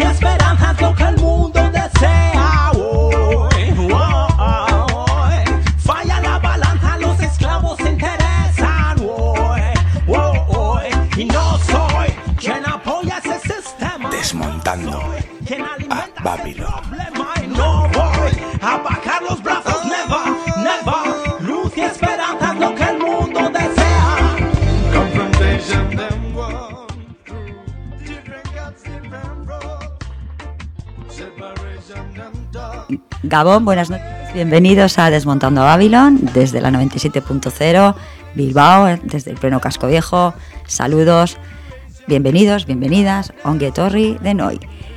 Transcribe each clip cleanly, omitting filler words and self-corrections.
y esperanza es lo que el mundo desea. Falla la balanza, los esclavos se interesan. Y no soy quien apoya ese sistema. Desmontando a Babylon. No voy a bajar los brazos, never, never. Luz y esperanza es lo que el mundo desea. Confrontation them walk through different gods, different roads. Separation them talk. Gabón, buenas noches, bienvenidos a Desmontando a Babylon desde la 97.0 Bilbao, desde el pleno casco viejo. Saludos, bienvenidos, bienvenidas, ongi etorri denoi.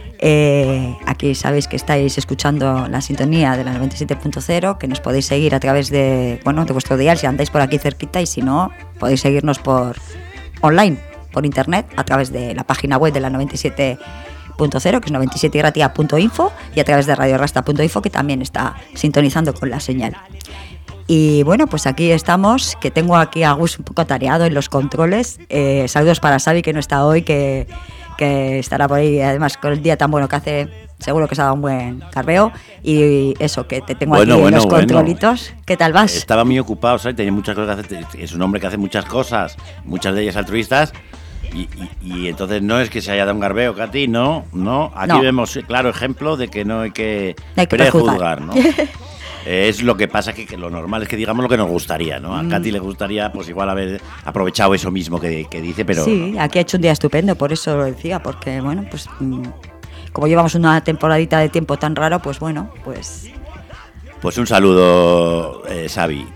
Aquí sabéis que estáis escuchando la sintonía de la 97.0, que nos podéis seguir a través de vuestro dial si andáis por aquí cerquita, y si no, podéis seguirnos por online, por internet, a través de la página web de la 97.0, que es 97gratia.info, y a través de radiorasta.info, que también está sintonizando con la señal. Y bueno, pues aquí estamos, que tengo aquí a Gus un poco atareado en los controles. Saludos para Xavi, que no está hoy, que estará por ahí, además con el día tan bueno que hace, seguro que se ha dado un buen carreo. Y eso, que te tengo aquí en los controlitos. ¿Qué tal vas? Estaba muy ocupado, ¿sabes? Tenía muchas cosas que hacer. Es un hombre que hace muchas cosas, muchas de ellas altruistas. Y entonces no es que se haya dado un garbeo, Katy, no. Aquí vemos claro ejemplo de que no hay que prejuzgar, ¿no? Es lo que pasa, que lo normal es que digamos lo que nos gustaría, ¿no? A Katy le gustaría pues igual haber aprovechado eso mismo que dice, pero... Sí, aquí ha hecho un día estupendo, por eso lo decía, porque bueno, pues como llevamos una temporadita de tiempo tan raro, pues bueno, pues... Pues un saludo, Xavi.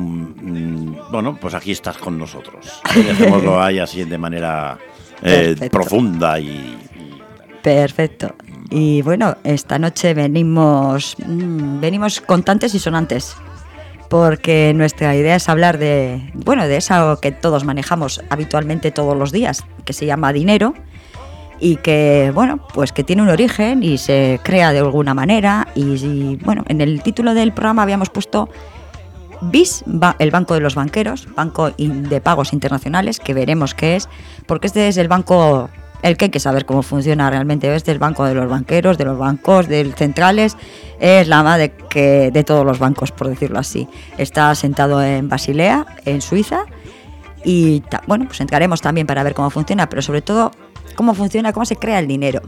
Bueno, pues aquí estás con nosotros. Dejémoslo ahí así de manera profunda y... Perfecto. Y bueno, esta noche venimos contantes y sonantes, porque nuestra idea es hablar de eso que todos manejamos habitualmente todos los días, que se llama dinero, y que pues que tiene un origen y se crea de alguna manera. Y bueno, en el título del programa habíamos puesto BIS, el Banco de los Banqueros, Banco de Pagos Internacionales, que veremos qué es, porque este es el banco... El que hay que saber cómo funciona realmente. Este es el banco de los banqueros, de los bancos, de centrales, es la madre de todos los bancos, por decirlo así. Está asentado en Basilea, en Suiza, y pues entraremos también para ver cómo funciona, pero sobre todo cómo funciona, cómo se crea el dinero.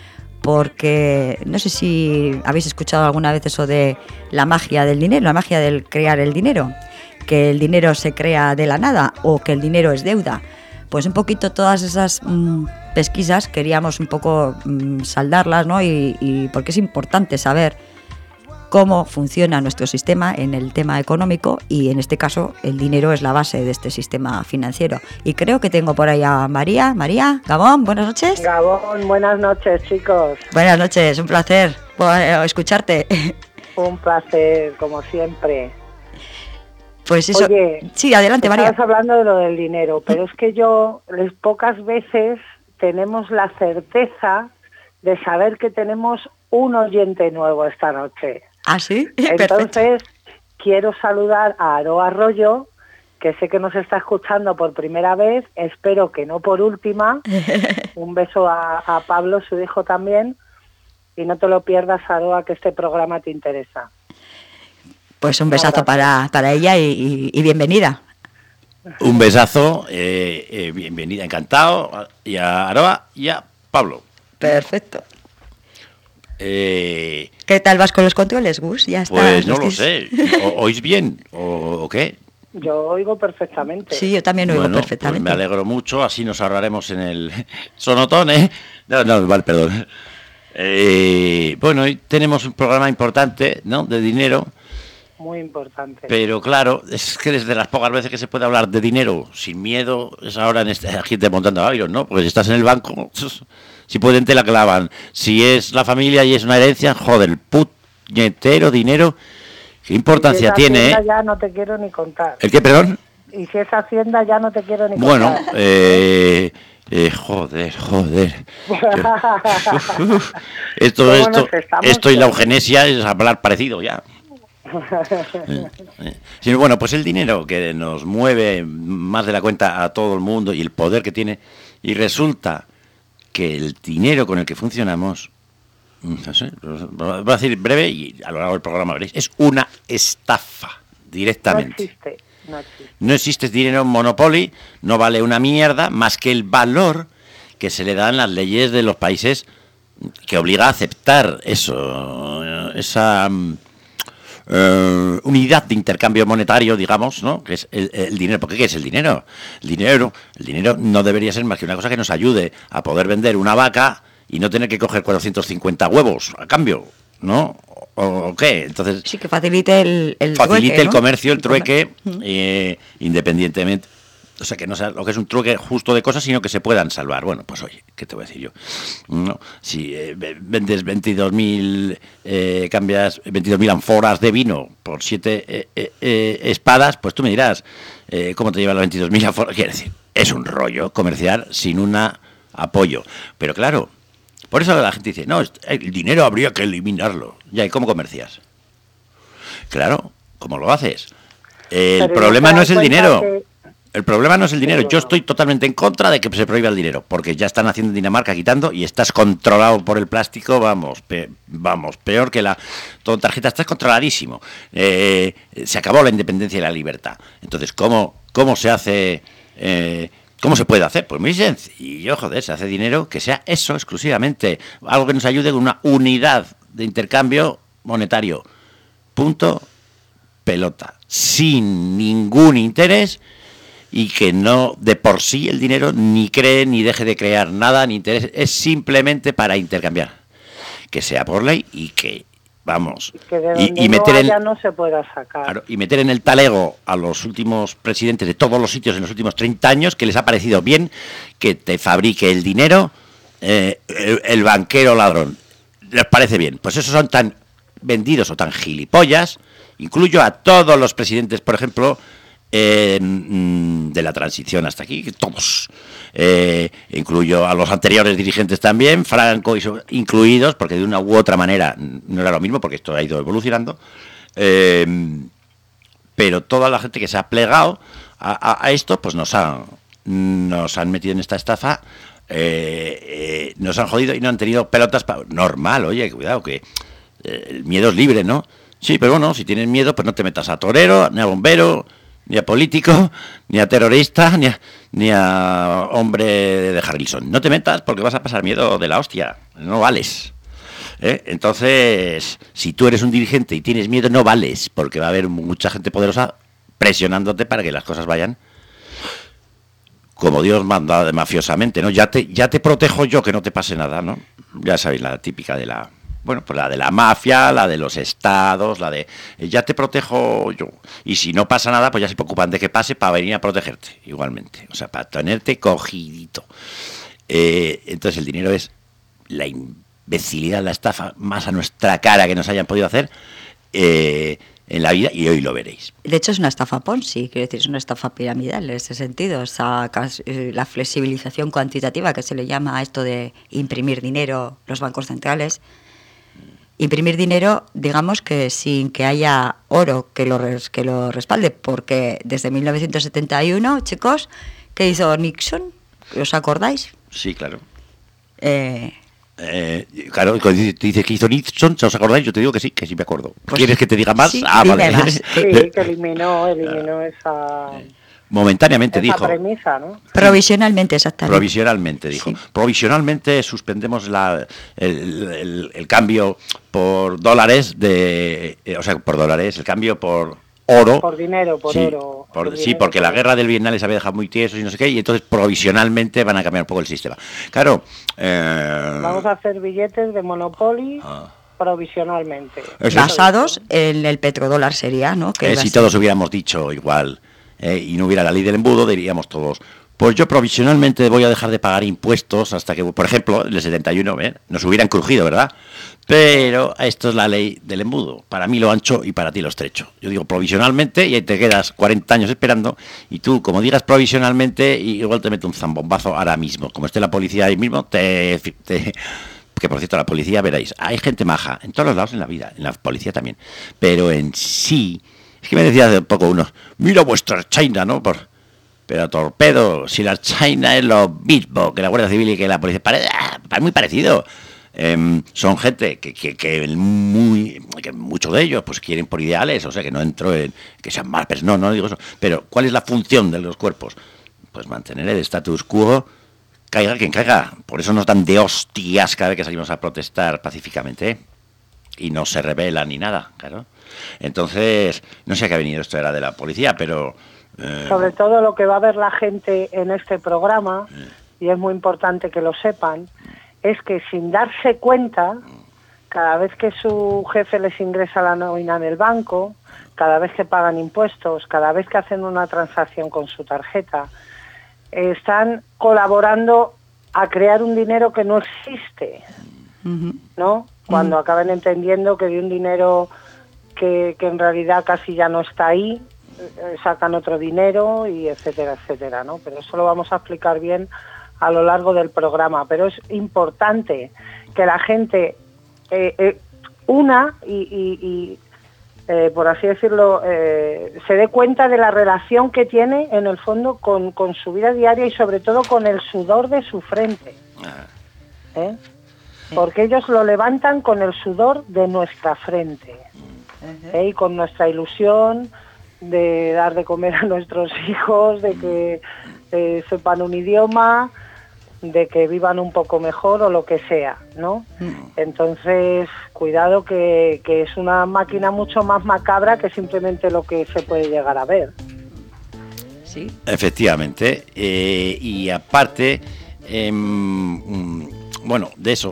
Porque no sé si habéis escuchado alguna vez eso de la magia del dinero, la magia del crear el dinero, que el dinero se crea de la nada o que el dinero es deuda. Pues un poquito todas esas pesquisas queríamos un poco saldarlas, ¿no? Y porque es importante saber cómo funciona nuestro sistema en el tema económico, y en este caso el dinero es la base de este sistema financiero. Y creo que tengo por ahí a María. María, Gabón, buenas noches. Gabón, buenas noches, chicos. Buenas noches, un placer escucharte. Un placer, como siempre. Pues eso. Oye, sí, adelante, María. Estás hablando de lo del dinero, pero es que pocas veces tenemos la certeza de saber que tenemos un oyente nuevo esta noche. ¿Ah, sí? Entonces, quiero saludar a Aroa Arroyo, que sé que nos está escuchando por primera vez, espero que no por última. Un beso a Pablo, su hijo también, y no te lo pierdas, Aroa, que este programa te interesa. Pues un besazo para ella y bienvenida. Un besazo, bienvenida, encantado, y a Aroa y a Pablo. Perfecto. ¿Qué tal vas con los controles, Gus? Ya está. Pues no lo sé. ¿Oís bien o qué? Yo oigo perfectamente. Sí, yo también oigo perfectamente. Pues me alegro mucho, así nos ahorraremos en el sonotón, ¿eh? No, vale, perdón. Bueno, hoy tenemos un programa importante, ¿no? De dinero. Muy importante. Pero claro, es que desde las pocas veces que se puede hablar de dinero sin miedo es ahora en aquí Desmontando a Babylon, ¿no? Porque si estás en el banco, si pueden te la clavan. Si es la familia y es una herencia, joder, puñetero dinero, qué importancia tiene, ¿eh? Ya no te quiero ni contar. ¿El qué, perdón? Y si es Hacienda ya no te quiero ni contar. Bueno, joder. Esto y la eugenesia es hablar parecido ya. Sí, bueno, pues el dinero que nos mueve más de la cuenta a todo el mundo y el poder que tiene, y resulta que el dinero con el que funcionamos, no sé, voy a decir breve y a lo largo del programa veréis, es una estafa directamente. No existe dinero en Monopoly, no vale una mierda más que el valor que se le dan las leyes de los países que obliga a aceptar eso, esa unidad de intercambio monetario, digamos, ¿no? Que es el dinero. ¿Por qué es el dinero? El dinero no debería ser más que una cosa que nos ayude a poder vender una vaca y no tener que coger 450 huevos a cambio, ¿no? ¿O qué? Entonces, sí, que facilite el facilite trueque, el ¿no? comercio, el trueque, independientemente. O sea, que no sea lo que es un truque justo de cosas, sino que se puedan salvar. Bueno, pues oye, ¿qué te voy a decir yo? No, si vendes 22.000, cambias 22.000 ánforas de vino por 7 espadas, pues tú me dirás, ¿cómo te llevan las 22.000 ánforas? Quiere decir, es un rollo comercial sin un apoyo. Pero claro, por eso la gente dice, no, el dinero habría que eliminarlo. Ya, ¿y cómo comercias? Claro, ¿cómo lo haces? El problema no es el dinero. El problema no es el dinero. Yo estoy totalmente en contra de que se prohíba el dinero, porque ya están haciendo en Dinamarca quitando y estás controlado por el plástico, vamos, peor que todo tarjeta, estás controladísimo. Se acabó la independencia y la libertad. Entonces, ¿cómo se hace? ¿Cómo se puede hacer? Pues muy sencillo, joder, se hace dinero que sea eso exclusivamente, algo que nos ayude con una unidad de intercambio monetario. Punto, pelota, sin ningún interés. Y que no, de por sí, el dinero ni cree ni deje de crear nada, ni interés, es simplemente para intercambiar. Que sea por ley y que, vamos, que de donde y meter no se pueda sacar. Claro, y meter en el talego a los últimos presidentes de todos los sitios en los últimos 30 años, que les ha parecido bien que te fabrique el dinero el banquero ladrón. ¿Les parece bien? Pues esos son tan vendidos o tan gilipollas. Incluyo a todos los presidentes, por ejemplo, de la transición hasta aquí, todos, incluyo a los anteriores dirigentes también, Franco incluidos, porque de una u otra manera no era lo mismo, porque esto ha ido evolucionando, pero toda la gente que se ha plegado a esto, pues nos han metido en esta estafa, nos han jodido y no han tenido pelotas normal. Oye, cuidado, que el miedo es libre, ¿no? Sí, pero bueno, si tienes miedo, pues no te metas a torero, ni a bombero, ni a político, ni a terrorista, ni a hombre de Harrelson. No te metas porque vas a pasar miedo de la hostia. No vales. Entonces, si tú eres un dirigente y tienes miedo, no vales, porque va a haber mucha gente poderosa presionándote para que las cosas vayan como Dios manda mafiosamente, ¿no? Ya te protejo yo, que no te pase nada, ¿no? Ya sabéis, la típica de la... Bueno, pues la de la mafia, la de los estados, la de... ya te protejo yo. Y si no pasa nada, pues ya se preocupan de que pase para venir a protegerte, igualmente. O sea, para tenerte cogidito. Entonces el dinero es la imbecilidad, la estafa más a nuestra cara que nos hayan podido hacer en la vida, y hoy lo veréis. De hecho, es una estafa Ponzi, quiero decir, es una estafa piramidal en ese sentido. La flexibilización cuantitativa que se le llama a esto de imprimir dinero, los bancos centrales. Imprimir dinero, digamos que sin que haya oro que lo respalde, porque desde 1971, chicos, ¿qué hizo Nixon? ¿Os acordáis? Sí, claro. Claro, cuando dice que hizo Nixon, ¿os acordáis? Yo te digo que sí me acuerdo. Pues, ¿quieres que te diga más? Sí, vale. Más. Sí, que eliminó esa... Momentáneamente esa dijo. Premisa, ¿no? Provisionalmente, exactamente. Provisionalmente dijo. Sí. Provisionalmente suspendemos el cambio por dólares por dólares, el cambio por oro. Por dinero, por sí, oro. Sí, porque la guerra del Vietnam les había dejado muy tiesos y no sé qué, y entonces provisionalmente van a cambiar un poco el sistema. Claro. Vamos a hacer billetes de Monopoly. Provisionalmente. Basados en el petrodólar sería, ¿no? Que si todos hubiéramos dicho igual, y no hubiera la ley del embudo, diríamos todos, pues yo provisionalmente voy a dejar de pagar impuestos hasta que, por ejemplo, en el 71, nos hubieran crujido, ¿verdad? Pero esto es la ley del embudo. Para mí lo ancho y para ti lo estrecho. Yo digo provisionalmente y ahí te quedas 40 años esperando, y tú, como digas provisionalmente, igual te meto un zambombazo ahora mismo. Como esté la policía ahí mismo, que por cierto, la policía, veréis, hay gente maja en todos los lados en la vida, en la policía también, pero en sí, es que me decía hace poco unos, mira vuestra China, ¿no? Pero torpedo, si la China es lo mismo que la Guardia Civil y que la policía, es muy parecido. Son gente que muchos de ellos pues quieren por ideales, o sea que no entro en que sean mal, pero no digo eso. Pero ¿cuál es la función de los cuerpos? Pues mantener el status quo, caiga quien caiga. Por eso nos dan de hostias cada vez que salimos a protestar pacíficamente, ¿eh? Y no se rebelan ni nada, claro. Entonces, no sé a qué ha venido esto era de la policía, pero... Sobre todo lo que va a ver la gente en este programa, y es muy importante que lo sepan, es que sin darse cuenta, cada vez que su jefe les ingresa la nómina en el banco, cada vez que pagan impuestos, cada vez que hacen una transacción con su tarjeta, están colaborando a crear un dinero que no existe, ¿no? Cuando acaben entendiendo que de un dinero que en realidad casi ya no está ahí, sacan otro dinero y etcétera, etcétera, ¿no? Pero eso lo vamos a explicar bien a lo largo del programa. Pero es importante que la gente por así decirlo, se dé cuenta de la relación que tiene en el fondo con su vida diaria y sobre todo con el sudor de su frente. Porque ellos lo levantan con el sudor de nuestra frente, y con nuestra ilusión de dar de comer a nuestros hijos, de que sepan un idioma, de que vivan un poco mejor o lo que sea, ¿no? Entonces, cuidado que es una máquina mucho más macabra que simplemente lo que se puede llegar a ver. Sí. Efectivamente. Y aparte, bueno, de eso,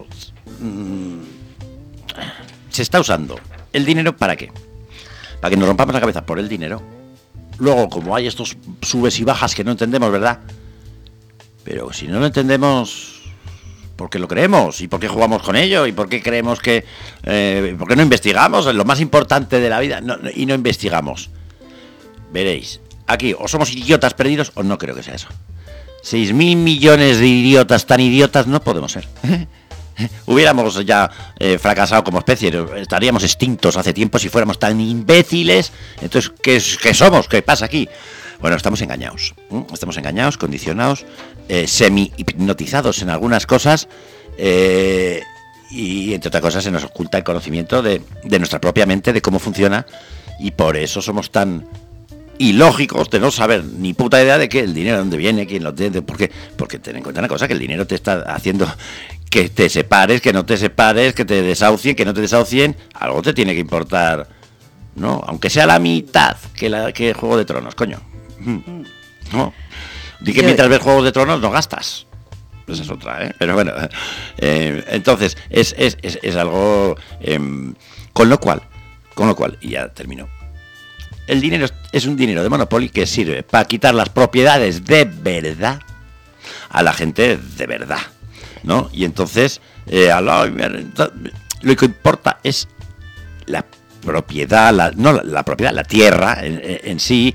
se está usando el dinero ¿para qué? Para que nos rompamos la cabeza por el dinero. Luego, como hay estos subes y bajas que no entendemos, ¿verdad? Pero si no lo entendemos, ¿por qué lo creemos? ¿Y por qué jugamos con ello? ¿Y por qué creemos que... ¿por qué no investigamos? Es lo más importante de la vida. No investigamos. Veréis, aquí o somos idiotas perdidos o no creo que sea eso. 6.000 millones de idiotas tan idiotas no podemos ser. Hubiéramos ya fracasado como especie, estaríamos extintos hace tiempo si fuéramos tan imbéciles. Entonces, ¿qué somos? ¿Qué pasa aquí? Bueno, estamos engañados, condicionados, semi-hipnotizados en algunas cosas, y entre otras cosas se nos oculta el conocimiento de nuestra propia mente, de cómo funciona, y por eso somos tan ilógicos de no saber ni puta idea de que el dinero, dónde viene, quién lo tiene, porque ten en cuenta una cosa, que el dinero te está haciendo que te separes, que no te separes, que te desahucien, que no te desahucien, algo te tiene que importar, ¿no? Aunque sea la mitad que Juego de Tronos, coño. No. Di que mientras ves Juegos de Tronos no gastas. Esa es otra, ¿eh? Pero bueno, entonces es algo, con lo cual, y ya termino. El dinero es un dinero de Monopoly que sirve para quitar las propiedades de verdad a la gente de verdad, ¿no? Y entonces, lo que importa es la propiedad, la tierra en sí,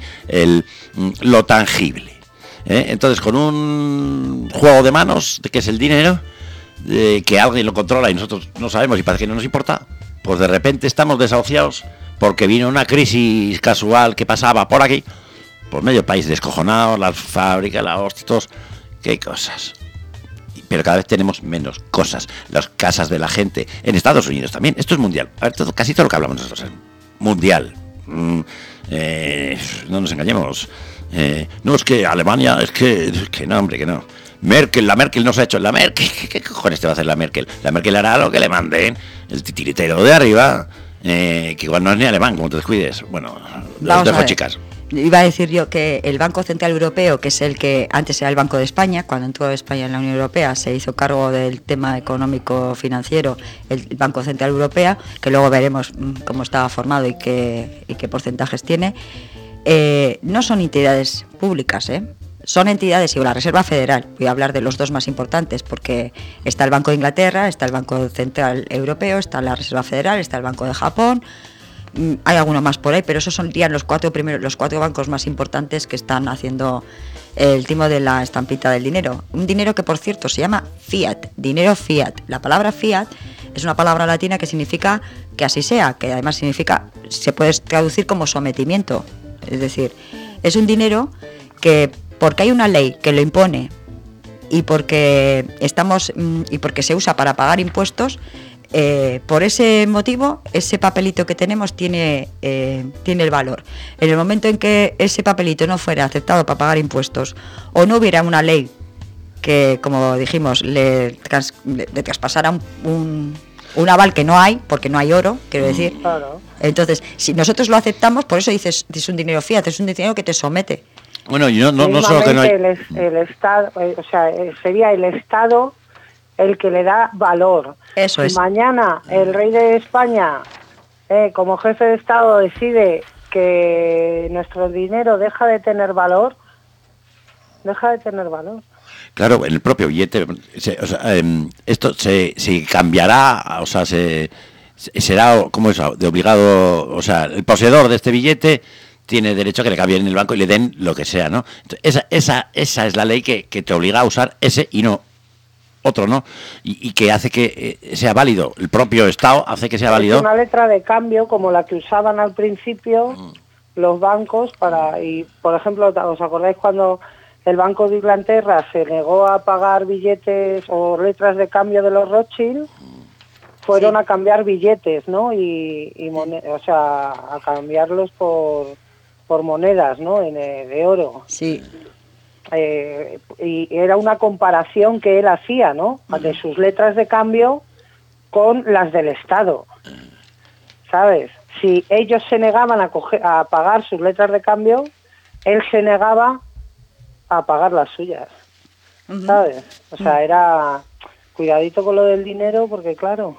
lo tangible. Entonces, con un juego de manos, que es el dinero, que alguien lo controla y nosotros no sabemos y parece que no nos importa, pues de repente estamos desahuciados porque vino una crisis casual que pasaba por aquí, por medio país descojonado, las fábricas, los hostitos, qué cosas. Pero cada vez tenemos menos cosas. Las casas de la gente, en Estados Unidos también, esto es mundial. A ver, casi todo lo que hablamos nosotros es mundial. No nos engañemos. No, es que Alemania, es que no, hombre, que no. La Merkel no se ha hecho. La Merkel, ¿qué cojones te va a hacer la Merkel? La Merkel hará lo que le manden. El titiritero de arriba, que igual no es ni alemán, como te descuides. Bueno, los dejo, chicas. Iba a decir yo que el Banco Central Europeo, que es el que antes era el Banco de España, cuando entró España en la Unión Europea, se hizo cargo del tema económico financiero, el Banco Central Europeo, que luego veremos cómo estaba formado y qué porcentajes tiene, no son entidades públicas, son entidades, y la Reserva Federal, voy a hablar de los dos más importantes, porque está el Banco de Inglaterra, está el Banco Central Europeo, está la Reserva Federal, está el Banco de Japón. Hay alguno más por ahí, pero esos son los cuatro bancos más importantes que están haciendo el timo de la estampita del dinero. Un dinero que, por cierto, se llama fiat, dinero fiat. La palabra fiat es una palabra latina que significa que así sea, que además significa, se puede traducir como sometimiento. Es decir, es un dinero que porque hay una ley que lo impone y porque se usa para pagar impuestos, por ese motivo ese papelito que tenemos tiene el valor. En el momento en que ese papelito no fuera aceptado para pagar impuestos o no hubiera una ley que, como dijimos, le traspasara un aval que no hay, porque no hay oro, quiero decir. Claro. Entonces, si nosotros lo aceptamos, por eso dices, es un dinero fiat, es un dinero que te somete. Bueno, y no solo que no hay... el Estado, o sea, sería el Estado el que le da valor. Eso es. Si mañana el rey de España, como jefe de Estado, decide que nuestro dinero deja de tener valor, deja de tener valor. Claro, en el propio billete, esto se cambiará, o sea, será, ¿cómo es? De obligado, o sea, el poseedor de este billete tiene derecho a que le cambien en el banco y le den lo que sea, ¿no? Entonces, esa es la ley que te obliga a usar ese y no otro, ¿no? Y que hace que sea válido. El propio Estado hace que sea válido. Es una letra de cambio como la que usaban al principio los bancos y por ejemplo, ¿os acordáis cuando el Banco de Inglaterra se negó a pagar billetes o letras de cambio de los Rothschild? Fueron a cambiar billetes, ¿no? O sea, a cambiarlos por monedas, ¿no? De oro. Sí. Y era una comparación que él hacía, ¿no? De sus letras de cambio con las del Estado, ¿sabes? Si ellos se negaban a pagar sus letras de cambio, él se negaba a pagar las suyas, ¿sabes? O sea, era cuidadito con lo del dinero porque, claro...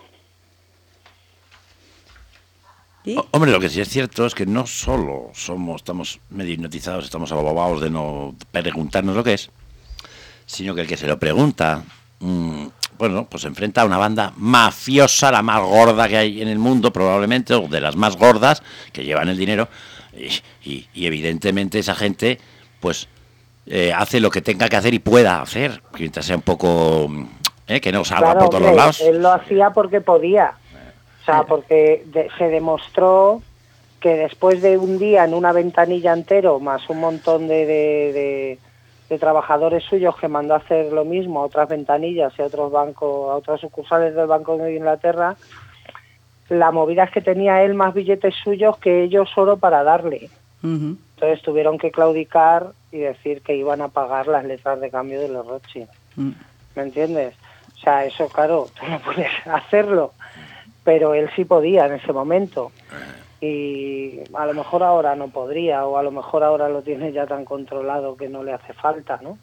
¿Sí? Hombre, lo que sí es cierto es que no solo estamos medio hipnotizados, estamos abobados de no preguntarnos lo que es, sino que el que se lo pregunta, bueno, pues se enfrenta a una banda mafiosa, la más gorda que hay en el mundo, probablemente, o de las más gordas, que llevan el dinero, y evidentemente esa gente, pues, hace lo que tenga que hacer y pueda hacer, mientras sea un poco, que no salga por todos los lados. Él lo hacía porque podía. O sea, porque se demostró que después de un día en una ventanilla entero, más un montón de trabajadores suyos que mandó a hacer lo mismo a otras ventanillas y a otros bancos, a otras sucursales del Banco de Inglaterra, la movida es que tenía él más billetes suyos que ellos solo para darle. Entonces tuvieron que claudicar y decir que iban a pagar las letras de cambio de los Rothschild. ¿Me entiendes? O sea, eso, claro, tú no puedes hacerlo. Pero él sí podía en ese momento y a lo mejor ahora no podría, o a lo mejor ahora lo tiene ya tan controlado que no le hace falta, ¿no?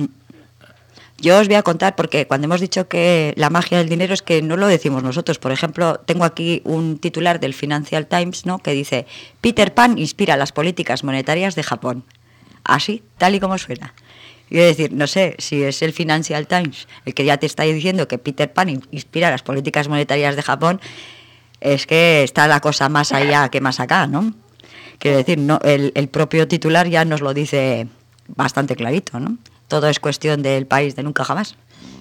Yo os voy a contar, porque cuando hemos dicho que la magia del dinero es que no lo decimos nosotros. Por ejemplo, tengo aquí un titular del Financial Times, ¿no?, que dice: Peter Pan inspira las políticas monetarias de Japón. Así, tal y como suena. Quiero decir, no sé si es el Financial Times el que ya te está diciendo que Peter Pan inspira las políticas monetarias de Japón, es que está la cosa más allá que más acá, ¿no? Quiero decir, no, el propio titular ya nos lo dice bastante clarito, ¿no? Todo es cuestión del país de nunca jamás.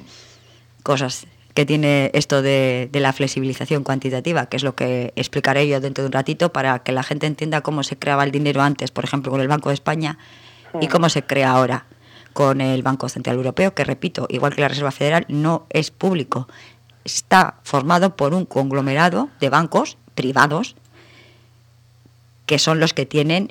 Cosas que tiene esto de la flexibilización cuantitativa, que es lo que explicaré yo dentro de un ratito para que la gente entienda cómo se creaba el dinero antes, por ejemplo, con el Banco de España, y cómo se crea ahora con el Banco Central Europeo, que, repito, igual que la Reserva Federal, no es público. Está formado por un conglomerado de bancos privados que son los que tienen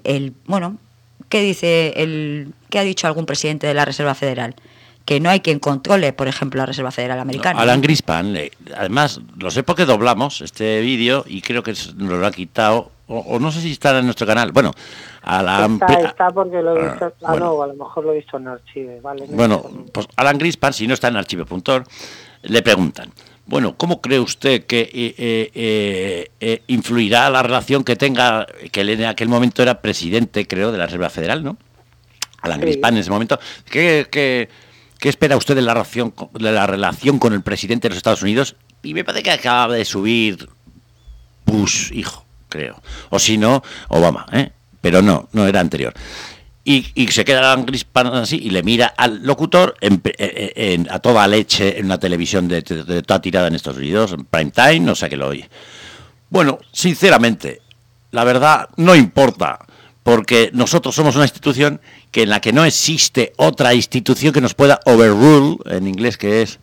¿qué ha dicho algún presidente de la Reserva Federal? Que no hay quien controle, por ejemplo, la Reserva Federal Americana. Alan Greenspan, además, lo sé porque doblamos este vídeo y creo que nos lo ha quitado, o no sé si está en nuestro canal. Bueno, está porque lo he visto. No, a lo mejor lo he visto en Archive, ¿vale? Bueno, pues Alan Greenspan, si no está en archive.org, le preguntan: bueno, ¿cómo cree usted que influirá la relación que tenga, que él en aquel momento era presidente, creo, de la Reserva Federal, ¿no? Alan Greenspan en ese momento. ¿Qué espera usted de la relación con el presidente de los Estados Unidos? Y me parece que acaba de subir Bush, hijo, creo. O si no, Obama, pero no era anterior. Y se queda Alan Greenspan así y le mira al locutor a toda leche en una televisión de toda tirada en Estados Unidos, en prime time, no sé qué lo oye. Bueno, sinceramente, la verdad no importa, porque nosotros somos una institución en la que no existe otra institución que nos pueda overrule, en inglés que es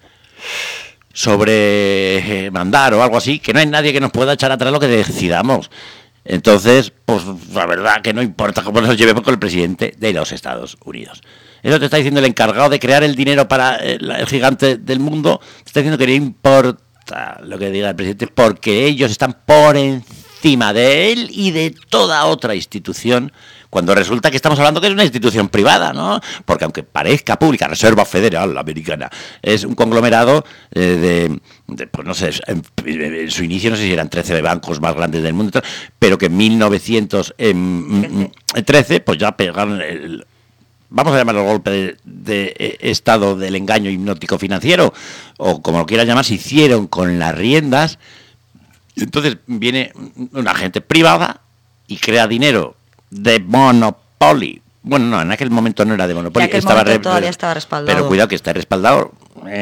sobre mandar o algo así, que no hay nadie que nos pueda echar atrás lo que decidamos. Entonces, pues la verdad que no importa cómo nos llevemos con el presidente de los Estados Unidos. Eso te está diciendo el encargado de crear el dinero para el gigante del mundo, te está diciendo que no importa lo que diga el presidente, porque ellos están por encima de él y de toda otra institución, cuando resulta que estamos hablando que es una institución privada, ¿no? Porque aunque parezca pública, Reserva Federal Americana es un conglomerado pues no sé, en su inicio no sé si eran 13 bancos más grandes del mundo, pero que en 1913 pues ya pegaron vamos a llamarlo golpe de estado del engaño hipnótico financiero, o como lo quieras llamar, se hicieron con las riendas. Entonces viene una gente privada y crea dinero de monopoly. Bueno, no, en aquel momento no era de monopoly. Todavía estaba respaldado. Pero cuidado que está respaldado.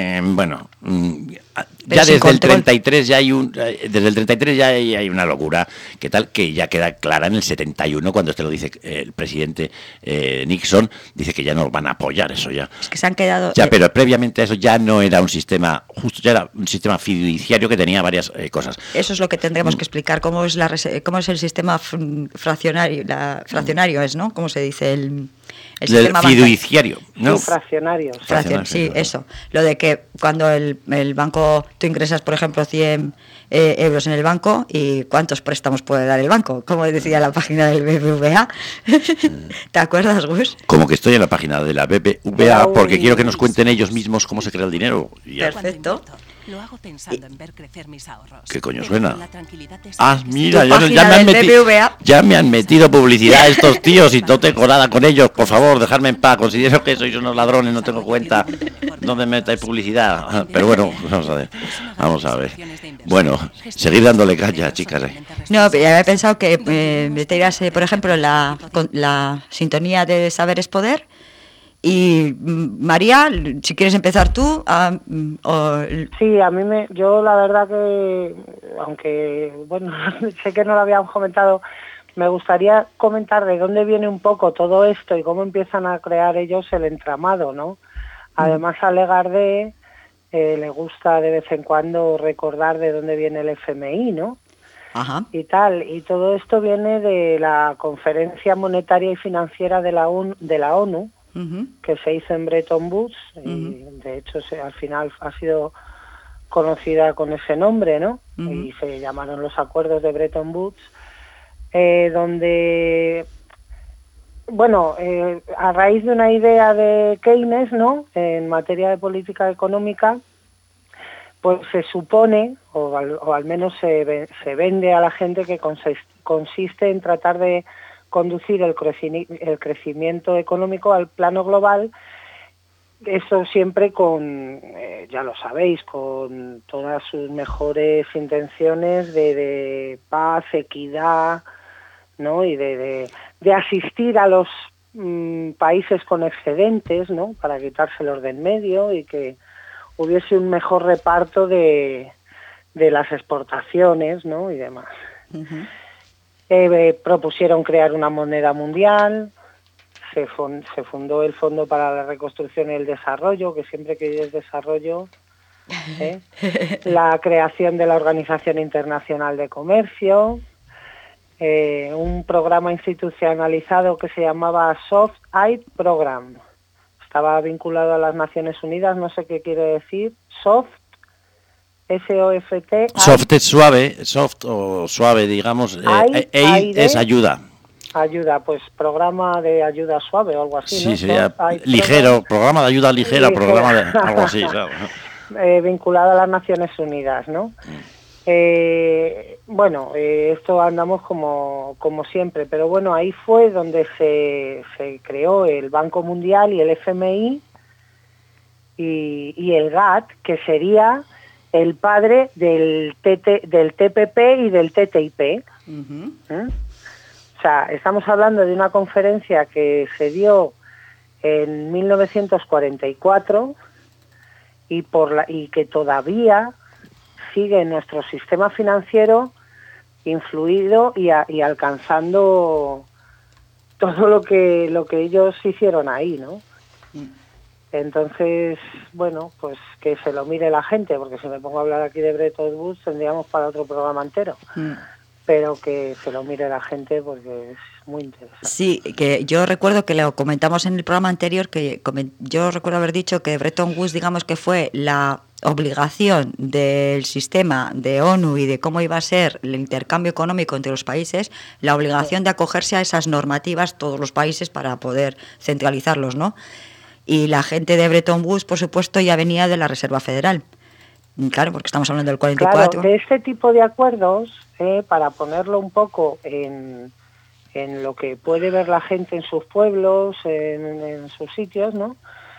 Ya desde el 33 ya hay desde el 33 ya hay una locura, que tal que ya queda clara en el 71 cuando lo dice el presidente Nixon, dice que ya no van a apoyar eso ya. Es que se han quedado ya, pero previamente a eso ya no era un sistema justo, ya era un sistema fiduciario que tenía varias cosas. Eso es lo que tendremos que explicar, cómo es el sistema fraccionario es, ¿no? ¿Cómo se dice el sistema fiduciario, ¿no? Sí, fraccionario. Sí, eso. Lo de que cuando el banco, tú ingresas, por ejemplo, 100 euros en el banco, ¿y cuántos préstamos puede dar el banco? Como decía la página del BBVA. ¿Te acuerdas, Gus? Como que estoy en la página de la BBVA porque quiero que nos cuenten ellos mismos cómo se crea el dinero. Perfecto. Lo hago pensando en ver crecer mis ahorros. ¿Qué coño suena? Ah, mira, ya me han metido publicidad estos tíos y no tengo nada con ellos. Por favor, dejadme en paz. Considero que sois unos ladrones, no tengo cuenta. No me metáis publicidad. Pero bueno, vamos a ver. Bueno, seguir dándole caña, chicas. No, pero ya había pensado que meterías, por ejemplo, la sintonía de Saber es Poder. Y María, si quieres empezar tú. Sí, yo la verdad que, aunque bueno, sé que no lo habíamos comentado, me gustaría comentar de dónde viene un poco todo esto y cómo empiezan a crear ellos el entramado, ¿no? Además, a Legardé le gusta de vez en cuando recordar de dónde viene el FMI, ¿no? Ajá. Y tal, y todo esto viene de la Conferencia Monetaria y Financiera de la ONU, que se hizo en Bretton Woods, y de hecho al final ha sido conocida con ese nombre, ¿no? Y se llamaron los Acuerdos de Bretton Woods, donde, bueno, a raíz de una idea de Keynes, ¿no?, en materia de política económica, pues se supone, o al menos se vende a la gente, que consiste en tratar de conducir el crecimiento económico al plano global, eso siempre con, ya lo sabéis, con todas sus mejores intenciones de paz, equidad, ¿no?, y de asistir a los países con excedentes, ¿no?, para quitárselos de en medio y que hubiese un mejor reparto de las exportaciones, ¿no?, y demás. Propusieron crear una moneda mundial, se fundó el Fondo para la Reconstrucción y el Desarrollo, que siempre que es desarrollo, la creación de la Organización Internacional de Comercio, un programa institucionalizado que se llamaba Soft Aid Program. Estaba vinculado a las Naciones Unidas, no sé qué quiere decir, Soft, S-O-F-T. Soft es suave, soft o suave, digamos. Aid es ayuda. Ayuda, pues programa de ayuda suave o algo así, sí, ¿no? Sería ligero, programa de ayuda ligera, programa de algo así, ¿sabes? Vinculado a las Naciones Unidas, ¿no? Bueno, esto andamos como siempre, pero bueno, ahí fue donde se creó el Banco Mundial y el FMI y el GATT, que sería el padre del TPP y del TTIP. O sea, estamos hablando de una conferencia que se dio en 1944 y que todavía sigue en nuestro sistema financiero influido y alcanzando todo lo que ellos hicieron ahí, ¿no? Entonces, bueno, pues que se lo mire la gente, porque si me pongo a hablar aquí de Bretton Woods tendríamos para otro programa entero. Pero que se lo mire la gente porque es muy interesante. Sí, que yo recuerdo que lo comentamos en el programa anterior, yo recuerdo haber dicho que Bretton Woods, digamos que fue la obligación del sistema de ONU y de cómo iba a ser el intercambio económico entre los países, la obligación de acogerse a esas normativas todos los países para poder centralizarlos, ¿no? Y la gente de Bretton Woods, por supuesto, ya venía de la Reserva Federal. Claro, porque estamos hablando del 44. Claro, de este tipo de acuerdos, para ponerlo un poco en lo que puede ver la gente en sus pueblos, en sus sitios, ¿no?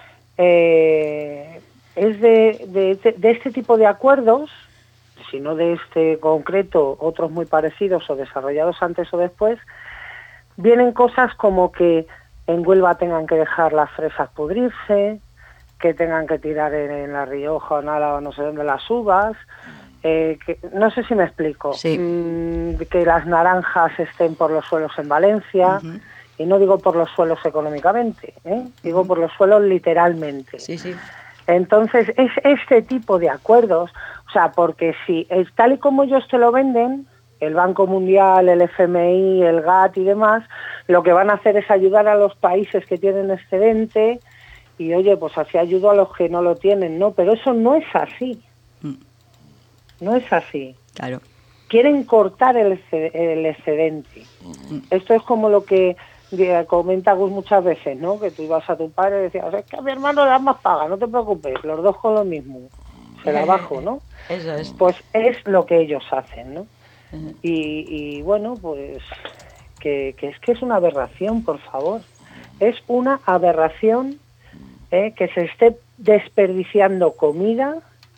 Es de este tipo de acuerdos, si no de este concreto, otros muy parecidos o desarrollados antes o después, vienen cosas como que en Huelva tengan que dejar las fresas pudrirse, que tengan que tirar en La Rioja o en Álava o no sé dónde las uvas, que, no sé si me explico, sí. Que las naranjas estén por los suelos en Valencia, y no digo por los suelos económicamente, digo por los suelos literalmente. Sí, sí. Entonces es este tipo de acuerdos, o sea, porque si tal y como ellos te lo venden, el Banco Mundial, el FMI, el GATT y demás, lo que van a hacer es ayudar a los países que tienen excedente y, oye, pues así ayudo a los que no lo tienen, ¿no? Pero eso no es así. No es así. Claro. Quieren cortar el excedente. Esto es como lo que comenta Gus muchas veces, ¿no? Que tú ibas a tu padre y decías, es que a mi hermano le das más paga, no te preocupes, los dos con lo mismo. Se la bajo, ¿no? Eso es. Pues es lo que ellos hacen, ¿no? Y bueno, pues que es una aberración, por favor. Es una aberración que se esté desperdiciando comida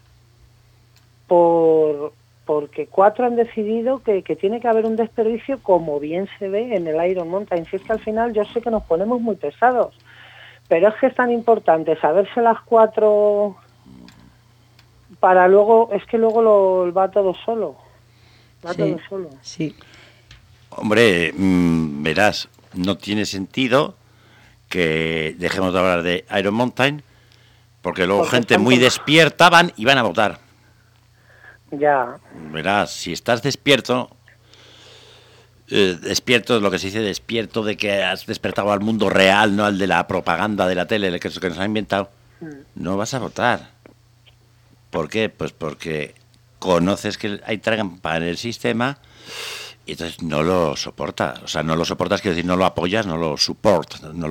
porque 4 han decidido que tiene que haber un desperdicio, como bien se ve en el Iron Mountain. Si es que al final yo sé que nos ponemos muy pesados, pero es que es tan importante saberse las 4 para luego, es que luego va todo solo. Va todo solo. Sí. Hombre, verás, no tiene sentido que dejemos de hablar de Iron Mountain, porque luego gente muy despierta van y van a votar. Ya. Verás, si estás despierto, despierto es lo que se dice, despierto de que has despertado al mundo real, no al de la propaganda de la tele, el que nos han inventado, no vas a votar. ¿Por qué? Pues porque conoces que hay trampa en el sistema y entonces no lo soportas. O sea, no lo soportas, quiero decir, no lo apoyas, no lo soportas, no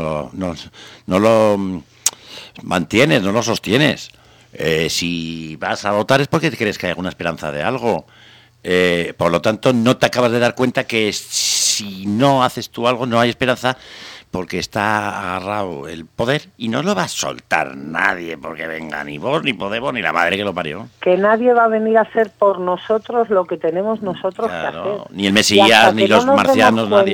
lo mantienes, no lo sostienes. Si vas a votar es porque crees que hay alguna esperanza de algo. Por lo tanto, no te acabas de dar cuenta que si no haces tú algo no hay esperanza, porque está agarrado el poder y no lo va a soltar nadie porque venga ni vos, ni Podemos, ni la madre que lo parió. Que nadie va a venir a hacer por nosotros lo que tenemos nosotros que hacer. Ni el Mesías, ni los marcianos, nadie.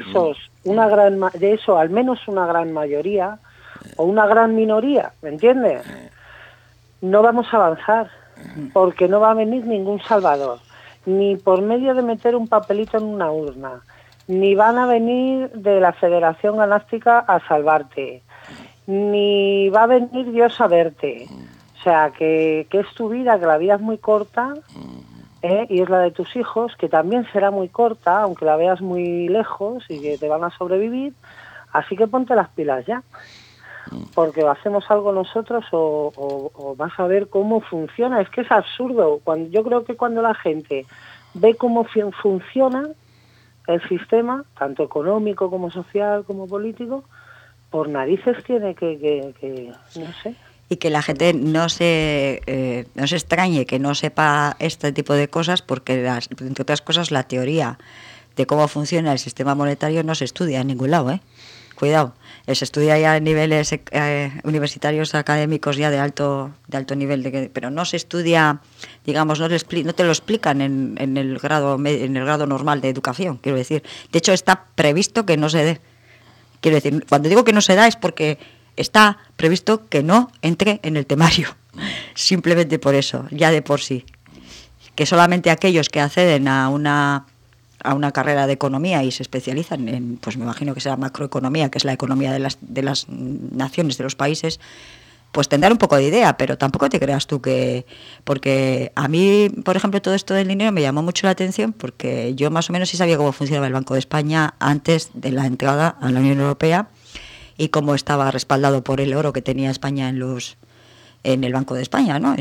De eso, al menos una gran mayoría o una gran minoría, ¿me entiendes? No vamos a avanzar porque no va a venir ningún salvador, ni por medio de meter un papelito en una urna, ni van a venir de la Federación Galáctica a salvarte, ni va a venir Dios a verte. O sea, que es tu vida, que la vida es muy corta, y es la de tus hijos, que también será muy corta, aunque la veas muy lejos y que te van a sobrevivir. Así que ponte las pilas ya, porque o hacemos algo nosotros o vas a ver cómo funciona. Es que es absurdo. Yo creo que cuando la gente ve cómo funciona el sistema, tanto económico como social como político, por narices tiene que no sé. Y que la gente no se extrañe que no sepa este tipo de cosas, porque entre otras cosas la teoría de cómo funciona el sistema monetario no se estudia en ningún lado, Cuidado, se estudia ya en niveles universitarios académicos ya de alto nivel, pero no se estudia, digamos, no te lo explican en el grado normal de educación, quiero decir. De hecho, está previsto que no se dé. Quiero decir, cuando digo que no se da es porque está previsto que no entre en el temario. Simplemente por eso, ya de por sí. Que solamente aquellos que acceden a a una carrera de economía y se especializan en, pues me imagino que será macroeconomía, que es la economía de las naciones, de los países, pues tendrán un poco de idea, pero tampoco te creas tú que... Porque a mí, por ejemplo, todo esto del dinero me llamó mucho la atención porque yo más o menos sí sabía cómo funcionaba el Banco de España antes de la entrada a la Unión Europea y cómo estaba respaldado por el oro que tenía España en el Banco de España, ¿no?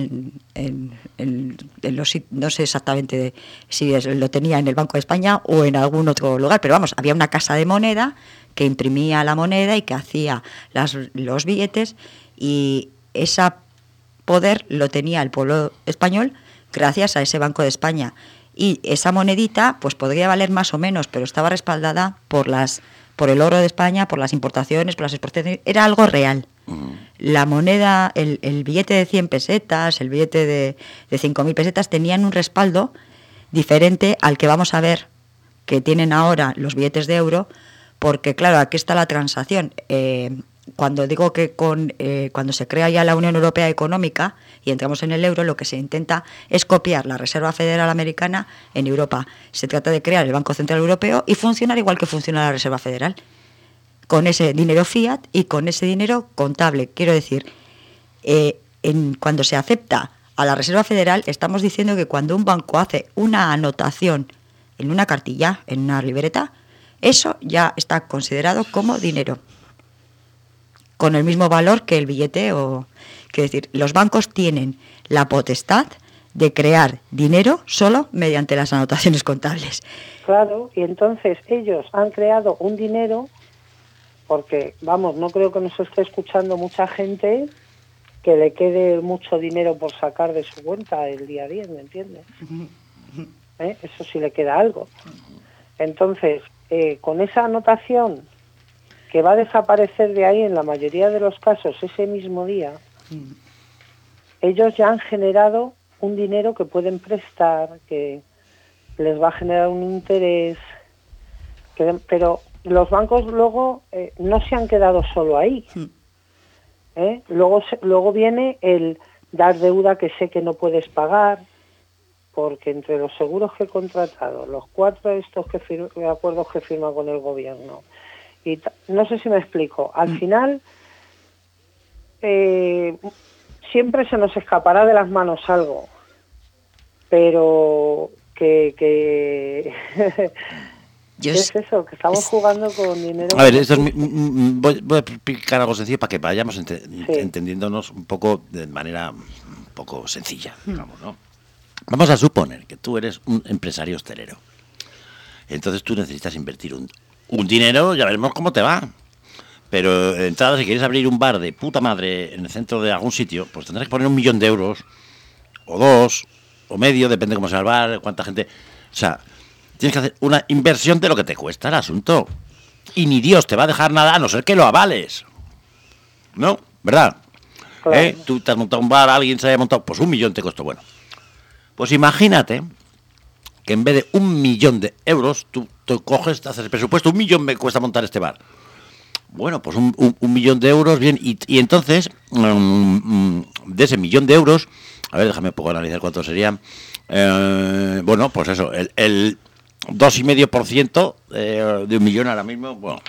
No sé exactamente si lo tenía en el Banco de España o en algún otro lugar, pero vamos, había una casa de moneda que imprimía la moneda y que hacía los billetes, y ese poder lo tenía el pueblo español gracias a ese Banco de España. Y esa monedita pues podría valer más o menos, pero estaba respaldada por el oro de España, por las importaciones, por las exportaciones. Era algo real. La moneda, el billete de 100 pesetas, el billete de 5.000 pesetas tenían un respaldo diferente al que vamos a ver que tienen ahora los billetes de euro, porque claro, aquí está la transacción. Cuando digo que cuando se crea ya la Unión Europea Económica y entramos en el euro, lo que se intenta es copiar la Reserva Federal Americana en Europa. Se trata de crear el Banco Central Europeo y funcionar igual que funciona la Reserva Federal, con ese dinero fiat y con ese dinero contable. Quiero decir, cuando se acepta a la Reserva Federal, estamos diciendo que cuando un banco hace una anotación en una cartilla, en una libreta, eso ya está considerado como dinero, con el mismo valor que el billete. Quiero decir, los bancos tienen la potestad de crear dinero solo mediante las anotaciones contables. Claro, y entonces ellos han creado un dinero, porque, vamos, no creo que nos esté escuchando mucha gente que le quede mucho dinero por sacar de su cuenta el día a día, ¿me entiendes? Eso sí le queda algo. Entonces, con esa anotación que va a desaparecer de ahí en la mayoría de los casos ese mismo día, ellos ya han generado un dinero que pueden prestar, que les va a generar un interés, pero los bancos luego no se han quedado solo ahí. Luego viene el dar deuda que sé que no puedes pagar, porque entre los seguros que he contratado, los 4 estos acuerdos que firma con el gobierno, y no sé si me explico, al final siempre se nos escapará de las manos algo, pero que ¿qué es eso? Que estamos jugando con dinero. A ver, esto es voy a explicar algo sencillo para que vayamos entendiéndonos un poco de manera un poco sencilla, digamos, ¿no? Vamos a suponer que tú eres un empresario hostelero. Entonces tú necesitas invertir un dinero, ya veremos cómo te va. Pero de entrada, si quieres abrir un bar de puta madre en el centro de algún sitio, pues tendrás que poner 1 millón de euros, o 2, o medio, depende cómo sea el bar, cuánta gente... O sea, tienes que hacer una inversión de lo que te cuesta el asunto. Y ni Dios te va a dejar nada, a no ser que lo avales. ¿No? ¿Verdad? Claro. Tú te has montado un bar, alguien se haya montado, pues 1 millón te costó. Bueno, pues imagínate que en vez de 1 millón de euros, tú coges, haces el presupuesto, 1 millón me cuesta montar este bar. Bueno, pues un millón de euros, bien, y entonces, de ese 1 millón de euros, a ver, déjame un poco analizar cuánto sería. Bueno, pues eso, el 2,5% de 1 millón ahora mismo, bueno.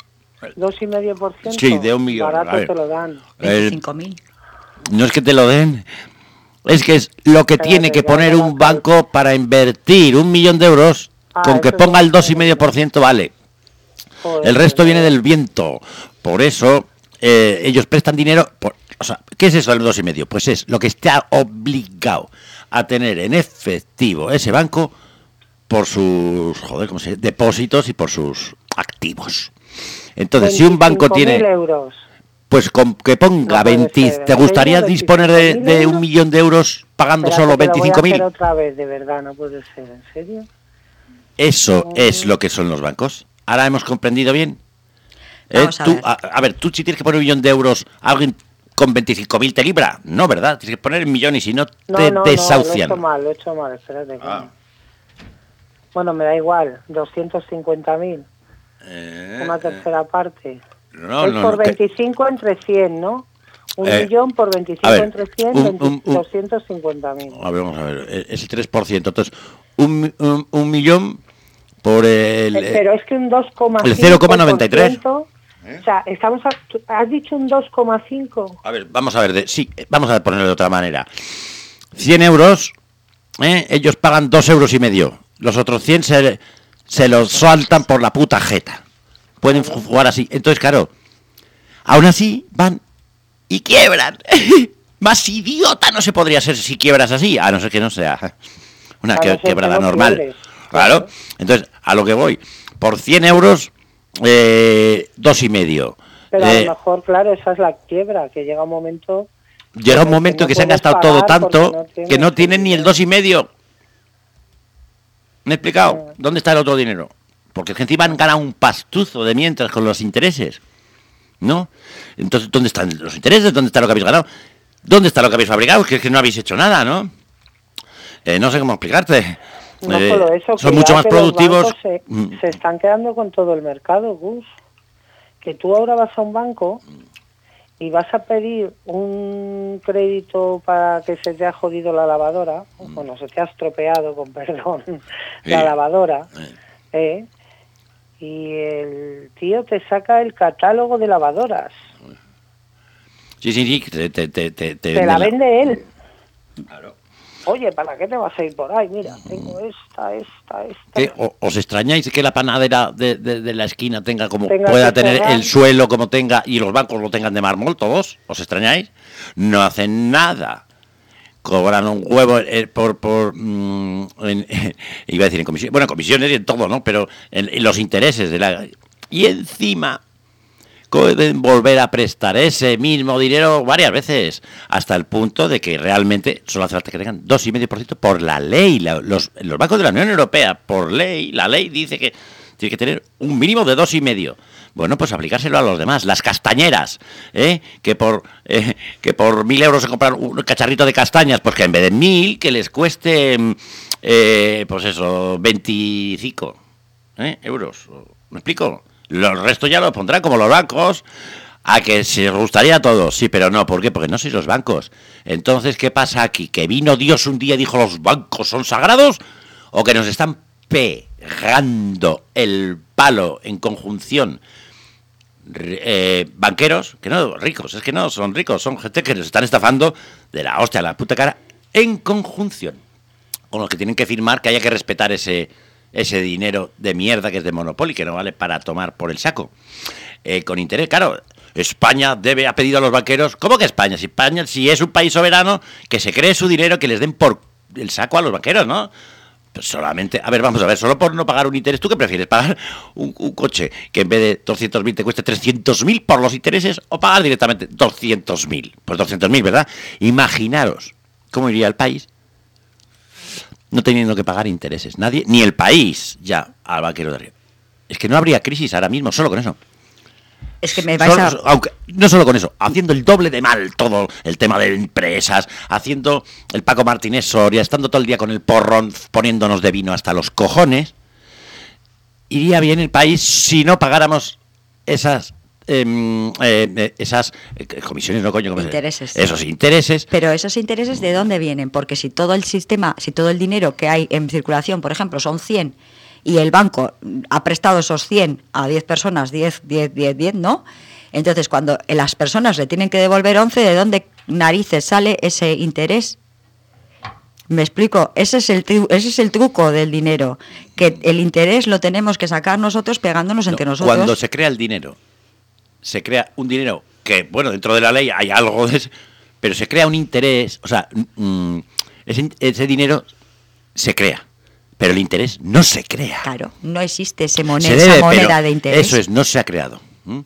2,5%. Sí, de 1 millón. Barato te lo dan. 25.000. No es que te lo den, es que es lo que tiene que poner un banco para invertir 1 millón de euros, con que ponga el 2,5% vale. Joder, el resto viene del viento. Por eso ellos prestan dinero. O sea, ¿qué es eso del 2,5%? Pues es lo que está obligado a tener en efectivo ese banco por sus depósitos y por sus activos. Entonces, si un banco tiene euros. Pues con que ponga no 20, ¿te gustaría disponer de 1 millón de euros pagando solo 25.000? Otra vez, de verdad, no puede ser, ¿en serio? Eso es lo que son los bancos. ¿Ahora hemos comprendido bien? A ver, tú si tienes que poner 1 millón de euros, ¿alguien con 25.000 te libra? No, ¿verdad? Tienes que poner 1 millón y si no, te desahucian. No, lo he hecho mal, espérate. Bueno, me da igual, 250.000. Una tercera parte. Por 25 entre 100, ¿no? 1 millón por 25 entre 100, 250.000. A ver, vamos a ver, es el 3%. Entonces, un millón por el... Pero es que un 2,5%... El 0,93. O sea, has dicho un 2,5. A ver, vamos a ver, vamos a ponerlo de otra manera. 100 euros, ellos pagan 2,5 euros. Los otros 100 se los saltan por la puta jeta. Pueden jugar así. Entonces, claro, aún así van y quiebran. Más idiota no se podría ser si quiebras así, a no ser que no sea una quebrada normal. Quiebres. Claro. Entonces, a lo que voy, por 100 euros, 2,5. Pero a lo mejor, claro, esa es la quiebra, que llega un momento... Llega un momento que se han gastado todo tanto que no tienen ni el 2,5. ¿Me he explicado? ¿Dónde está el otro dinero? Porque es que encima han ganado un pastuzo de mientras con los intereses, ¿no? Entonces, ¿dónde están los intereses? ¿Dónde está lo que habéis ganado? ¿Dónde está lo que habéis fabricado? Que es que no habéis hecho nada, ¿no? No sé cómo explicarte. No solo eso, son mucho más productivos. Se están quedando con todo el mercado, Gus. Que tú ahora vas a un banco y vas a pedir un crédito para que se te ha jodido la lavadora, bueno, se te ha estropeado, con perdón, la lavadora, y el tío te saca el catálogo de lavadoras. Sí, te la vende él. Claro. Oye, ¿para qué te vas a ir por ahí? Mira, tengo esta. ¿Os extrañáis que la panadera de la esquina pueda tener el suelo como tenga y los bancos lo tengan de mármol todos? ¿Os extrañáis? No hacen nada. Cobran un huevo iba a decir en comisiones. Bueno, en comisiones y en todo, ¿no? Pero en los intereses y encima pueden volver a prestar ese mismo dinero varias veces, hasta el punto de que realmente solo hace falta que tengan 2,5% por la ley. Los bancos de la Unión Europea, por ley, la ley dice que tiene que tener un mínimo de 2,5%. Bueno, pues aplicárselo a los demás. Las castañeras, que por 1.000 euros se compran un cacharrito de castañas, pues que en vez de 1.000, que les cueste, pues eso, 25 euros. ¿Me explico? Los restos ya lo pondrán como los bancos, a que se gustaría a todos. Sí, pero no, ¿por qué? Porque no sois los bancos. Entonces, ¿qué pasa aquí? ¿Que vino Dios un día y dijo los bancos son sagrados? ¿O que nos están pegando el palo en conjunción banqueros, que no ricos, es que no son ricos, son gente que nos están estafando de la hostia, la puta cara, en conjunción con los que tienen que firmar que haya que respetar ese dinero de mierda que es de Monopoly, que no vale para tomar por el saco, con interés. Claro, España ha pedido a los banqueros, ¿cómo que España? Si es un país soberano, que se cree su dinero, que les den por el saco a los banqueros, ¿no? Pues solamente, vamos a ver, solo por no pagar un interés, ¿tú qué prefieres? ¿Pagar un coche que en vez de 200.000 te cueste 300.000 por los intereses, o pagar directamente 200.000? Pues 200.000, ¿verdad? Imaginaros cómo iría el país no teniendo que pagar intereses. Nadie, ni el país, ya, al banquero de arriba. Es que no habría crisis ahora mismo, solo con eso. Es que me vais aunque no solo con eso, haciendo el doble de mal todo el tema de empresas, haciendo el Paco Martínez Soria, estando todo el día con el porrón, poniéndonos de vino hasta los cojones, iría bien el país si no pagáramos esas comisiones, no coño, ¿cómo intereses. Esos intereses. Pero esos intereses, ¿de dónde vienen? Porque si todo el sistema, si todo el dinero que hay en circulación, por ejemplo, son 100, y el banco ha prestado esos 100 a 10 personas, 10, ¿no? Entonces, cuando las personas le tienen que devolver 11, ¿de dónde narices sale ese interés? ¿Me explico? Ese es el truco del dinero, que el interés lo tenemos que sacar nosotros pegándonos entre nosotros. Cuando se crea el dinero, se crea un dinero que, bueno, dentro de la ley hay algo de eso, pero se crea un interés, o sea, ese dinero se crea. Pero el interés no se crea. Claro, no existe esa moneda de interés. Eso es, no se ha creado.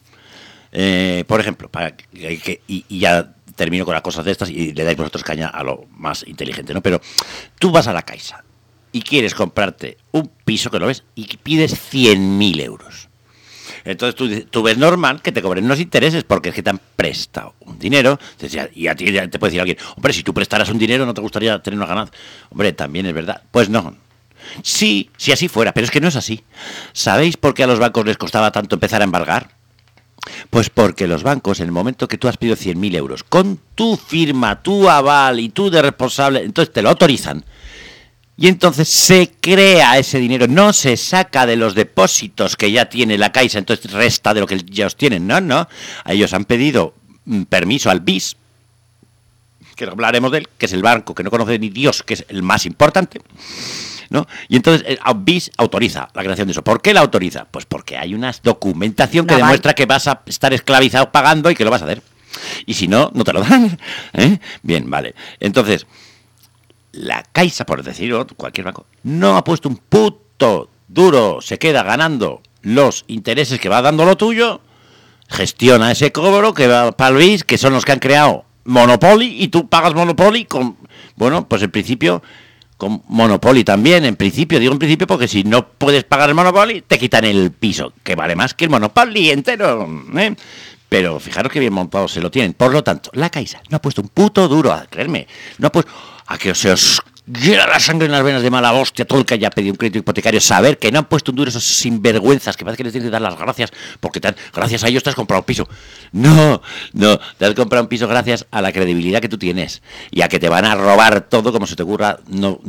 Por ejemplo, y ya termino con las cosas de estas y le dais vosotros caña a lo más inteligente, ¿no? Pero tú vas a la Caixa y quieres comprarte un piso, que lo ves, y pides 100.000 euros. Entonces tú ves normal que te cobren unos intereses porque es que te han prestado un dinero. Y a ti te puede decir alguien, hombre, si tú prestaras un dinero, ¿no te gustaría tener una ganancia? Hombre, también es verdad. Pues no. Sí, si así fuera, pero es que no es así. ¿Sabéis por qué a los bancos les costaba tanto empezar a embargar? Pues porque los bancos, en el momento que tú has pedido 100.000 euros, con tu firma, tu aval y tú de responsable, entonces te lo autorizan. Y entonces se crea ese dinero, no se saca de los depósitos que ya tiene la Caixa, entonces resta de lo que ellos tienen. No. A ellos han pedido permiso al BIS, que no hablaremos de él, que es el banco que no conoce ni Dios, que es el más importante, ¿no? Y entonces el BIS autoriza la creación de eso. ¿Por qué la autoriza? Pues porque hay una documentación que demuestra que vas a estar esclavizado pagando y que lo vas a hacer. Y si no, no te lo dan. Bien, vale. Entonces, la Caixa, por decirlo, cualquier banco, no ha puesto un puto duro, se queda ganando los intereses que va dando lo tuyo, gestiona ese cobro que va para el BIS, que son los que han creado Monopoly, y tú pagas Monopoly con, bueno, pues en principio, con Monopoly también, en principio, digo en principio porque si no puedes pagar el Monopoly, te quitan el piso, que vale más que el Monopoly entero, ¿eh? Pero fijaros que bien montado se lo tienen. Por lo tanto, la Caixa no ha puesto un puto duro, a creerme, no ha puesto a que se os hiela la sangre en las venas de mala hostia todo el que haya pedido un crédito hipotecario, saber que no han puesto un duro esos sinvergüenzas que parece que les tienes que dar las gracias porque gracias a ellos te has comprado un piso. No, te has comprado un piso gracias a la credibilidad que tú tienes y a que te van a robar todo como se te ocurra no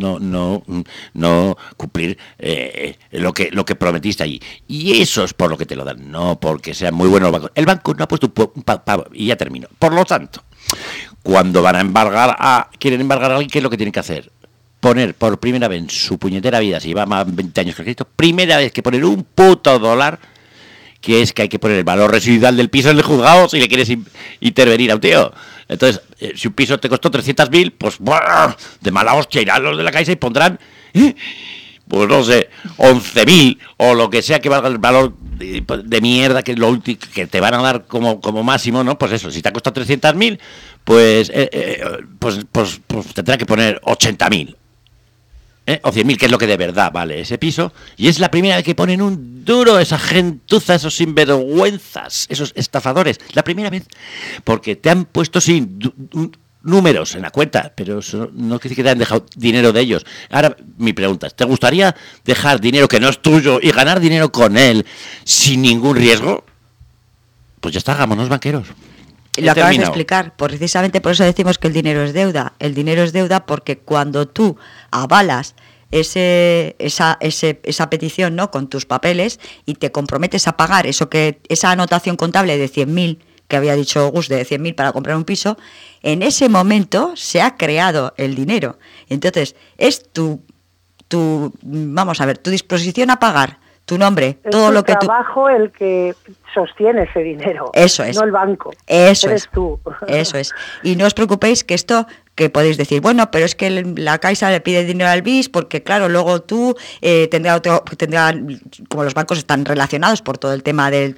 cumplir lo que prometiste allí. Y eso es por lo que te lo dan, no porque sean muy buenos los bancos. El banco no ha puesto un pavo, y ya termino. Por lo tanto, cuando van a quieren embargar a alguien, ¿qué es lo que tienen que hacer? Poner por primera vez en su puñetera vida, si lleva más de 20 años que Cristo, primera vez que poner un puto dólar, que es que hay que poner el valor residual del piso en el juzgado si le quieres intervenir a un tío. Entonces, si un piso te costó 300.000, pues ¡buah! De mala hostia irán los de la Caixa y pondrán, pues no sé, 11.000 o lo que sea que valga el valor de mierda que es lo último que te van a dar como máximo, ¿no? Pues eso, si te ha costado 300.000, pues tendrá que poner 80.000. O 100.000, que es lo que de verdad vale ese piso, y es la primera vez que ponen un duro esa gentuza, esos sinvergüenzas, esos estafadores, la primera vez, porque te han puesto números en la cuenta, pero eso no quiere decir que te han dejado dinero de ellos. Ahora, mi pregunta es, ¿te gustaría dejar dinero que no es tuyo y ganar dinero con él sin ningún riesgo? Pues ya está, hagámonos banqueros. Lo acabas de explicar, precisamente por eso decimos que el dinero es deuda. El dinero es deuda porque cuando tú avalas esa petición, ¿no?, con tus papeles y te comprometes a pagar esa anotación contable de 100.000 que había dicho Gus, de 100.000 para comprar un piso, en ese momento se ha creado el dinero. Entonces, es tu disposición a pagar, tu nombre, es todo lo que trabajo el que sostiene ese dinero. Eso es. No el banco. Eso eres es. Tú. Eso es. Y no os preocupéis que esto, que podéis decir, bueno, pero es que la Caixa le pide dinero al BIS porque, claro, luego tú tendrá, como los bancos están relacionados por todo el tema del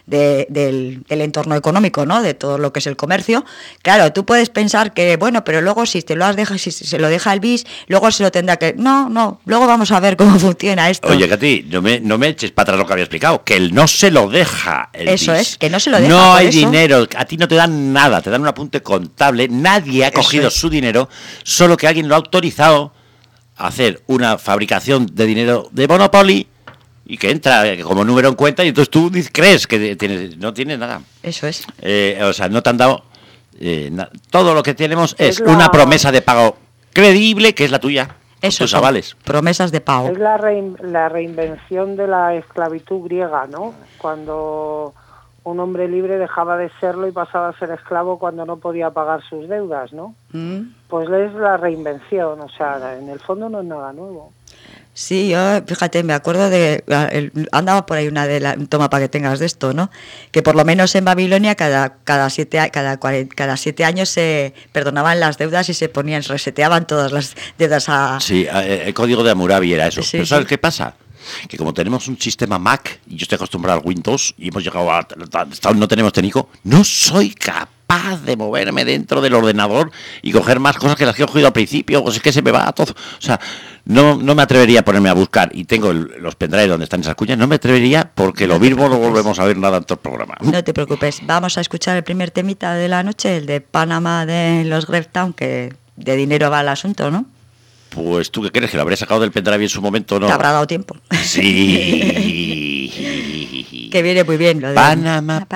entorno económico, ¿no?, de todo lo que es el comercio, claro, tú puedes pensar que, bueno, pero luego si se lo deja el BIS, luego se lo tendrá que... No, luego vamos a ver cómo funciona esto. Oye, Katy, no me eches para atrás lo que había explicado, que él no se lo deja el Eso BIS. Es, que no se lo deja. No hay dinero, a ti no te dan nada, te dan un apunte contable, nadie ha cogido su dinero, solo que alguien lo ha autorizado a hacer una fabricación de dinero de Monopoly y que entra como número en cuenta y entonces tú crees que no tienes nada. Eso es. O sea, no te han dado... todo lo que tenemos es una promesa de pago creíble, que es la tuya. Eso, tus avales. Promesas de pago. Es la reinvención de la esclavitud griega, ¿no? Cuando un hombre libre dejaba de serlo y pasaba a ser esclavo cuando no podía pagar sus deudas, ¿no? Pues es la reinvención, o sea, en el fondo no es nada nuevo. Sí, yo, fíjate, me acuerdo andaba por ahí toma para que tengas de esto, ¿no? Que por lo menos en Babilonia cada 7 años se perdonaban las deudas y se reseteaban todas las deudas a... Sí, el código de Hammurabi era eso. Sí, pero ¿sabes qué pasa? Que como tenemos un sistema Mac, y yo estoy acostumbrado al Windows, y hemos llegado no tenemos técnico, no soy capaz de moverme dentro del ordenador y coger más cosas que las que he cogido al principio, o es que se me va todo. O sea, no me atrevería a ponerme a buscar, y tengo los pendrives donde están esas cuñas, no me atrevería porque lo mismo no volvemos a ver nada en todo el programa. No te preocupes, vamos a escuchar el primer temita de la noche, el de Panamá de los Greftown, que de dinero va el asunto, ¿no? Pues tú qué crees, que lo habría sacado del pendrive en su momento, ¿no? Te habrá dado tiempo. Sí. Que viene muy bien lo de Panamá.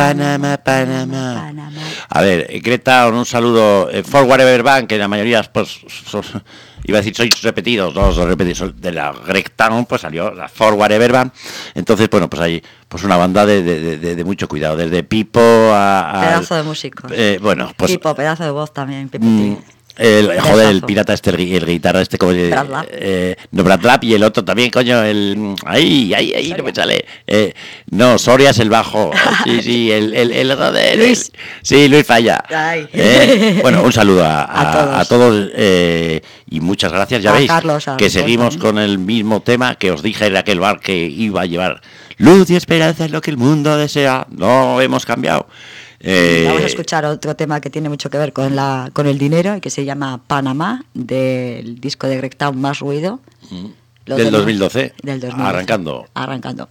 A ver, Greta, un saludo. For Whatever Band, que la mayoría, pues, iba a decir, sois repetidos, no os repetís, de la Grecktown, pues salió la For Whatever Band. Entonces, bueno, pues hay pues una banda de mucho cuidado, desde Pipo a pedazo de músico. Bueno, pues Pipo, pedazo de voz también. el pirata este, el guitarra este, como Brad Lap, y el otro también, coño, ahí no me sale. No, Soria es el bajo. Sí, el joder. Luis. Sí, Luis Falla. Bueno, un saludo a todos y muchas gracias. Ya veis Carlos, que seguimos con el mismo tema que os dije en aquel bar que iba a llevar. Luz y esperanza es lo que el mundo desea. No hemos cambiado. Vamos a escuchar otro tema que tiene mucho que ver con el dinero y que se llama Panamá, del disco de Grecktown Más Ruido. Del 2012. Del 2012. Arrancando.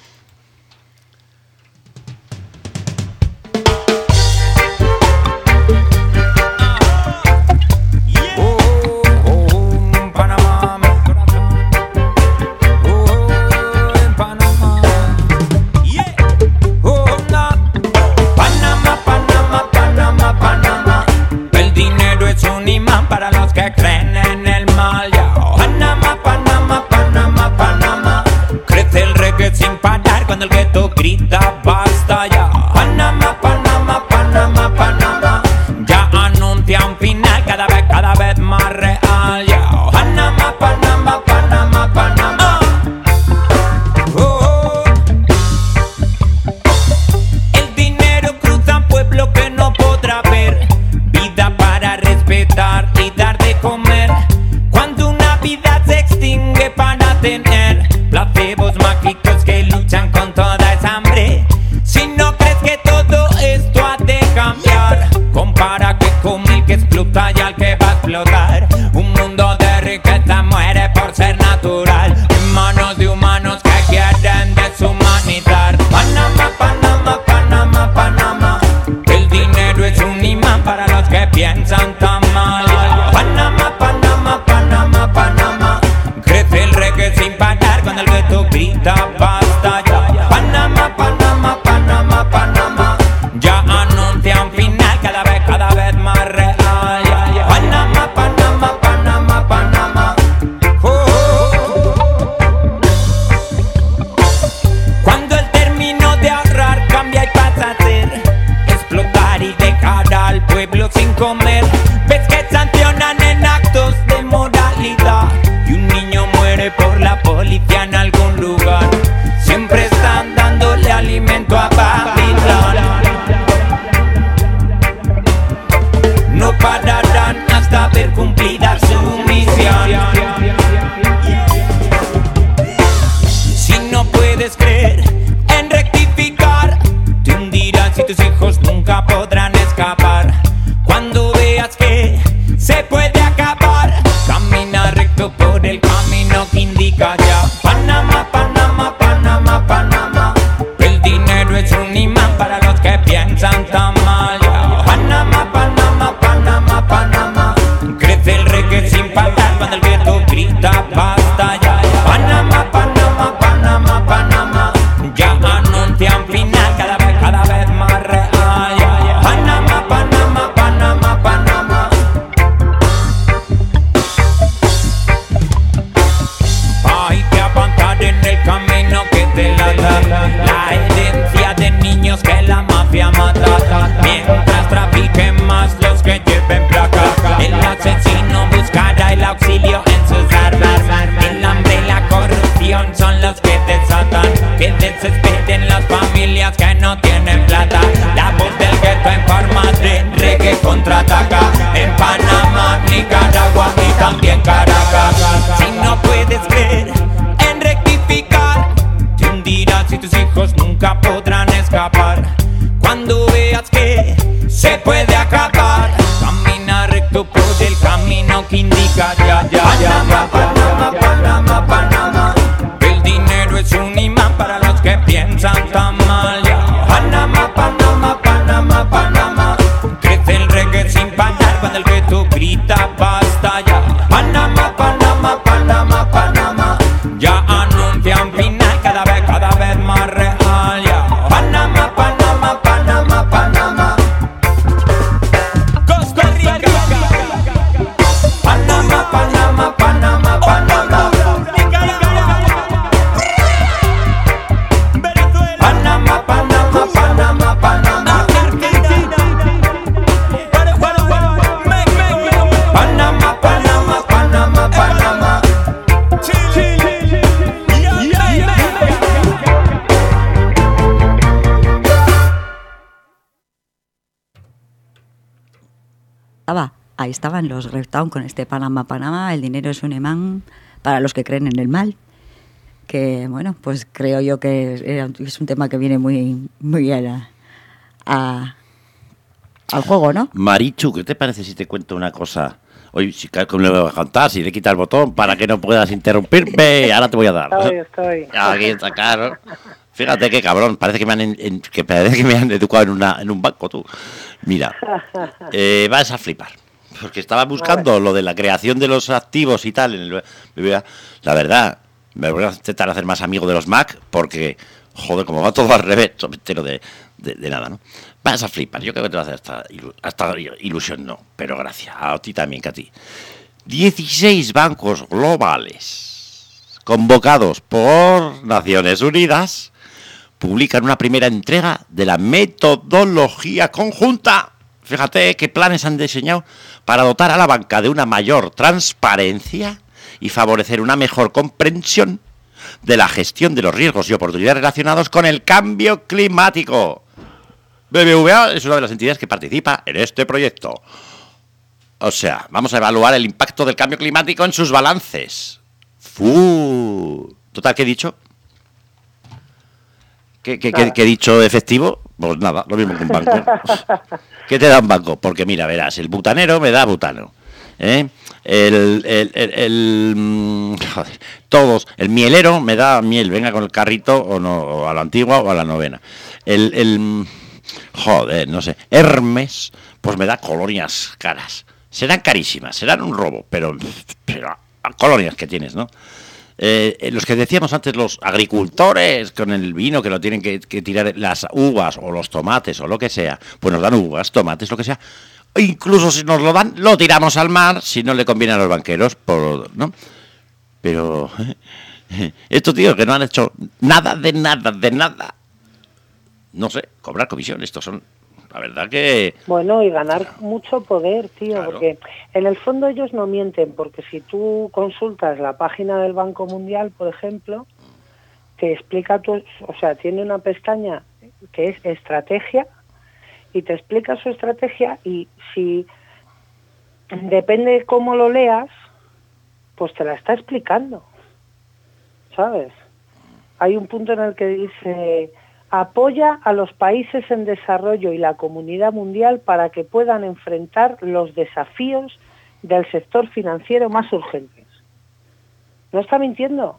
Para los que creen en el mal, ya. Panamá, Panamá, Panamá, Panamá. Crece el reggae sin parar cuando el gueto grita basta ya. Panamá, Panamá, Panamá, Panamá. Ya anuncia un final cada vez más real, ya. Panamá, Panamá, Panamá, Panamá. El dinero cruza un pueblo que no podrá ver. Vida para respetar y dar de comer. Cuando una vida se extingue para tener placebos mágicos que luchan con toda esa hambre. Si no crees que todo esto ha de cambiar, compara que con el que explota y al que va a explotar. Un mundo de riqueza muere por ser natural, en manos de humanos que quieren deshumanizar. Panamá, Panamá, Panamá, Panamá. El dinero es un imán para los que piensan tan mal. Panamá, Panamá, Panamá, Panamá. Crece el reggae sin parar cuando el gueto grita basta ya. Panamá, Panamá, Panamá, Panamá. Ya anuncia un final cada vez más real. Panamá, Panamá, Panamá, Panamá. Cuando el término de ahorrar cambia y pasa a ser explotar y dejar al pueblo sin comer. Ves que sancionan en actos de moralidad y un niño muere por la policía en algún lugar. Siempre están dándole alimento a Babilón. No pararán hasta ver cumplida su misión. Si no puedes creer en rectificar, te hundirás y tus hijos nunca podrán escapar. Cuando veas que se puede acabar, camina recto por el camino que indica ya. Panamá, Panamá, Panamá, Panamá. El dinero es un imán para los que piensan tan mal ya. Panamá, Panamá, Panamá, Panamá. Crece el reggae sin parar cuando el gueto grita basta ya. Panamá, Panamá, Panamá, Panamá. Ya anuncia un final cada vez más real. Panamá, Panamá, Panamá, Panamá. Hay que avanzar en el camino que te la herencia de niños que la mafia mata. Mientras trafiquen más los que lleven placa, el asesino buscará el auxilio en sus armas. El hambre y la corrupción son los que desatan, que desesperen las familias que no tienen plata. La voz del gueto en forma de reggae contraataca en Panamá, Nicaragua y también Caracas. Si no puedes creer en rectificar, te hundirás y tus hijos nunca podrán escapar. Cuando veas que se puede acabar, camina recto por el camino que indica ya. Panamá, Panamá, Panamá, Panamá. El dinero es un imán para los que piensan tan mal ya. Panamá, Panamá, Panamá, Panamá. Crece el reggae sin parar cuando el gueto grita basta ya. Panamá, Panamá, Panamá, Panamá. Ya anuncia un final cada vez más real ya. ahí estaban los Reptown con este Panamá, el dinero es un imán para los que creen en el mal. Que, bueno, pues creo yo que es un tema que viene muy al juego, ¿no? Marichu, ¿qué te parece si te cuento una cosa? Hoy, si ¿cómo le voy a contar? Si le quita el botón para que no puedas interrumpirme, ahora te voy a dar. Estoy. Aquí está, claro. Fíjate qué cabrón, parece que me han educado en un banco, tú. Mira, vas a flipar. Porque estaba buscando lo de la creación de los activos y tal. La verdad, me voy a intentar hacer más amigo de los Mac porque, joder, como va todo al revés, me entero de nada, ¿no? Vas a flipar, yo creo que te va a hacer hasta ilusión, no, pero gracias, a ti también, que a ti. 16 bancos globales convocados por Naciones Unidas publican una primera entrega de la metodología conjunta. Fíjate qué planes han diseñado para dotar a la banca de una mayor transparencia y favorecer una mejor comprensión de la gestión de los riesgos y oportunidades relacionados con el cambio climático. BBVA es una de las entidades que participa en este proyecto. O sea, vamos a evaluar el impacto del cambio climático en sus balances. Total, ¿qué he dicho? ¿Qué he dicho efectivo? Pues nada, lo mismo que un banco. ¿Qué te da un banco? Porque mira, verás, el butanero me da butano. El mielero me da miel, venga con el carrito o no, o a la antigua o a la novena. No sé, Hermes, pues me da colonias caras. Serán carísimas, serán un robo, pero colonias que tienes, ¿no? Los que decíamos antes, los agricultores con el vino que lo tienen que tirar, las uvas o los tomates o lo que sea, pues nos dan uvas, tomates, lo que sea. Incluso si nos lo dan, lo tiramos al mar si no le conviene a los banqueros, ¿no? Pero estos tíos que no han hecho nada de nada. No sé, cobrar comisión, estos son, la verdad que... Bueno, y ganar mucho poder, tío, Claro. porque en el fondo ellos no mienten, porque si tú consultas la página del Banco Mundial, por ejemplo, te explica, tiene una pestaña que es estrategia, y te explica su estrategia, y si depende de cómo lo leas, pues te la está explicando, ¿sabes? Hay un punto en el que dice... apoya a los países en desarrollo y la comunidad mundial para que puedan enfrentar los desafíos del sector financiero más urgentes. ¿No está mintiendo?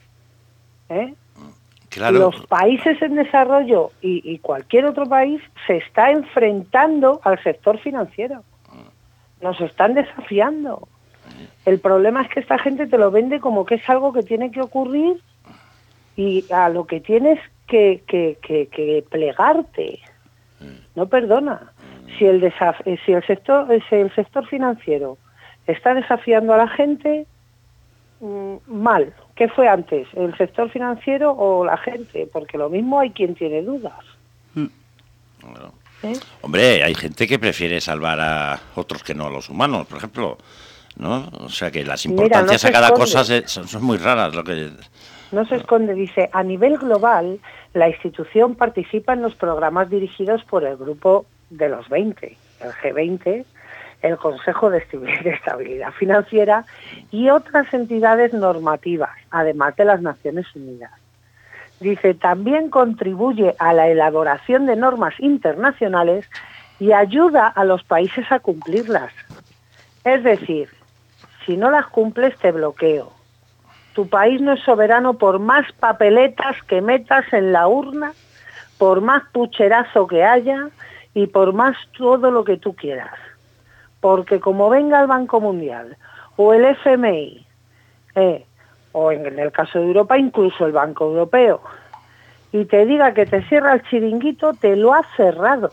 Claro. Los países en desarrollo y cualquier otro país se está enfrentando al sector financiero. Nos están desafiando. El problema es que esta gente te lo vende como que es algo que tiene que ocurrir y a lo que tienes que plegarte. No perdona. Si el sector financiero está desafiando a la gente, mal. ¿Qué fue antes? ¿El sector financiero o la gente? Porque lo mismo hay quien tiene dudas. Bueno. Hombre, hay gente que prefiere salvar a otros que no a los humanos, por ejemplo, ¿no? O sea que las importancias a cada cosa son muy raras. Lo que no se esconde, dice, a nivel global, la institución participa en los programas dirigidos por el Grupo de los 20, el G20, el Consejo de Estabilidad Financiera y otras entidades normativas, además de las Naciones Unidas. Dice, también contribuye a la elaboración de normas internacionales y ayuda a los países a cumplirlas. Es decir, si no las cumples te bloqueo. Tu país no es soberano por más papeletas que metas en la urna, por más pucherazo que haya y por más todo lo que tú quieras. Porque como venga el Banco Mundial o el FMI, o en el caso de Europa incluso el Banco Europeo, y te diga que te cierra el chiringuito, te lo ha cerrado.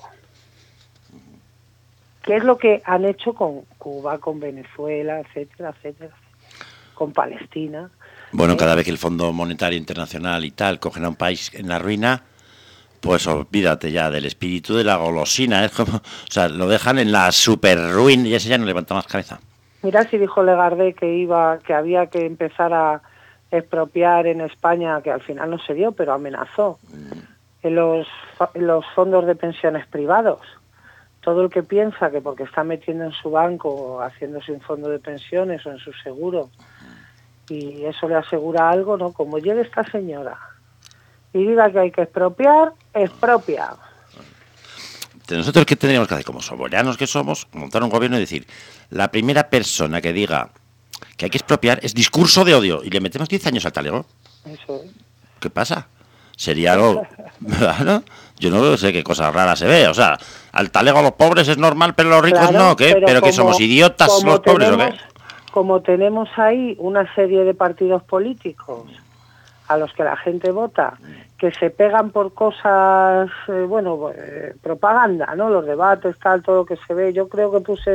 ¿Qué es lo que han hecho con Cuba, con Venezuela, etcétera, con Palestina? Bueno, cada vez que el Fondo Monetario Internacional y tal cogen a un país en la ruina, pues olvídate ya del espíritu de la golosina. Es como, o sea, lo dejan en la super ruina y ese ya no levanta más cabeza. Mira si dijo Lagarde que había que empezar a expropiar en España, que al final no se dio, pero amenazó, en los fondos de pensiones privados. todo el que piensa que porque está metiendo en su banco o haciéndose un fondo de pensiones o en su seguro y eso le asegura algo, ¿no? Como llegue esta señora y diga que hay que expropiar, expropia. Nosotros, ¿qué tendríamos que hacer? Como soberanos que somos, montar un gobierno y decir, la primera persona que diga que hay que expropiar es discurso de odio y le metemos 10 años al talego. Eso es. ¿Qué pasa? Sería algo... ¿no? Yo no sé qué cosa rara se ve. O sea, al talego a los pobres es normal, pero a los ricos Claro, no, ¿qué? ¿Pero que somos idiotas los pobres o qué? Como tenemos ahí una serie de partidos políticos a los que la gente vota, que se pegan por cosas, propaganda, ¿no? Los debates, tal, todo lo que se ve. Yo creo que puse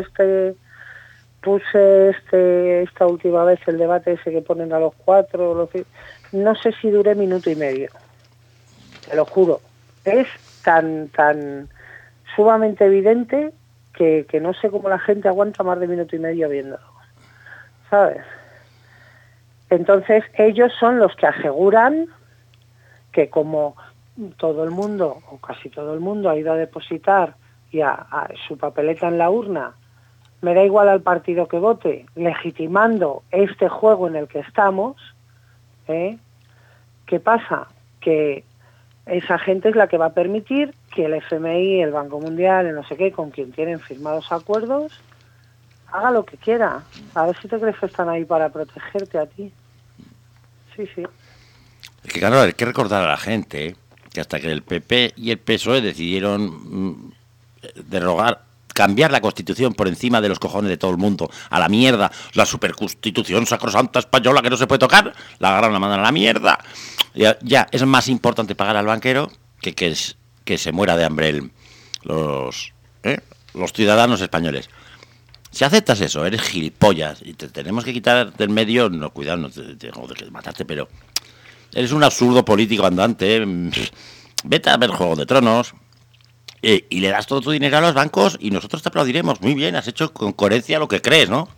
esta última vez el debate ese que ponen a los 4, no sé si duré minuto y medio, te lo juro. Es tan sumamente evidente que no sé cómo la gente aguanta más de minuto y medio viéndolo, ¿sabes? Entonces ellos son los que aseguran que como todo el mundo, o casi todo el mundo, ha ido a depositar y a su papeleta en la urna, me da igual al partido que vote, legitimando este juego en el que estamos, ¿qué pasa? Que esa gente es la que va a permitir que el FMI, el Banco Mundial, el no sé qué, con quien tienen firmados acuerdos, haga lo que quiera. A ver si te crees que están ahí para protegerte a ti. Sí. Es que claro, hay que recordar a la gente que hasta que el PP y el PSOE decidieron cambiar la Constitución por encima de los cojones de todo el mundo, a la mierda, la superconstitución sacrosanta española que no se puede tocar, la agarran, la mandan a la mierda. Ya es más importante pagar al banquero que se muera de hambre los ciudadanos españoles. Si aceptas eso, eres gilipollas y te tenemos que quitar del medio, no, cuidado, no te matarte, pero eres un absurdo político andante. Vete a ver Juego de Tronos y le das todo tu dinero a los bancos y nosotros te aplaudiremos. Muy bien, has hecho con coherencia lo que crees, ¿no?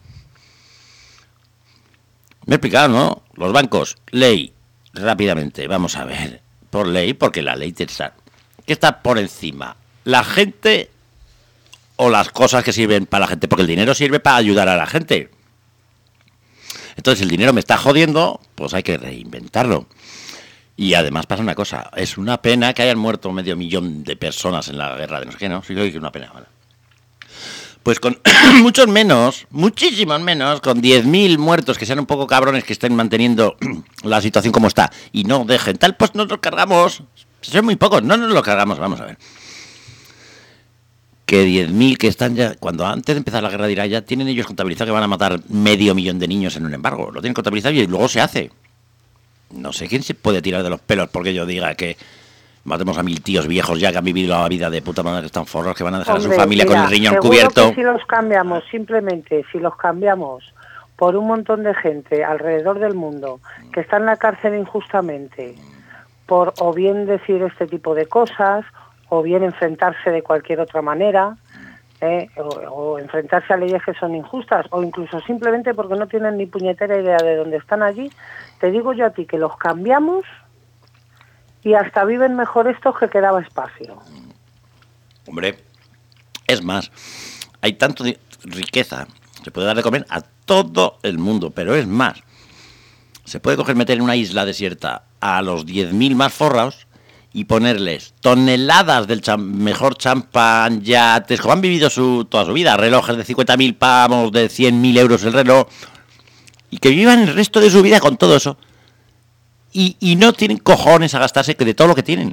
Me he explicado, ¿no? Los bancos, ley, rápidamente, vamos a ver, por ley, porque la ley ¿qué está por encima? ¿La gente o las cosas que sirven para la gente? Porque el dinero sirve para ayudar a la gente. Entonces el dinero me está jodiendo, pues hay que reinventarlo. Y además pasa una cosa, es una pena que hayan muerto 500.000 de personas en la guerra de no sé qué, ¿no? Sí, creo que es una pena, ¿vale? Pues con muchísimos menos, con 10.000 muertos que sean un poco cabrones, que estén manteniendo la situación como está y no dejen tal, pues nos lo cargamos. Son muy pocos, no nos lo cargamos, vamos a ver. Que 10.000 que están ya, cuando antes de empezar la guerra de Irak, ya tienen ellos contabilizado que van a matar 500.000 de niños en un embargo. Lo tienen contabilizado y luego se hace. No sé quién se puede tirar de los pelos porque yo diga que matemos a 1.000 tíos viejos ya que han vivido la vida de puta madre, que están forros, que van a dejar a su familia con el riñón cubierto. Que si los cambiamos, simplemente, si los cambiamos por un montón de gente alrededor del mundo que está en la cárcel injustamente, por o bien decir este tipo de cosas, o bien enfrentarse de cualquier otra manera, o enfrentarse a leyes que son injustas, o incluso simplemente porque no tienen ni puñetera idea de dónde están allí, te digo yo a ti que los cambiamos y hasta viven mejor estos que quedaba espacio. Hombre, es más, hay tanto riqueza, se puede dar de comer a todo el mundo, pero es más, se puede meter en una isla desierta a los 10.000 más forrados y ponerles toneladas del mejor champán, yates, como han vivido toda su vida, relojes de 50.000 pavos, de 100.000 euros el reloj, y que vivan el resto de su vida con todo eso, y no tienen cojones a gastarse de todo lo que tienen.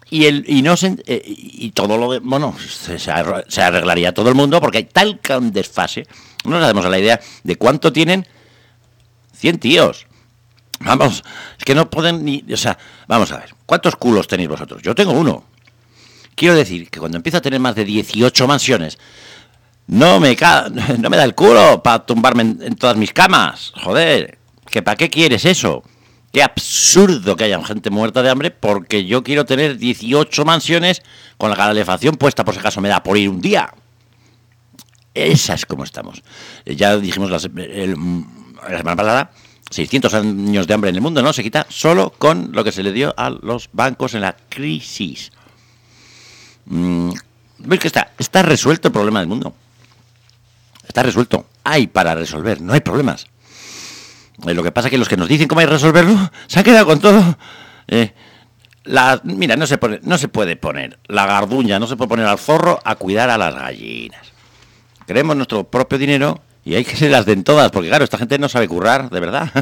Y todo lo de... Bueno, se arreglaría todo el mundo porque hay tal desfase. No nos hacemos a la idea de cuánto tienen 100 tíos. Vamos, es que no pueden ni... O sea, vamos a ver, ¿cuántos culos tenéis vosotros? Yo tengo uno. Quiero decir que cuando empiezo a tener más de 18 mansiones, no me da el culo para tumbarme en todas mis camas. Joder, ¿que para qué quieres eso? Qué absurdo que haya gente muerta de hambre porque yo quiero tener 18 mansiones con la calefacción puesta por si acaso me da por ir un día. Esa es como estamos. Ya dijimos la semana pasada, 600 años de hambre en el mundo, ¿no? Se quita solo con lo que se le dio a los bancos en la crisis. ¿Ves que está resuelto el problema del mundo? Está resuelto. Hay para resolver, no hay problemas. Lo que pasa es que los que nos dicen cómo hay que resolverlo se han quedado con todo. Mira, no se puede poner la garduña, no se puede poner al zorro a cuidar a las gallinas. Queremos nuestro propio dinero y hay que se las den todas, porque claro, esta gente no sabe currar, de verdad.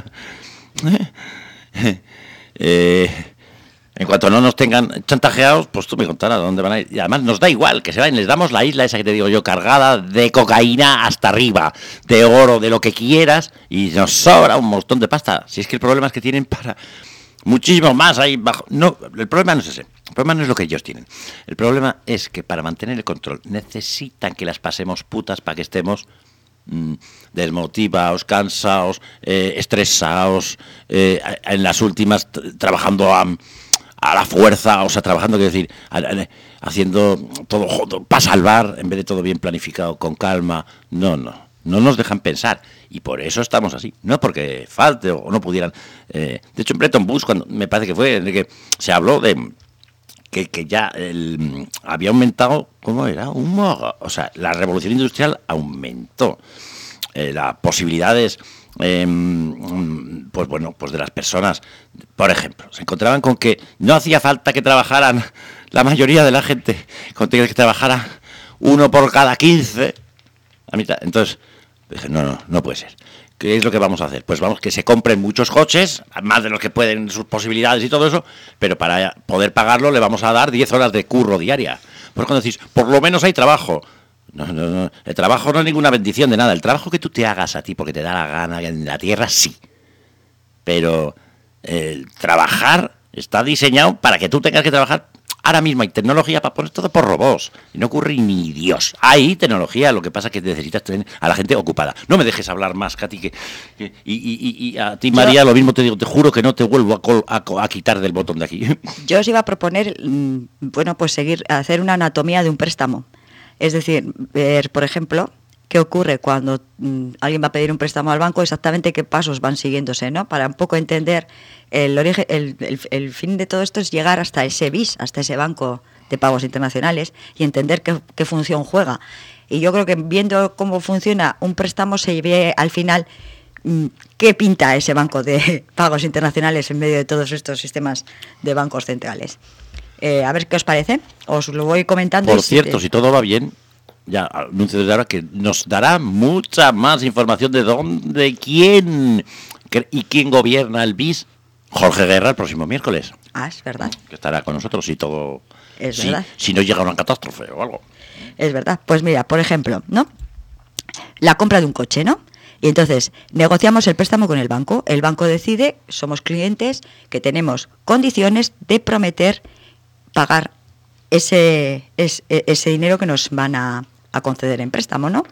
En cuanto no nos tengan chantajeados, pues tú me contarás a dónde van a ir. Y además nos da igual que se vayan, les damos la isla esa que te digo yo, cargada de cocaína hasta arriba, de oro, de lo que quieras, y nos sobra un montón de pasta. Si es que el problema es que tienen para muchísimo más ahí bajo. No, el problema no es ese. El problema no es lo que ellos tienen. El problema es que para mantener el control necesitan que las pasemos putas para que estemos desmotivados, cansados, estresados, en las últimas trabajando a la fuerza, o sea, trabajando, quiero decir, haciendo todo para salvar, en vez de todo bien planificado, con calma. No nos dejan pensar, y por eso estamos así, no porque falte o no pudieran. De hecho, en Bretton Woods, cuando me parece que fue, en el que se habló de que ya había aumentado, ¿cómo era? O sea, la revolución industrial aumentó las posibilidades. Pues bueno, pues de las personas, por ejemplo, se encontraban con que no hacía falta que trabajaran la mayoría de la gente, con que trabajara uno por cada 15, a mitad. Entonces dije, no puede ser. ¿Qué es lo que vamos a hacer? Pues vamos, que se compren muchos coches, más de los que pueden, sus posibilidades y todo eso, pero para poder pagarlo le vamos a dar 10 horas de curro diaria. Pues cuando decís, por lo menos hay trabajo. No. El trabajo no es ninguna bendición de nada. El trabajo que tú te hagas a ti porque te da la gana en la tierra, sí. Pero el trabajar está diseñado para que tú tengas que trabajar. Ahora mismo hay tecnología para poner todo por robots. Y no ocurre ni Dios. Hay tecnología, lo que pasa es que necesitas tener a la gente ocupada. No me dejes hablar más, Katy. Y a ti, María, lo mismo te digo. Te juro que no te vuelvo a quitar del botón de aquí. Yo os iba a proponer, pues hacer una anatomía de un préstamo. Es decir, ver, por ejemplo, qué ocurre cuando alguien va a pedir un préstamo al banco, exactamente qué pasos van siguiéndose, ¿no? Para un poco entender el origen, el fin de todo esto es llegar hasta ese BIS, hasta ese banco de pagos internacionales, y entender qué función juega. Y yo creo que viendo cómo funciona un préstamo se ve al final qué pinta ese banco de pagos internacionales en medio de todos estos sistemas de bancos centrales. A ver qué os parece, os lo voy comentando. Por cierto, si todo va bien, ya anuncio desde ahora que nos dará mucha más información de dónde, quién y quién gobierna el BIS, Jorge Guerra, el próximo miércoles. Es verdad. Que estará con nosotros y todo. Es verdad. Si no llega una catástrofe o algo. Es verdad. Pues mira, por ejemplo, ¿no? La compra de un coche, ¿no? Y entonces negociamos el préstamo con el banco. El banco decide, somos clientes, que tenemos condiciones de prometer pagar ese dinero que nos van a conceder en préstamo, ¿no?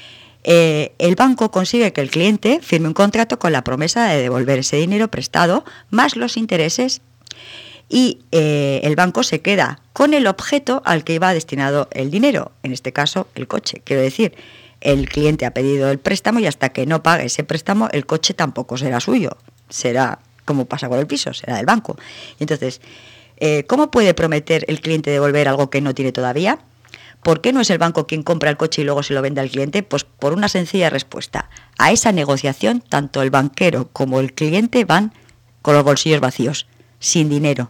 El banco consigue que el cliente firme un contrato con la promesa de devolver ese dinero prestado más los intereses, y el banco se queda con el objeto al que iba destinado el dinero, en este caso el coche. Quiero decir, el cliente ha pedido el préstamo y hasta que no pague ese préstamo el coche tampoco será suyo, será, como pasa con el piso, será del banco. Entonces, ¿cómo puede prometer el cliente devolver algo que no tiene todavía? ¿Por qué no es el banco quien compra el coche y luego se lo vende al cliente? Pues por una sencilla respuesta. A esa negociación, tanto el banquero como el cliente van con los bolsillos vacíos, sin dinero.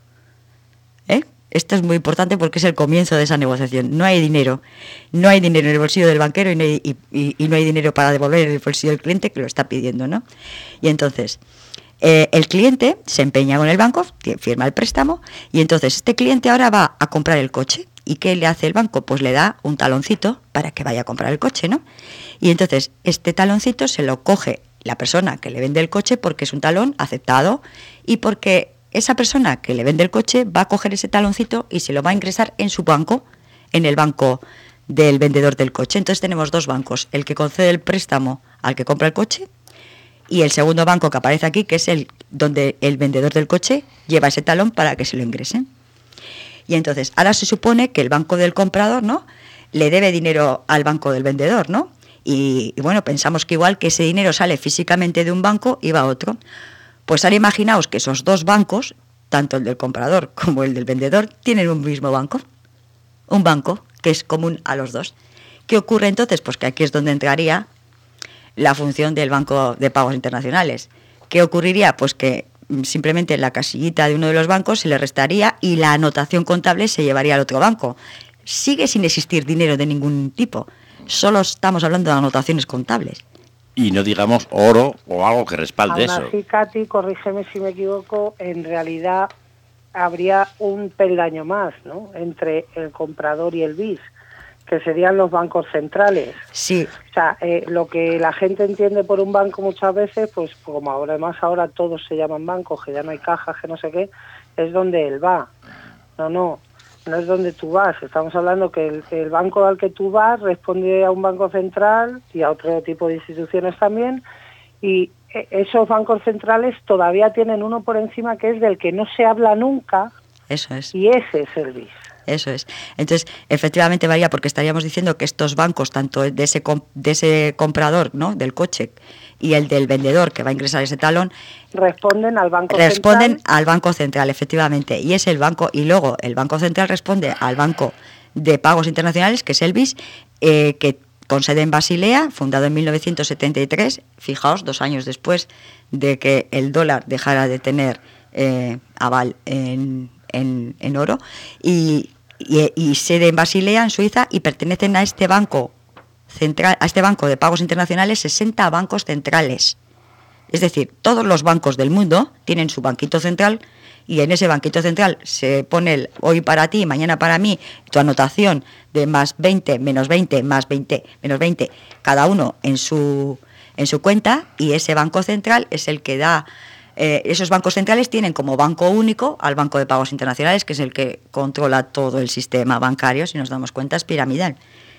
Esto es muy importante porque es el comienzo de esa negociación. No hay dinero en el bolsillo del banquero y no hay dinero para devolver en el bolsillo del cliente que lo está pidiendo, ¿no? Y entonces, el cliente se empeña con el banco, firma el préstamo, y entonces este cliente ahora va a comprar el coche. ¿Y qué le hace el banco? Pues le da un taloncito para que vaya a comprar el coche, ¿no? Y entonces este taloncito se lo coge la persona que le vende el coche porque es un talón aceptado, y porque esa persona que le vende el coche va a coger ese taloncito y se lo va a ingresar en su banco, en el banco del vendedor del coche. Entonces tenemos dos bancos, el que concede el préstamo al que compra el coche, y el segundo banco que aparece aquí, que es el donde el vendedor del coche lleva ese talón para que se lo ingresen. Y entonces, ahora se supone que el banco del comprador, ¿no?, le debe dinero al banco del vendedor, ¿no? Y bueno, pensamos que igual que ese dinero sale físicamente de un banco y va a otro. Pues ahora imaginaos que esos dos bancos, tanto el del comprador como el del vendedor, tienen un mismo banco. Un banco que es común a los dos. ¿Qué ocurre entonces? Pues que aquí es donde entraría la función del Banco de Pagos Internacionales. ¿Qué ocurriría? Pues que simplemente en la casillita de uno de los bancos se le restaría y la anotación contable se llevaría al otro banco. Sigue sin existir dinero de ningún tipo, solo estamos hablando de anotaciones contables. Y no digamos oro o algo que respalde eso. Aún así, Katy, corrígeme si me equivoco, en realidad habría un peldaño más, ¿no?, entre el comprador y el BIS, que serían los bancos centrales. Sí. O sea, lo que la gente entiende por un banco muchas veces, pues como además ahora todos se llaman bancos, que ya no hay cajas, que no sé qué, es donde él va. No es donde tú vas. Estamos hablando que el banco al que tú vas responde a un banco central y a otro tipo de instituciones también, y esos bancos centrales todavía tienen uno por encima que es del que no se habla nunca. Eso es. Y ese es el BIS. Eso es. Entonces, efectivamente, María, porque estaríamos diciendo que estos bancos, tanto de ese comprador, ¿no?, del coche, y el del vendedor que va a ingresar ese talón, responden al banco central. Al Banco Central, efectivamente. Y es el banco, y luego el Banco Central responde al Banco de Pagos Internacionales, que es el BIS, que con sede en Basilea, fundado en 1973, fijaos, 2 años después de que el dólar dejara de tener aval en oro, y sede en Basilea, en Suiza, y pertenecen a este banco central, a este Banco de Pagos Internacionales, 60 bancos centrales. Es decir, todos los bancos del mundo tienen su banquito central, y en ese banquito central se pone hoy para ti, mañana para mí, tu anotación de más 20, menos 20, más 20, menos 20, cada uno en su cuenta, y ese banco central es el que da. Esos bancos centrales tienen como banco único al Banco de Pagos Internacionales, que es el que controla todo el sistema bancario. Si nos damos cuenta, es piramidal.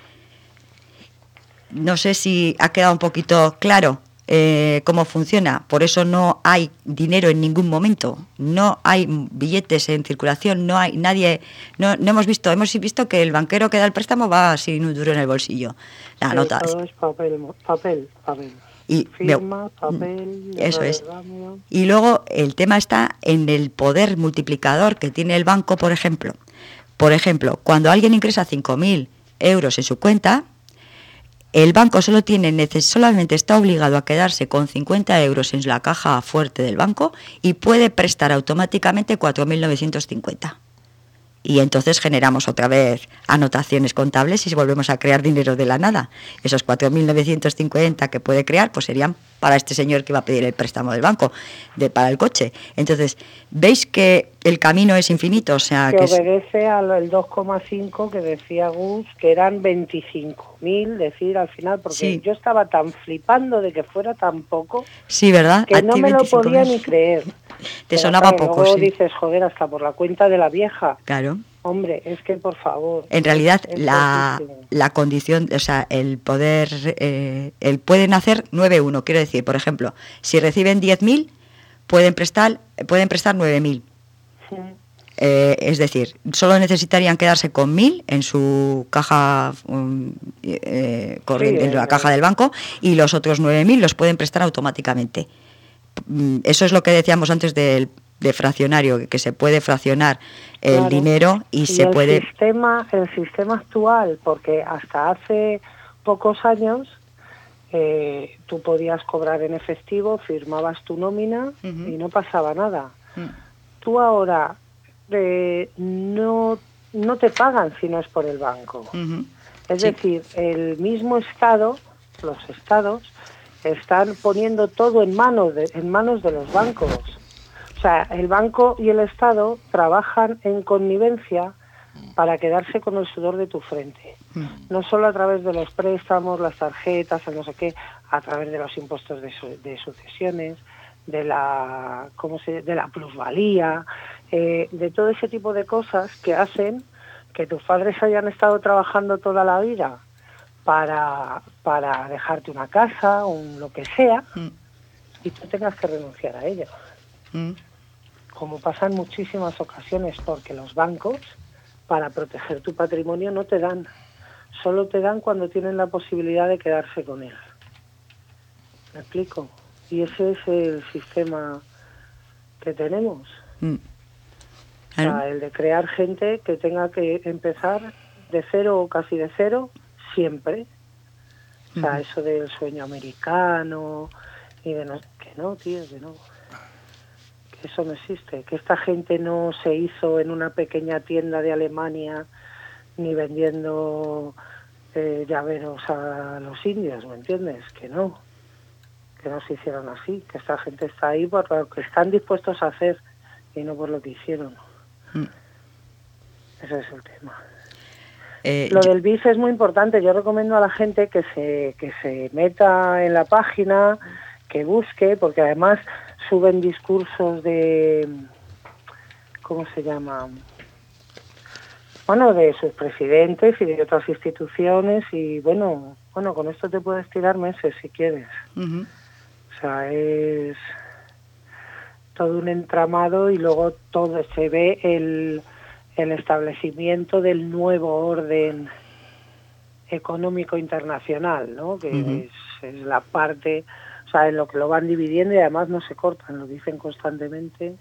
No sé si ha quedado un poquito claro cómo funciona. Por eso no hay dinero en ningún momento, no hay billetes en circulación, no hay nadie, no hemos visto que el banquero que da el préstamo va sin un duro en el bolsillo. La nota todo es papel. Y firma, papel, eso es. Y luego el tema está en el poder multiplicador que tiene el banco, por ejemplo. Por ejemplo, cuando alguien ingresa 5.000 euros en su cuenta, el banco solamente está obligado a quedarse con 50 euros en la caja fuerte del banco y puede prestar automáticamente 4.950. Y entonces generamos otra vez anotaciones contables y volvemos a crear dinero de la nada. Esos 4.950 que puede crear, pues serían para este señor que va a pedir el préstamo del banco, para el coche. Entonces, ¿veis que el camino es infinito? O sea, que obedece al 2,5 que decía Gus, que eran 25.000, decir al final, porque sí, yo estaba tan flipando de que fuera tan poco. Sí, ¿verdad? Que no me lo podía ni creer. Te sonaba poco, luego sí. Dices, joder, hasta por la cuenta de la vieja. Claro. Hombre, es que por favor. En realidad la condición, o sea, el poder, pueden hacer 9-1, quiero decir, por ejemplo, si reciben 10.000, pueden prestar 9.000. Sí. Es decir, solo necesitarían quedarse con 1.000 en su caja corriente, en la caja del banco, y los otros 9.000 los pueden prestar automáticamente. Eso es lo que decíamos antes de fraccionario, que se puede fraccionar el dinero y se puede... El sistema actual, porque hasta hace pocos años tú podías cobrar en efectivo, firmabas tu nómina y no pasaba nada. Tú ahora no te pagan si no es por el banco. Es decir, el mismo Estado, los Estados, están poniendo todo en manos de los bancos. O sea, el banco y el Estado trabajan en connivencia para quedarse con el sudor de tu frente. No solo a través de los préstamos, las tarjetas, el no sé qué, a través de los impuestos de sucesiones, de la plusvalía, de todo ese tipo de cosas que hacen que tus padres hayan estado trabajando toda la vida para dejarte una casa, lo que sea, y tú tengas que renunciar a ello. Como pasa en muchísimas ocasiones, porque los bancos, para proteger tu patrimonio, no te dan. Solo te dan cuando tienen la posibilidad de quedarse con él. ¿Me explico? Y ese es el sistema que tenemos. Claro. O sea, el de crear gente que tenga que empezar de cero o casi de cero, siempre. O sea, eso del sueño americano y de que no, tío, que no. Que eso no existe. Que esta gente no se hizo en una pequeña tienda de Alemania ni vendiendo llaveros a los indios, ¿me entiendes? Que no se hicieron así. Que esta gente está ahí por lo que están dispuestos a hacer y no por lo que hicieron. Ese es el tema. Lo del BIS es muy importante. Yo recomiendo a la gente que se meta en la página, que busque, porque además suben discursos de... ¿Cómo se llama? Bueno, de sus presidentes y de otras instituciones y bueno, con esto te puedes tirar meses si quieres. O sea, es todo un entramado y luego todo se ve el establecimiento del nuevo orden económico internacional, ¿no? Que es la parte, o sea, en lo que lo van dividiendo y además no se cortan, lo dicen constantemente.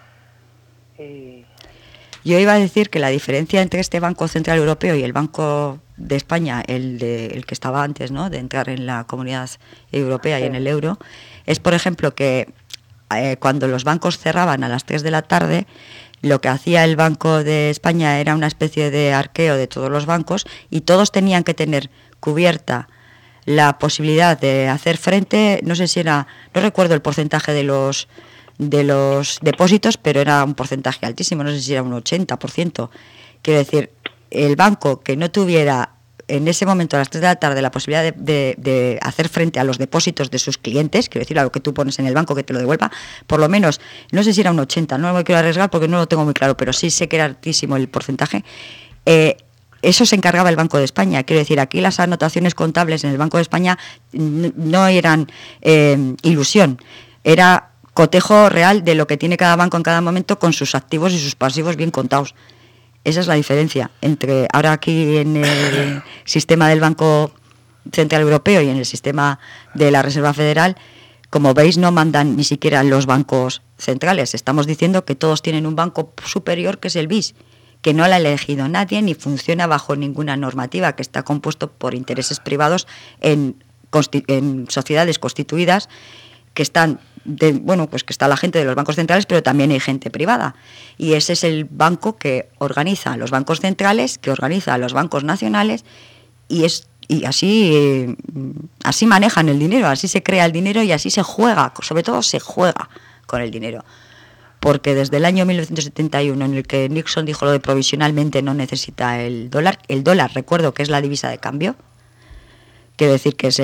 Yo iba a decir que la diferencia entre este Banco Central Europeo y el Banco de España, el que estaba antes, ¿no?, de entrar en la Comunidad Europea y en el euro, es, por ejemplo, que cuando los bancos cerraban a las 3 de la tarde, lo que hacía el Banco de España era una especie de arqueo de todos los bancos y todos tenían que tener cubierta la posibilidad de hacer frente, no sé si era, no recuerdo el porcentaje de los depósitos, pero era un porcentaje altísimo, no sé si era un 80%. Quiero decir, el banco que no tuviera en ese momento a las 3 de la tarde la posibilidad de hacer frente a los depósitos de sus clientes, quiero decir, a lo que tú pones en el banco que te lo devuelva, por lo menos, no sé si era un 80, no me quiero arriesgar porque no lo tengo muy claro, pero sí sé que era altísimo el porcentaje. Eso se encargaba el Banco de España. Quiero decir, aquí las anotaciones contables en el Banco de España no eran ilusión, era cotejo real de lo que tiene cada banco en cada momento con sus activos y sus pasivos bien contados. Esa es la diferencia entre ahora aquí en el sistema del Banco Central Europeo y en el sistema de la Reserva Federal. Como veis, no mandan ni siquiera los bancos centrales. Estamos diciendo que todos tienen un banco superior, que es el BIS, que no lo ha elegido nadie ni funciona bajo ninguna normativa, que está compuesto por intereses privados en sociedades constituidas que están pues que está la gente de los bancos centrales, pero también hay gente privada. Y ese es el banco que organiza a los bancos centrales, que organiza a los bancos nacionales, y así manejan el dinero, así se crea el dinero y así se juega, sobre todo se juega con el dinero. Porque desde el año 1971, en el que Nixon dijo lo de provisionalmente no necesita el dólar, recuerdo que es la divisa de cambio, quiero decir que es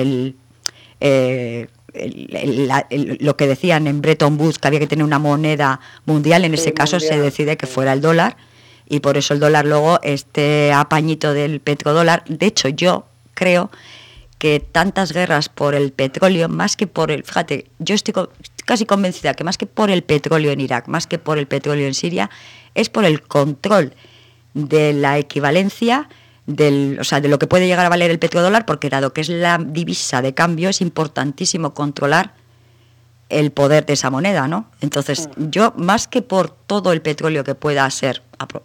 lo que decían en Bretton Woods, que había que tener una moneda mundial, en ese caso mundial. Se decide que fuera el dólar, y por eso el dólar luego, este apañito del petrodólar. De hecho, yo creo que tantas guerras por el petróleo, más que por el... Fíjate, yo estoy casi convencida que más que por el petróleo en Irak, más que por el petróleo en Siria, es por el control de la equivalencia de lo que puede llegar a valer el petrodólar, porque dado que es la divisa de cambio, es importantísimo controlar el poder de esa moneda, ¿no? Entonces, yo, más que por todo el petróleo que pueda ser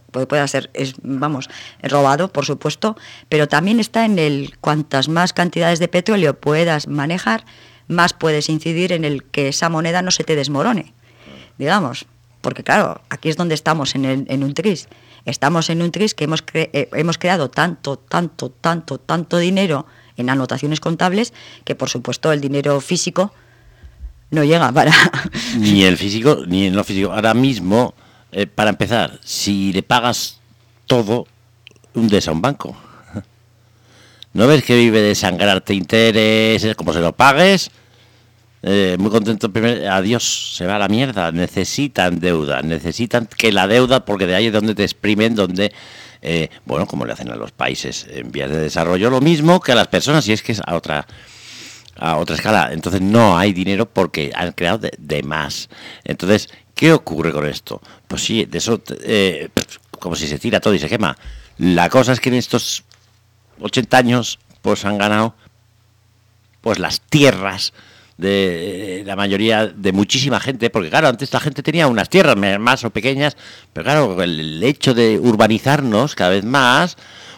robado, por supuesto, pero también está en cuantas más cantidades de petróleo puedas manejar, más puedes incidir en el que esa moneda no se te desmorone, digamos. Porque claro, aquí es donde estamos en un tris. Estamos en un tris que hemos creado tanto dinero en anotaciones contables que, por supuesto, el dinero físico no llega para... Ni el físico, ni en lo físico. Ahora mismo, para empezar, si le pagas todo, hundes a un banco. ¿No ves que vive de sangrarte intereses, como se lo pagues? Muy contento, adiós, se va a la mierda. Necesitan deuda, necesitan que la deuda, porque de ahí es donde te exprimen, donde, como le hacen a los países en vías de desarrollo, lo mismo que a las personas, y es que es a otra escala. Entonces no hay dinero porque han creado de más. Entonces, ¿qué ocurre con esto? Pues sí, de eso, como si se tira todo y se quema. La cosa es que en estos 80 años, pues han ganado pues las tierras de la mayoría, de muchísima gente, porque claro, antes la gente tenía unas tierras más o pequeñas, pero claro, el hecho de urbanizarnos cada vez más,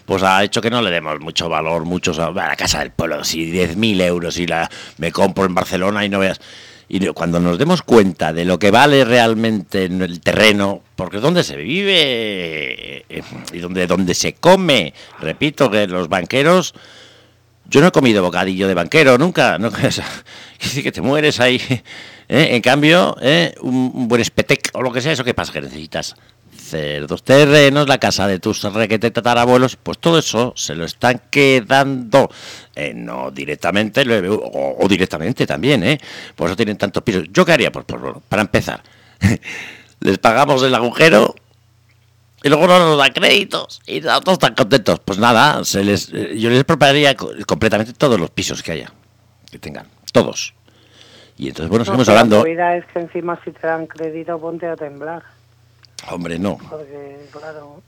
pues ha hecho que no le demos mucho valor, a la Casa del Pueblo, si 10.000 euros y me compro en Barcelona y no veas. Y cuando nos demos cuenta de lo que vale realmente en el terreno, porque es donde se vive y donde se come, repito que los banqueros, yo no he comido bocadillo de banquero nunca, o sea, que te mueres ahí, en cambio, un buen espetec o lo que sea, ¿eso qué pasa? Que necesitas cerdos, terrenos, la casa de tus requete tatarabuelos, pues todo eso se lo están quedando, no directamente, o directamente también, por eso tienen tantos pisos. ¿Yo qué haría? Pues para empezar, les pagamos el agujero y luego no nos dan créditos y todos están contentos. Pues nada, yo les prepararía completamente todos los pisos que haya, que tengan, todos. Y entonces, bueno, seguimos hablando. La movida es que encima si te dan crédito, ponte a temblar. Hombre, no. Porque, claro.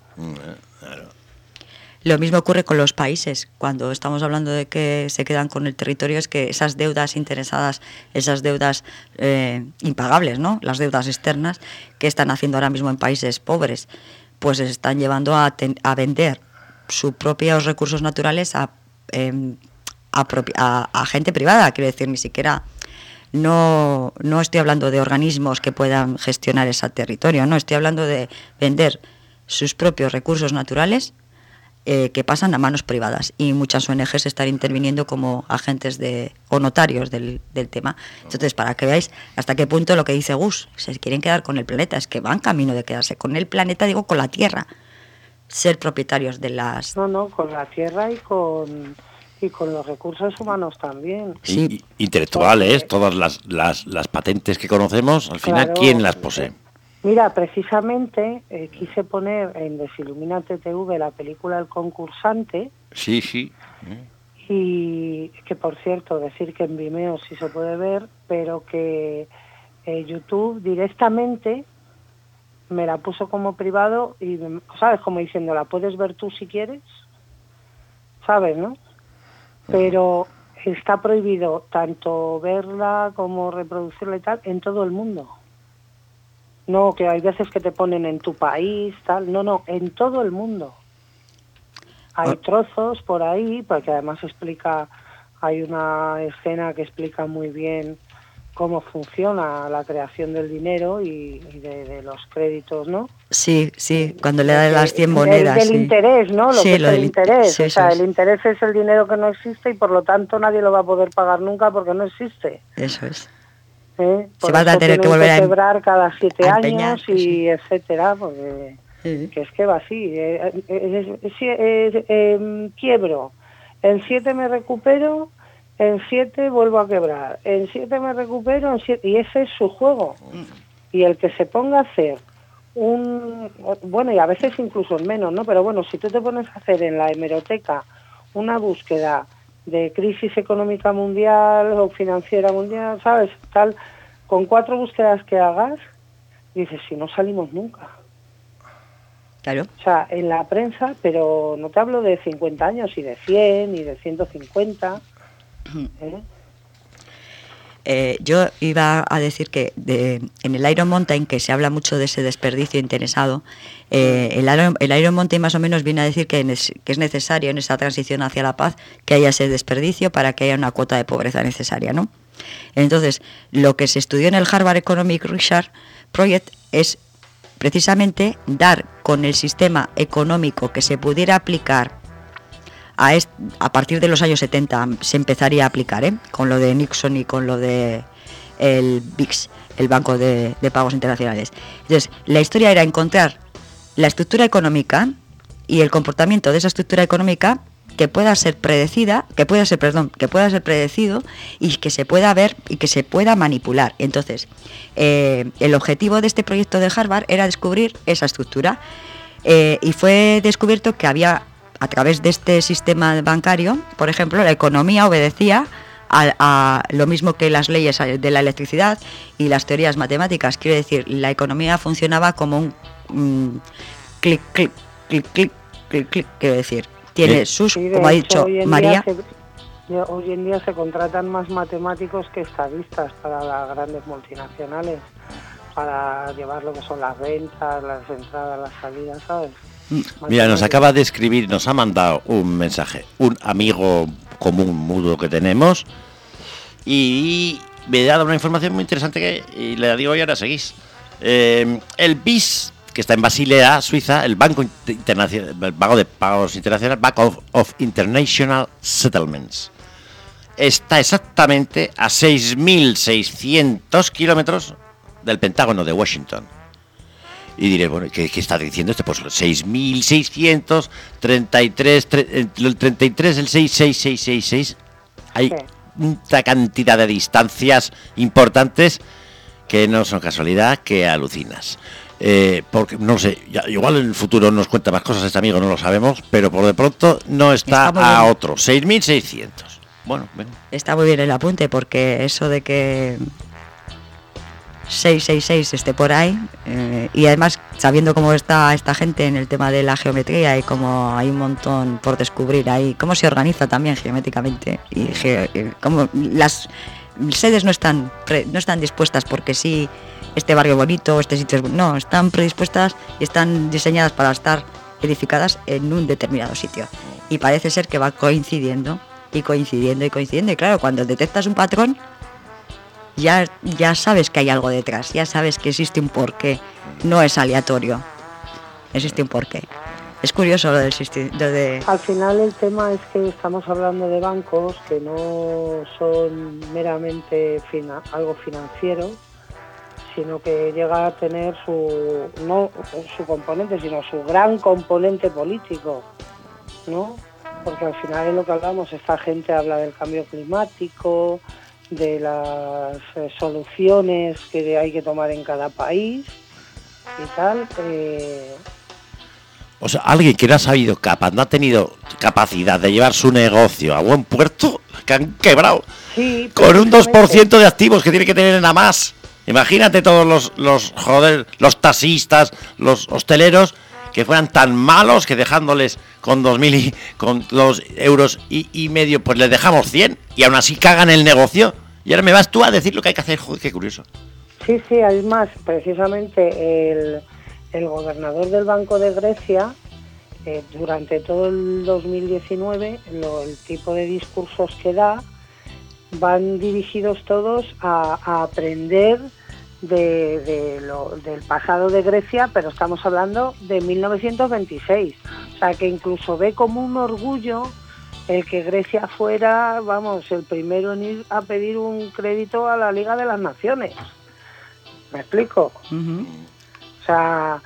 Lo mismo ocurre con los países. Cuando estamos hablando de que se quedan con el territorio, es que esas deudas interesadas, esas deudas impagables, ¿no? Las deudas externas que están haciendo ahora mismo en países pobres, pues se están llevando a vender sus propios recursos naturales a gente privada. Quiero decir, ni siquiera... No estoy hablando de organismos que puedan gestionar ese territorio, no, estoy hablando de vender sus propios recursos naturales que pasan a manos privadas, y muchas ONGs están interviniendo como agentes o notarios del tema. Entonces, para que veáis hasta qué punto lo que dice Gus, se quieren quedar con el planeta, es que van camino de quedarse con el planeta, digo, con la Tierra, ser propietarios de las... No, con la Tierra y con los recursos humanos también. Sí. Intelectuales, todas las patentes que conocemos, al final, claro, ¿quién las posee? Mira, precisamente quise poner en Desilumínate TV la película El concursante. Sí. Y que, por cierto, decir que en Vimeo sí se puede ver, pero que YouTube directamente me la puso como privado y, ¿sabes? Como diciendo, la puedes ver tú si quieres, ¿sabes, no? Pero está prohibido tanto verla como reproducirla y tal en todo el mundo. No, que hay veces que te ponen en tu país, tal. No, en todo el mundo. Hay trozos por ahí, porque además hay una escena que explica muy bien cómo funciona la creación del dinero y de los créditos, ¿no? Sí, cuando le dan las 100 monedas. Del interés, ¿no? Lo que es el interés. Sí, o sea, el interés es el dinero que no existe y por lo tanto nadie lo va a poder pagar nunca porque no existe. Eso es. Se va a tener que volver a quebrar cada 7 empeñar, años y etcétera, porque que es que va así. Quiebro, en 7 me recupero, en 7 vuelvo a quebrar, en 7 me recupero, en 7, y ese es su juego. Y el que se ponga a hacer bueno, y a veces incluso en menos, ¿no? Pero bueno, si tú te pones a hacer en la hemeroteca una búsqueda de crisis económica mundial o financiera mundial, ¿sabes? Tal, con 4 búsquedas que hagas, dices, si no salimos nunca. Claro. O sea, en la prensa, pero no te hablo de 50 años, y de 100, y de 150. Yo iba a decir que en el Iron Mountain, que se habla mucho de ese desperdicio interesado, el Iron Mountain más o menos viene a decir que es necesario en esa transición hacia la paz que haya ese desperdicio para que haya una cuota de pobreza necesaria, ¿no? Entonces, lo que se estudió en el Harvard Economic Research Project es precisamente dar con el sistema económico que se pudiera aplicar a partir de los años 70 se empezaría a aplicar, con lo de Nixon y con lo de el BICS, el Banco de Pagos Internacionales. Entonces, la historia era encontrar la estructura económica y el comportamiento de esa estructura económica que pueda ser predecido y que se pueda ver y que se pueda manipular. Entonces, el objetivo de este proyecto de Harvard era descubrir esa estructura y fue descubierto que había, a través de este sistema bancario, por ejemplo, la economía obedecía a lo mismo que las leyes de la electricidad y las teorías matemáticas. Quiero decir, la economía funcionaba como un clic, clic, clic, clic, clic, clic. Quiero decir, tiene sus, como ha dicho María... Hoy en día se contratan más matemáticos que estadistas para las grandes multinacionales, para llevar lo que son las ventas, las entradas, las salidas, ¿sabes? Mira, nos acaba de escribir, nos ha mandado un mensaje, un amigo común mudo que tenemos, y me ha dado una información muy interesante y le digo, y ahora seguís. El BIS, que está en Basilea, Suiza, el Banco Internacional, el Banco de Pagos Internacional, Bank of International Settlements, está exactamente a 6.600 kilómetros del Pentágono de Washington. Y diré, bueno, ¿qué está diciendo este? Pues 6.600, 33, el 33, el 66666. Hay una cantidad de distancias importantes que no son casualidad, que alucinas. Porque, no sé, igual en el futuro nos cuenta más cosas este amigo, no lo sabemos, pero por de pronto no está a otro. 6.600. Bueno, ven. Está muy bien el apunte, porque eso de que 666 esté por ahí, y además sabiendo cómo está esta gente en el tema de la geometría y cómo hay un montón por descubrir ahí, cómo se organiza también geométricamente y cómo las sedes no están dispuestas porque sí, este barrio bonito, este sitio no, están predispuestas y están diseñadas para estar edificadas en un determinado sitio, y parece ser que va coincidiendo y claro, cuando detectas un patrón ya sabes que hay algo detrás, ya sabes que existe un porqué, no es aleatorio, existe un porqué. Es curioso lo de... Al final el tema es que estamos hablando de bancos que no son meramente algo financiero, sino que llega a tener no su componente, sino su gran componente político, ¿no? Porque al final es lo que hablamos, esta gente habla del cambio climático, de las soluciones que hay que tomar en cada país y tal. O sea, alguien que no ha sabido no ha tenido capacidad de llevar su negocio a buen puerto, que han quebrado, sí, con un 2% de activos que tiene que tener nada más. Imagínate todos los taxistas, los hosteleros, que fueran tan malos que dejándoles con 2.000 con 2 euros y medio, pues les dejamos 100 y aún así cagan el negocio. Y ahora me vas tú a decir lo que hay que hacer. Joder, qué curioso. Sí, además, precisamente el gobernador del Banco de Grecia, durante todo el 2019, el tipo de discursos que da van dirigidos todos a aprender del pasado de Grecia, pero estamos hablando de 1926. O sea, que incluso ve como un orgullo el que Grecia fuera, el primero en ir a pedir un crédito a la Liga de las Naciones. ¿Me explico? Uh-huh. O sea,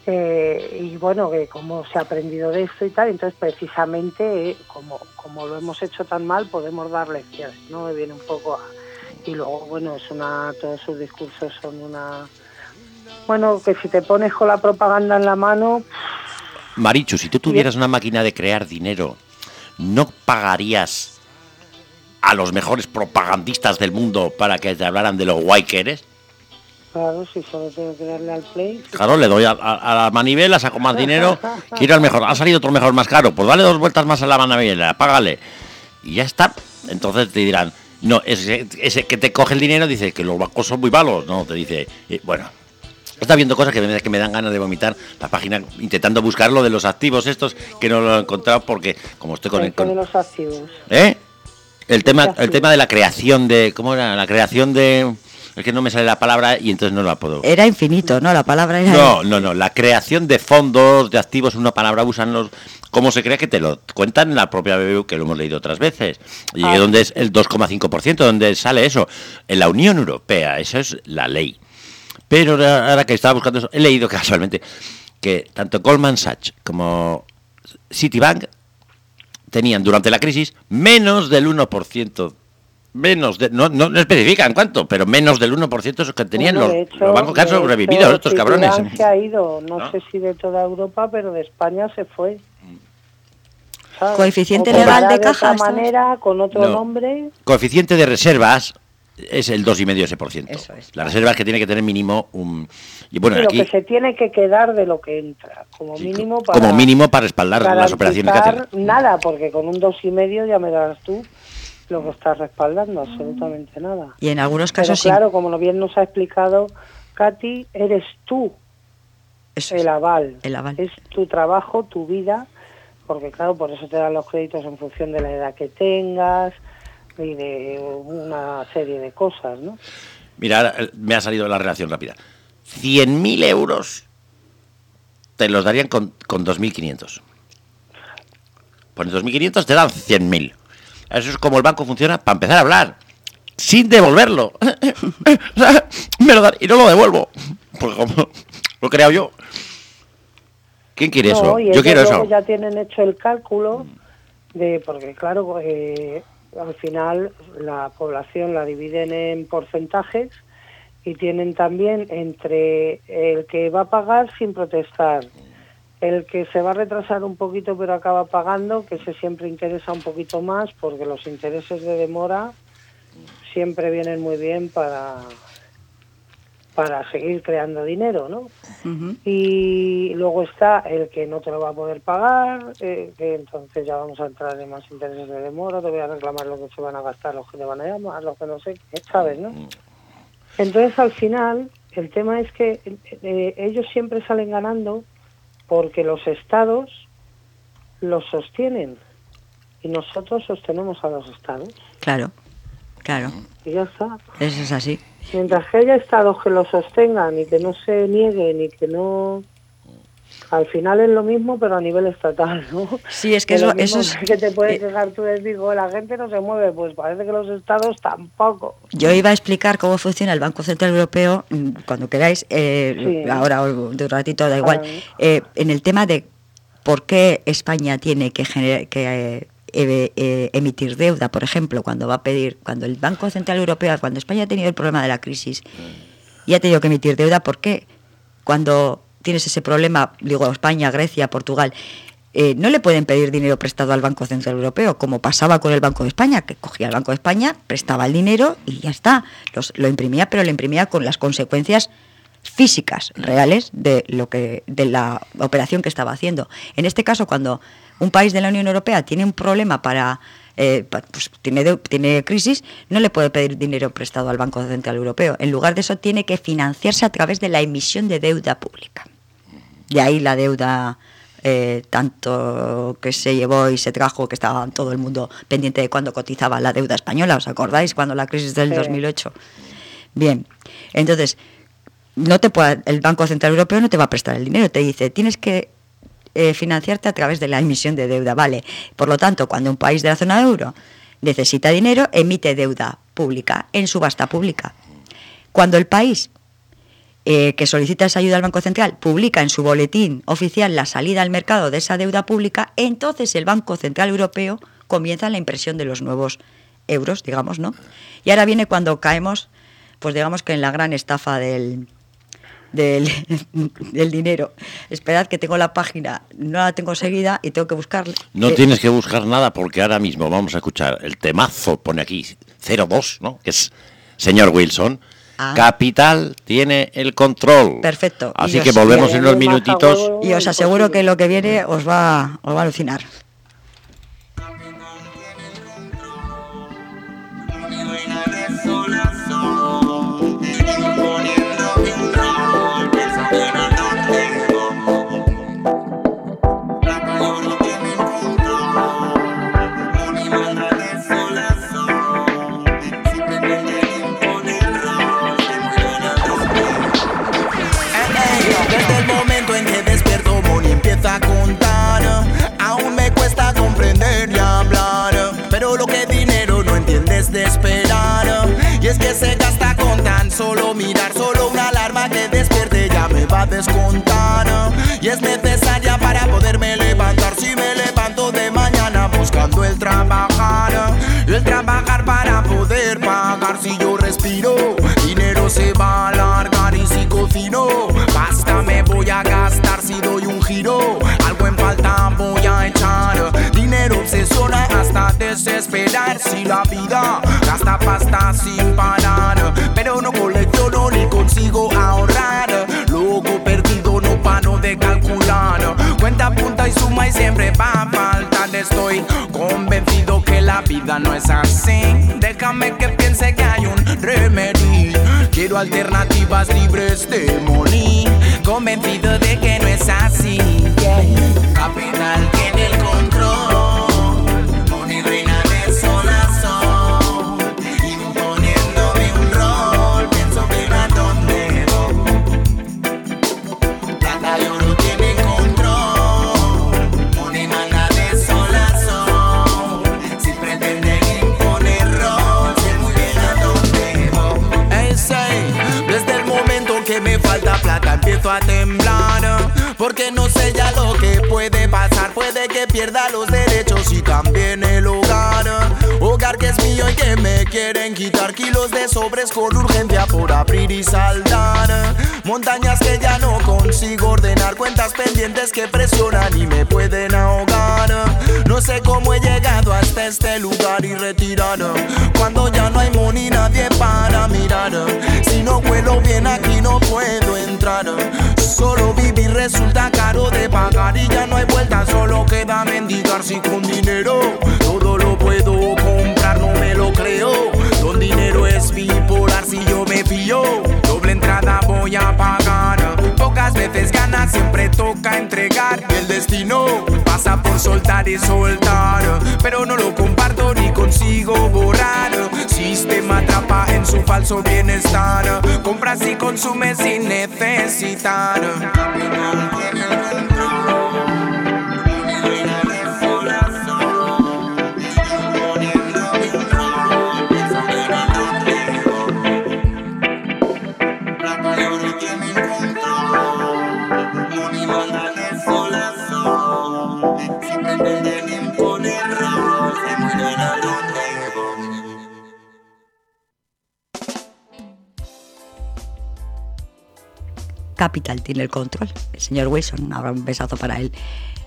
y bueno, que cómo se ha aprendido de esto y tal, entonces precisamente como lo hemos hecho tan mal, podemos dar lecciones, ¿no? Me viene un poco a... Y luego, bueno, todos sus discursos son bueno, que si te pones con la propaganda en la mano... Marichu, si tú tuvieras una máquina de crear dinero, ¿no pagarías a los mejores propagandistas del mundo para que te hablaran de lo guay que eres? Claro, si solo tengo que darle al play. Claro, le doy a la manivela, saco más dinero, quiero al mejor. Ha salido otro mejor más caro, pues dale 2 vueltas más a la manivela, págale. Y ya está. Entonces te dirán... No, ese que te coge el dinero dice que los bancos son muy malos. No, te dice, bueno, está viendo cosas que me dan ganas de vomitar la página, intentando buscar lo de los activos estos, que no lo he encontrado porque como estoy con de los activos. El tema de la creación de... ¿Cómo era? La creación de... Es que no me sale la palabra y entonces no la puedo... Era infinito, ¿no? La palabra era... No. La creación de fondos, de activos, una palabra usan los... ¿Cómo se cree? Que te lo cuentan en la propia BBV, que lo hemos leído otras veces. Y donde es el 2,5%, donde sale eso. En la Unión Europea, eso es la ley. Pero ahora que estaba buscando eso, he leído casualmente que tanto Goldman Sachs como Citibank tenían durante la crisis menos del 1%. No especifican cuánto, pero menos del 1% esos que tenían los bancos que han sobrevivido, estos cabrones. Se ha ido, no sé si de toda Europa, pero de España se fue. ¿Sabes? Coeficiente legal de caja. De otra manera, con otro nombre. Coeficiente de reservas es el 2,5%. Eso es. La reserva es que tiene que tener mínimo un... Y bueno, pero aquí, que se tiene que quedar de lo que entra, como mínimo para respaldar las operaciones que hacen. Nada, porque con un 2,5 ya me darás tú lo que estás respaldando, absolutamente nada. Y en algunos casos pero claro, como bien nos ha explicado Katy, eres tú Eso el es. aval. El aval. Es tu trabajo, tu vida, porque claro, por eso te dan los créditos en función de la edad que tengas y de una serie de cosas, ¿no? Mira, ahora me ha salido la relación rápida. 100.000 euros te los darían con 2.500. Pones 2.500, te dan 100.000. Eso es como el banco funciona para empezar a hablar. Sin devolverlo. O sea, me lo dan y no lo devuelvo. Porque como lo he creado yo. ¿Quién quiere eso? Y Yo quiero luego eso. ya tienen hecho el cálculo de, porque claro, al final la población la dividen en porcentajes y tienen también entre el que va a pagar sin protestar, el que se va a retrasar un poquito pero acaba pagando, que ese siempre interesa un poquito más porque los intereses de demora siempre vienen muy bien para seguir creando dinero, ¿no? Ujú. Y luego está el que no te lo va a poder pagar, que entonces ya vamos a entrar en más intereses de demora, te voy a reclamar lo que se van a gastar, los que te van a llamar, los que no sé, ¿sabes, no? Entonces al final el tema es que ellos siempre salen ganando porque los estados los sostienen y nosotros sostenemos a los estados. Claro, claro. Y ya está. Eso es así. Mientras que haya estados que lo sostengan y que no se nieguen y que no... Al final es lo mismo, pero a nivel estatal, ¿no? Sí, es que Es lo eso mismo es... que te puedes quejar tú de digo, la gente no se mueve, pues parece que los estados tampoco. Yo iba a explicar cómo funciona el Banco Central Europeo cuando queráis, Sí. ahora o de un ratito, da igual, Ah. en el tema de por qué España tiene que emitir deuda, por ejemplo, cuando el Banco Central Europeo, cuando España ha tenido el problema de la crisis y ha tenido que emitir deuda, ¿por qué? Cuando tienes ese problema, digo, España, Grecia, Portugal, no le pueden pedir dinero prestado al Banco Central Europeo, como pasaba con el Banco de España, que cogía el Banco de España, prestaba el dinero y ya está. Lo imprimía, pero lo imprimía con las consecuencias físicas, reales, de la operación que estaba haciendo. En este caso, cuando un país de la Unión Europea tiene un problema pues tiene crisis, no le puede pedir dinero prestado al Banco Central Europeo. En lugar de eso, tiene que financiarse a través de la emisión de deuda pública. De ahí la deuda tanto que se llevó y se trajo, que estaba todo el mundo pendiente de cuándo cotizaba la deuda española. ¿Os acordáis? Cuando la crisis del 2008. Bien, entonces, el Banco Central Europeo no te va a prestar el dinero. Te dice, tienes que financiarte a través de la emisión de deuda, ¿vale? Por lo tanto, cuando un país de la zona euro necesita dinero, emite deuda pública en subasta pública. Cuando el país que solicita esa ayuda al Banco Central publica en su boletín oficial la salida al mercado de esa deuda pública, entonces el Banco Central Europeo comienza la impresión de los nuevos euros, digamos, ¿no? Y ahora viene cuando caemos, pues digamos que en la gran estafa del dinero. Esperad que tengo la página, no la tengo seguida y tengo que buscarla. No tienes que buscar nada porque ahora mismo vamos a escuchar el temazo, pone aquí 02, ¿no? Que es señor Wilson. Ah. Capital tiene el control. Perfecto. Así que volvemos en unos minutitos. Y os aseguro que lo que viene os va a alucinar. Desde el momento en que despierto, Moni empieza a contar. Aún me cuesta comprender y hablar, pero lo que dinero no entiendes de esperar. Y es que se gasta con tan solo mirar. Solo una alarma que despierte ya me va a descontar. Y es necesaria para poderme levantar. Si me levanto de mañana buscando el trabajar. Y el trabajar para poder pagar. Si yo respiro, dinero se va a alargar. Y si cocino, basta me voy a gastar. Si doy un giro, algo en falta voy a echar. Dinero obsesiona hasta desesperar. Si la vida gasta pasta sin parar, pero no colecciono ni consigo ahorrar. Loco perdido, no paro de calcular. Cuenta, punta y suma y siempre va a faltar. Estoy convencido que la vida no es así. Déjame que piense que hay un remedio. Quiero alternativas libres de money. convencido de que no es así. Capital tiene el control, Moni reina de sol a sol, imponiéndome un rol, pienso que a dónde voy. Plata y oro tienen control, Moni manda de sol a sol, si pretenden imponer rol, sé muy bien a dónde voy. Ey, say, desde el momento que me falta plata empiezo a temblar, porque no sé ya lo que puede pasar. Puede que pierda los derechos y también el hogar, hogar que es mío y que me quieren quitar. Kilos de sobres con urgencia por abrir y saldar, montañas que ya no consigo ordenar, cuentas pendientes que presionan y me pueden ahogar. No sé cómo he llegado hasta este lugar y retirar, cuando ya no hay money nadie para mirar. Si no huelo bien aquí no puedo entrar, solo vivir resulta caro de pagar y ya no hay vuelta, solo queda mendigar. Si con dinero todo lo puedo comprar, no me lo creo. Don dinero es bipolar, si yo me fío, doble entrada voy a pagar. Pocas veces gana, siempre toca entregar, y el destino pasa por soltar y soltar, pero no lo comparto ni consigo borrar. Sistema atrapa en su falso bienestar, compras y consumes sin necesitar. Capital tiene el control. El señor Wilson, ahora un besazo para él.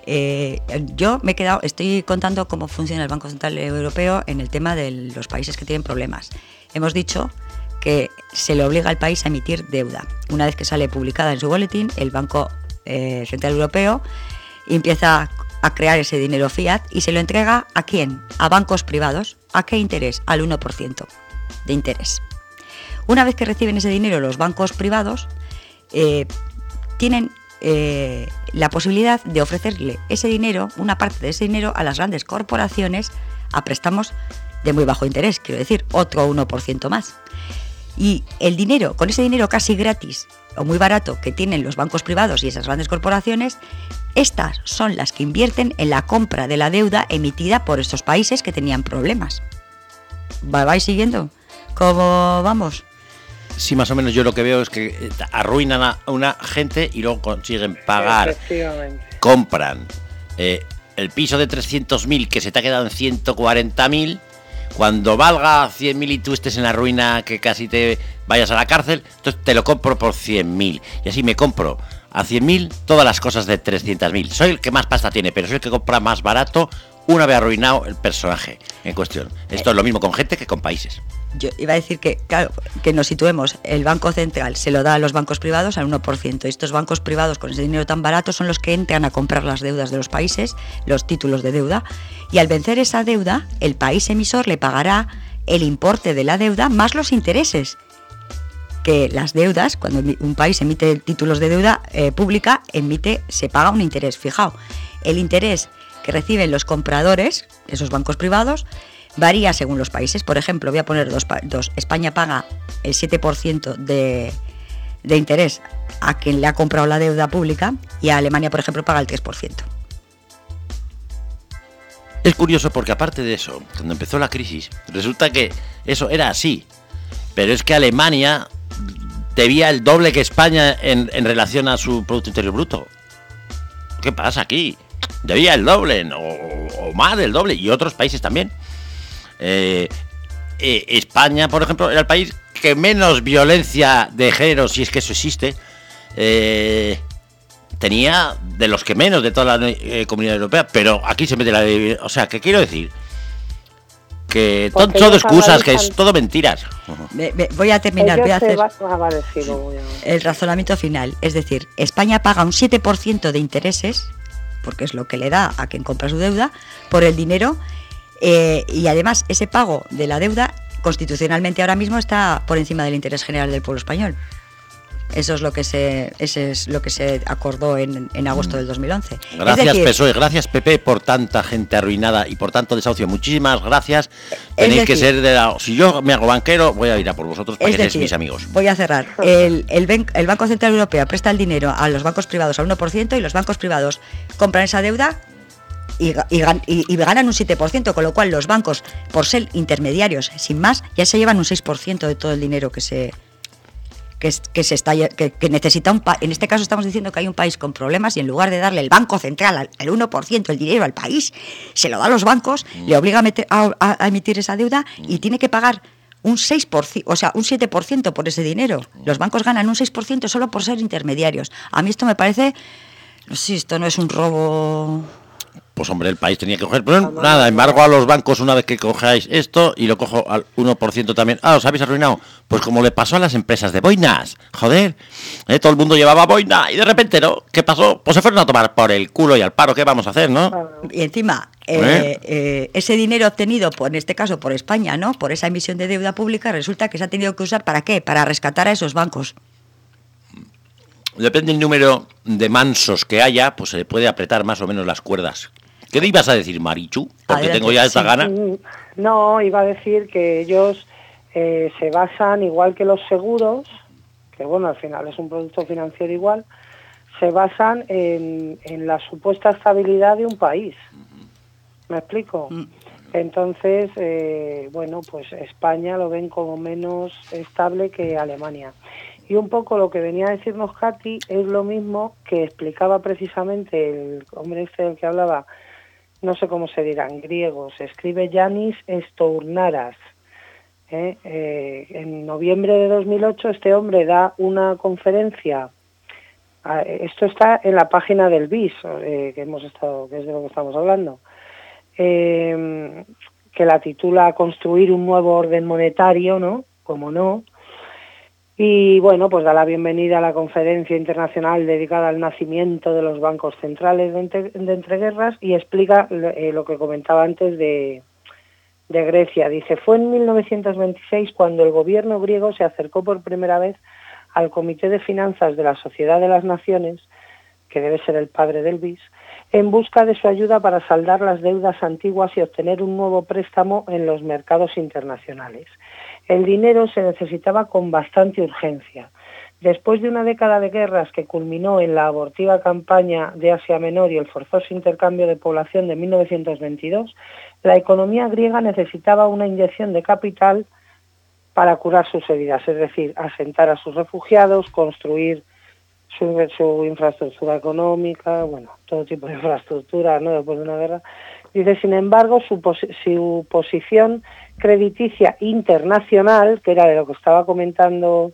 Yo me he quedado, estoy contando cómo funciona el Banco Central Europeo en el tema de los países que tienen problemas. Hemos dicho que se le obliga al país a emitir deuda. Una vez que sale publicada en su boletín, el Banco Central Europeo empieza a crear ese dinero fiat y se lo entrega ¿a quién? A bancos privados. ¿A qué interés? Al 1% de interés. Una vez que reciben ese dinero los bancos privados, tienen la posibilidad de ofrecerle ese dinero, una parte de ese dinero, a las grandes corporaciones a préstamos de muy bajo interés, quiero decir, otro 1% más. Y el dinero, con ese dinero casi gratis o muy barato que tienen los bancos privados y esas grandes corporaciones, estas son las que invierten en la compra de la deuda emitida por estos países que tenían problemas. ¿Vais siguiendo? ¿Cómo vamos? Sí, más o menos yo lo que veo es que arruinan a una gente y luego consiguen pagar, compran el piso de 300.000 que se te ha quedado en 140.000, cuando valga 100.000 y tú estés en la ruina que casi te vayas a la cárcel, entonces te lo compro por 100.000 y así me compro a 100.000 todas las cosas de 300.000. Soy el que más pasta tiene, pero soy el que compra más barato una vez arruinado el personaje en cuestión. Esto es lo mismo con gente que con países. Yo iba a decir que, claro, que nos situemos, el Banco Central se lo da a los bancos privados al 1%. Estos bancos privados con ese dinero tan barato son los que entran a comprar las deudas de los países, los títulos de deuda, y al vencer esa deuda, el país emisor le pagará el importe de la deuda más los intereses. Que las deudas, cuando un país emite títulos de deuda pública, se paga un interés fijado. El interés que reciben los compradores, esos bancos privados, varía según los países. Por ejemplo, voy a poner dos. España paga el 7% de interés a quien le ha comprado la deuda pública y a Alemania, por ejemplo, paga el 3%. Es curioso porque aparte de eso, cuando empezó la crisis, resulta que eso era así. Pero es que Alemania debía el doble que España en relación a su Producto Interior Bruto. ¿Qué pasa aquí? Debía el doble o más del doble, y otros países también. España, por ejemplo, era el país que menos violencia de género, si es que eso existe, tenía, de los que menos de toda la Comunidad Europea, pero aquí se mete la... O sea, ¿qué quiero decir? Que todo excusas, que es todo mentiras. Voy a terminar, voy a hacer el razonamiento final. Es decir, España paga un 7% de intereses, porque es lo que le da a quien compra su deuda, por el dinero, y además ese pago de la deuda constitucionalmente ahora mismo está por encima del interés general del pueblo español. Eso es lo que se acordó en agosto del 2011. Gracias, es decir, PSOE, gracias, PP, por tanta gente arruinada y por tanto desahucio. Muchísimas gracias. Tenéis que ser si yo me hago banquero, voy a ir a por vosotros para que seáis mis amigos. Voy a cerrar. El Banco Central Europeo presta el dinero a los bancos privados al 1% y los bancos privados compran esa deuda y ganan un 7%, con lo cual los bancos, por ser intermediarios, sin más, ya se llevan un 6% de todo el dinero que necesita en este caso estamos diciendo que hay un país con problemas y en lugar de darle el Banco Central al 1% el dinero al país, se lo da a los bancos, le obliga a emitir esa deuda y tiene que pagar un 6%, o sea, un 7% por ese dinero. Los bancos ganan un 6% solo por ser intermediarios. A mí esto me parece, no sé, esto no es un robo. Pues hombre, el país tenía que coger, pero nada, embargo a los bancos una vez que cojáis esto y lo cojo al 1% también. ¿Os habéis arruinado? Pues como le pasó a las empresas de boinas, joder, todo el mundo llevaba boina y de repente, ¿no? ¿Qué pasó? Pues se fueron a tomar por el culo y al paro, ¿qué vamos a hacer, no? Y encima, ese dinero obtenido, en este caso por España, ¿no? Por esa emisión de deuda pública, resulta que se ha tenido que usar ¿para qué? Para rescatar a esos bancos. Depende del número de mansos que haya, pues se le puede apretar más o menos las cuerdas. ¿Qué te ibas a decir, Marichu? Porque tengo ya esta gana. No, iba a decir que ellos se basan, igual que los seguros, que bueno, al final es un producto financiero igual, se basan en la supuesta estabilidad de un país. ¿Me explico? Entonces, bueno, pues España lo ven como menos estable que Alemania. Y un poco lo que venía a decirnos Katy es lo mismo que explicaba precisamente el hombre del que hablaba, no sé cómo se dirá en griego, se escribe Yanis Stournaras. En noviembre de 2008 este hombre da una conferencia, esto está en la página del BIS, que es de lo que estamos hablando, que la titula Construir un nuevo orden monetario, ¿no? Como no. Y bueno, pues da la bienvenida a la conferencia internacional dedicada al nacimiento de los bancos centrales de entreguerras y explica lo que comentaba antes de Grecia. Dice, fue en 1926 cuando el gobierno griego se acercó por primera vez al Comité de Finanzas de la Sociedad de las Naciones, que debe ser el padre del BIS, en busca de su ayuda para saldar las deudas antiguas y obtener un nuevo préstamo en los mercados internacionales. El dinero se necesitaba con bastante urgencia. Después de una década de guerras que culminó en la abortiva campaña de Asia Menor y el forzoso intercambio de población de 1922, la economía griega necesitaba una inyección de capital para curar sus heridas, es decir, asentar a sus refugiados, construir su infraestructura económica, bueno, todo tipo de infraestructura, ¿no? Después de una guerra. Dice, sin embargo, su posición crediticia internacional, que era de lo que estaba comentando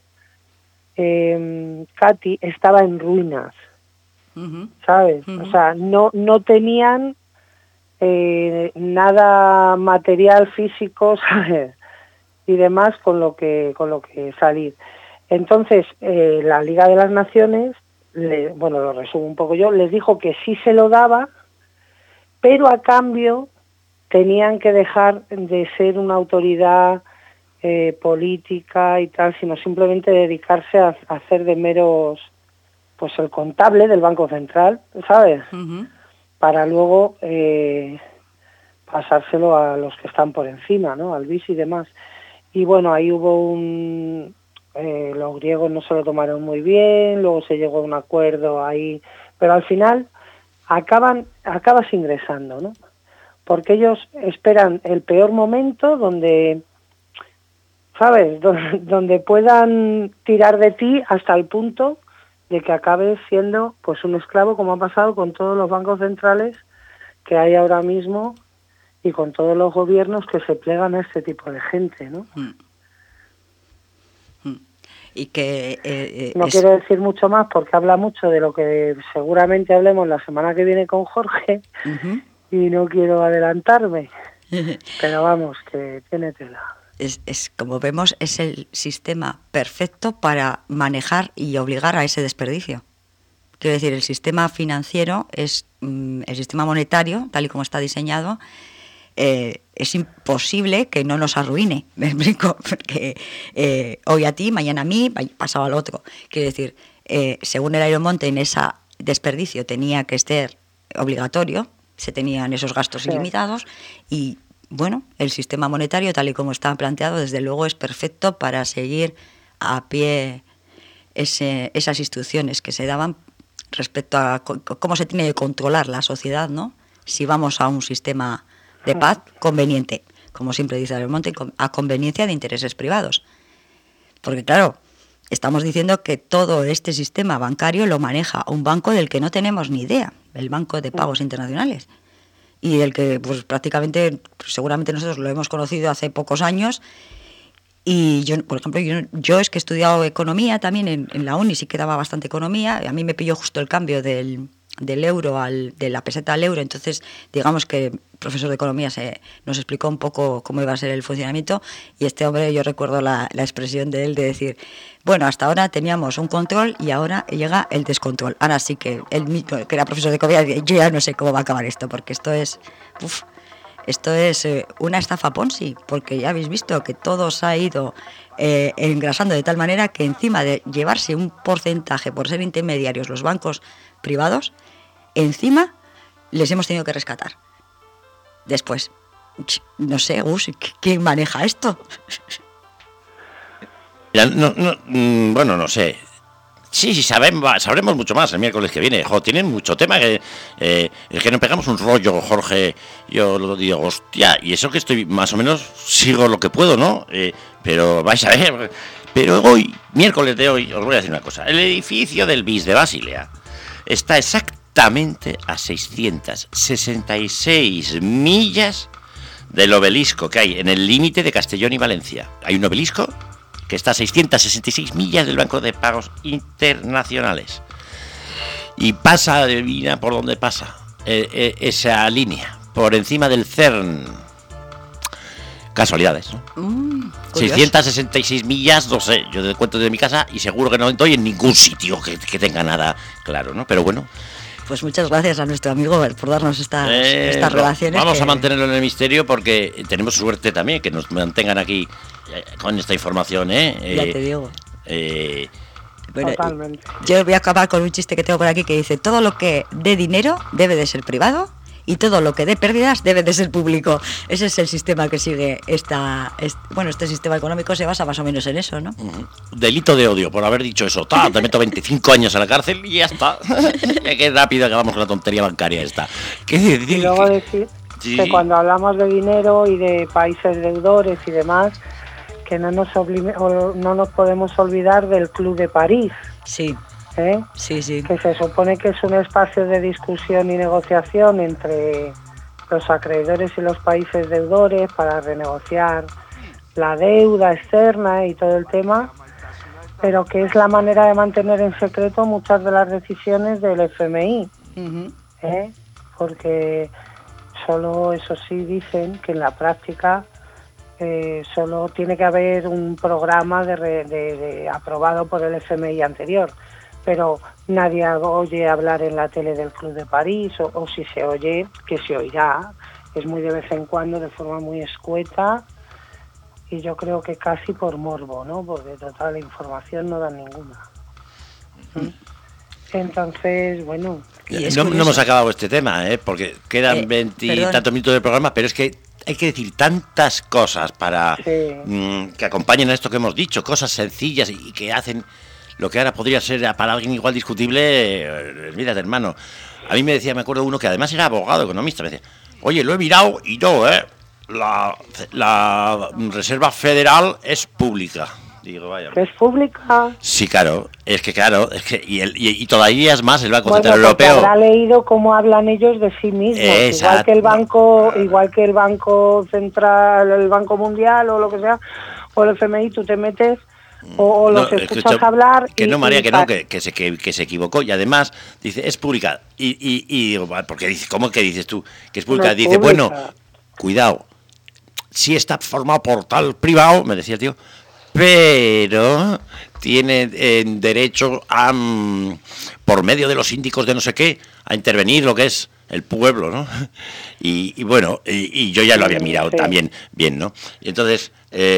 Katy, estaba en ruinas, ¿sabes? O sea, no tenían nada material, físico, ¿sabes? Y demás con lo que salir. Entonces, la Liga de las Naciones, lo resumo un poco yo, les dijo que sí se lo daba, pero a cambio tenían que dejar de ser una autoridad política y tal, sino simplemente dedicarse a hacer de meros, pues el contable del Banco Central, ¿sabes? Para luego pasárselo a los que están por encima, ¿no? Al BIS y demás. Y bueno, ahí hubo los griegos no se lo tomaron muy bien, luego se llegó a un acuerdo ahí, pero al final acabas ingresando, ¿no? Porque ellos esperan el peor momento donde, ¿sabes? Donde puedan tirar de ti hasta el punto de que acabes siendo pues un esclavo, como ha pasado con todos los bancos centrales que hay ahora mismo y con todos los gobiernos que se plegan a este tipo de gente, ¿no? Y que no quiero decir mucho más porque habla mucho de lo que seguramente hablemos la semana que viene con Jorge y no quiero adelantarme, pero vamos, que tiene tela. Es como vemos, es el sistema perfecto para manejar y obligar a ese desperdicio. Quiero decir, el sistema financiero es el sistema monetario, tal y como está diseñado, es imposible que no nos arruine, me explico, porque hoy a ti, mañana a mí, pasado al otro. Quiero decir, según el Iron Mountain, ese desperdicio tenía que ser obligatorio, se tenían esos gastos ilimitados y, bueno, el sistema monetario, tal y como está planteado, desde luego es perfecto para seguir a pie esas instrucciones que se daban respecto a cómo se tiene que controlar la sociedad, ¿no? Si vamos a un sistema de paz conveniente, como siempre dice el Monte, a conveniencia de intereses privados. Porque claro, estamos diciendo que todo este sistema bancario lo maneja un banco del que no tenemos ni idea, el Banco de Pagos Internacionales, y del que pues prácticamente, seguramente nosotros lo hemos conocido hace pocos años. Y yo, por ejemplo, yo es que he estudiado economía también en la uni, sí que daba bastante economía. A mí me pilló justo el cambio del euro, de la peseta al euro. Entonces, digamos que el profesor de economía nos explicó un poco cómo iba a ser el funcionamiento. Y este hombre, yo recuerdo la expresión de él de decir, bueno, hasta ahora teníamos un control y ahora llega el descontrol. Ahora sí que él mismo, que era profesor de economía, yo ya no sé cómo va a acabar esto, porque esto es... Esto es una estafa Ponzi, porque ya habéis visto que todo se ha ido engrasando de tal manera que encima de llevarse un porcentaje por ser intermediarios los bancos privados, encima les hemos tenido que rescatar. Después, no sé, Gus, ¿quién maneja esto? Bueno, no sé. Sí, sabremos mucho más el miércoles que viene. Tienen mucho tema que nos pegamos un rollo, Jorge. Yo lo digo, hostia, y eso que estoy más o menos sigo lo que puedo, ¿no? Pero vais a ver. Pero hoy, miércoles de hoy, os voy a decir una cosa. El edificio del BIS de Basilea está exactamente a 666 millas del obelisco que hay en el límite de Castellón y Valencia. Hay un obelisco que está a 666 millas del Banco de Pagos Internacionales. Y pasa, adivina por dónde pasa esa línea, por encima del CERN. Casualidades, ¿no? 666 millas, no sé, yo te cuento de mi casa y seguro que no estoy en ningún sitio que tenga nada claro, ¿no? Pero bueno. Pues muchas gracias a nuestro amigo por darnos estas relaciones. Vamos a mantenerlo en el misterio porque tenemos suerte también que nos mantengan aquí con esta información, Ya te digo. Bueno, totalmente. Yo voy a acabar con un chiste que tengo por aquí que dice: todo lo que dé dinero debe de ser privado y todo lo que dé pérdidas debe de ser público. Ese es el sistema que sigue este sistema económico se basa más o menos en eso, ¿no? Delito de odio por haber dicho eso. Te meto 25 años a la cárcel y ya está. Qué rápido acabamos con la tontería bancaria esta. Y luego decir que cuando hablamos de dinero y de países deudores y demás, que no nos podemos olvidar del Club de París. Sí. Sí. Que se supone que es un espacio de discusión y negociación entre los acreedores y los países deudores para renegociar la deuda externa y todo el tema, pero que es la manera de mantener en secreto muchas de las decisiones del FMI. Porque solo, eso sí, dicen que en la práctica solo tiene que haber un programa de aprobado por el FMI anterior, pero nadie oye hablar en la tele del Club de París, o si se oye, que se oirá, es muy de vez en cuando, de forma muy escueta, y yo creo que casi por morbo, ¿no? Porque total la información no dan ninguna. Entonces, bueno... No hemos acabado este tema, porque quedan 20 y tantos minutos del programa, pero es que hay que decir tantas cosas para que acompañen a esto que hemos dicho, cosas sencillas y que hacen lo que ahora podría ser para alguien igual discutible. Mírate, hermano, a mí me acuerdo uno que además era abogado, economista, me decía, oye, lo he mirado y no, la Reserva Federal es pública. Digo, vaya. ¿Es pública? Sí, claro, y todavía es más el Banco Central Europeo. Habrá leído cómo hablan ellos de sí mismos. Exacto. Igual que el Banco Central, el Banco Mundial o lo que sea, o el FMI, tú te metes o los escuchas hablar. Que no, María, que se equivocó, y además dice, es pública. Y digo, porque dice, ¿cómo que dices tú que es pública? No es dice, pública. Bueno, cuidado, si está formado por tal privado, me decía el tío, pero tiene derecho a, por medio de los síndicos de no sé qué, a intervenir lo que es el pueblo, ¿no? Y bueno, y yo ya lo había mirado también bien, ¿no? Y entonces,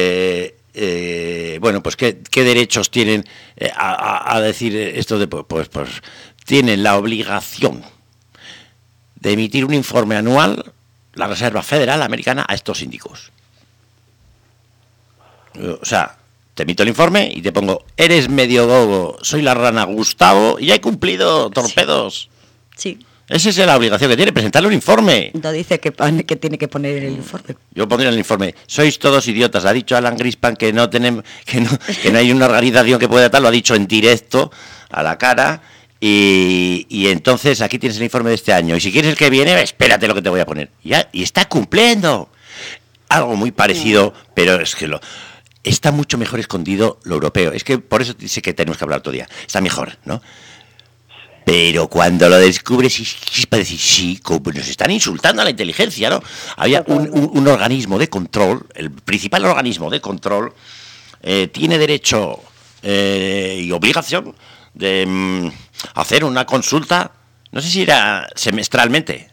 bueno, pues ¿qué derechos tienen a decir esto de, pues tienen la obligación de emitir un informe anual, la Reserva Federal Americana, a estos síndicos. O sea, te emito el informe y te pongo, eres medio gogo, soy la rana Gustavo y ya he cumplido torpedos. Sí. Esa es la obligación que tiene, presentarle un informe. No dice que tiene que poner en el informe. Yo pondría en el informe, sois todos idiotas, ha dicho Alan Greenspan que no tenemos, que no hay una organización que pueda tal, lo ha dicho en directo, a la cara, y entonces aquí tienes el informe de este año, y si quieres el que viene, espérate lo que te voy a poner. Y está cumpliendo. Algo muy parecido, pero es que está mucho mejor escondido lo europeo. Es que por eso dice que tenemos que hablar todo el día. Está mejor, ¿no? Pero cuando lo descubres, es para decir, sí, como nos están insultando a la inteligencia, ¿no? Había un organismo de control, el principal organismo de control, tiene derecho y obligación de hacer una consulta, no sé si era semestralmente,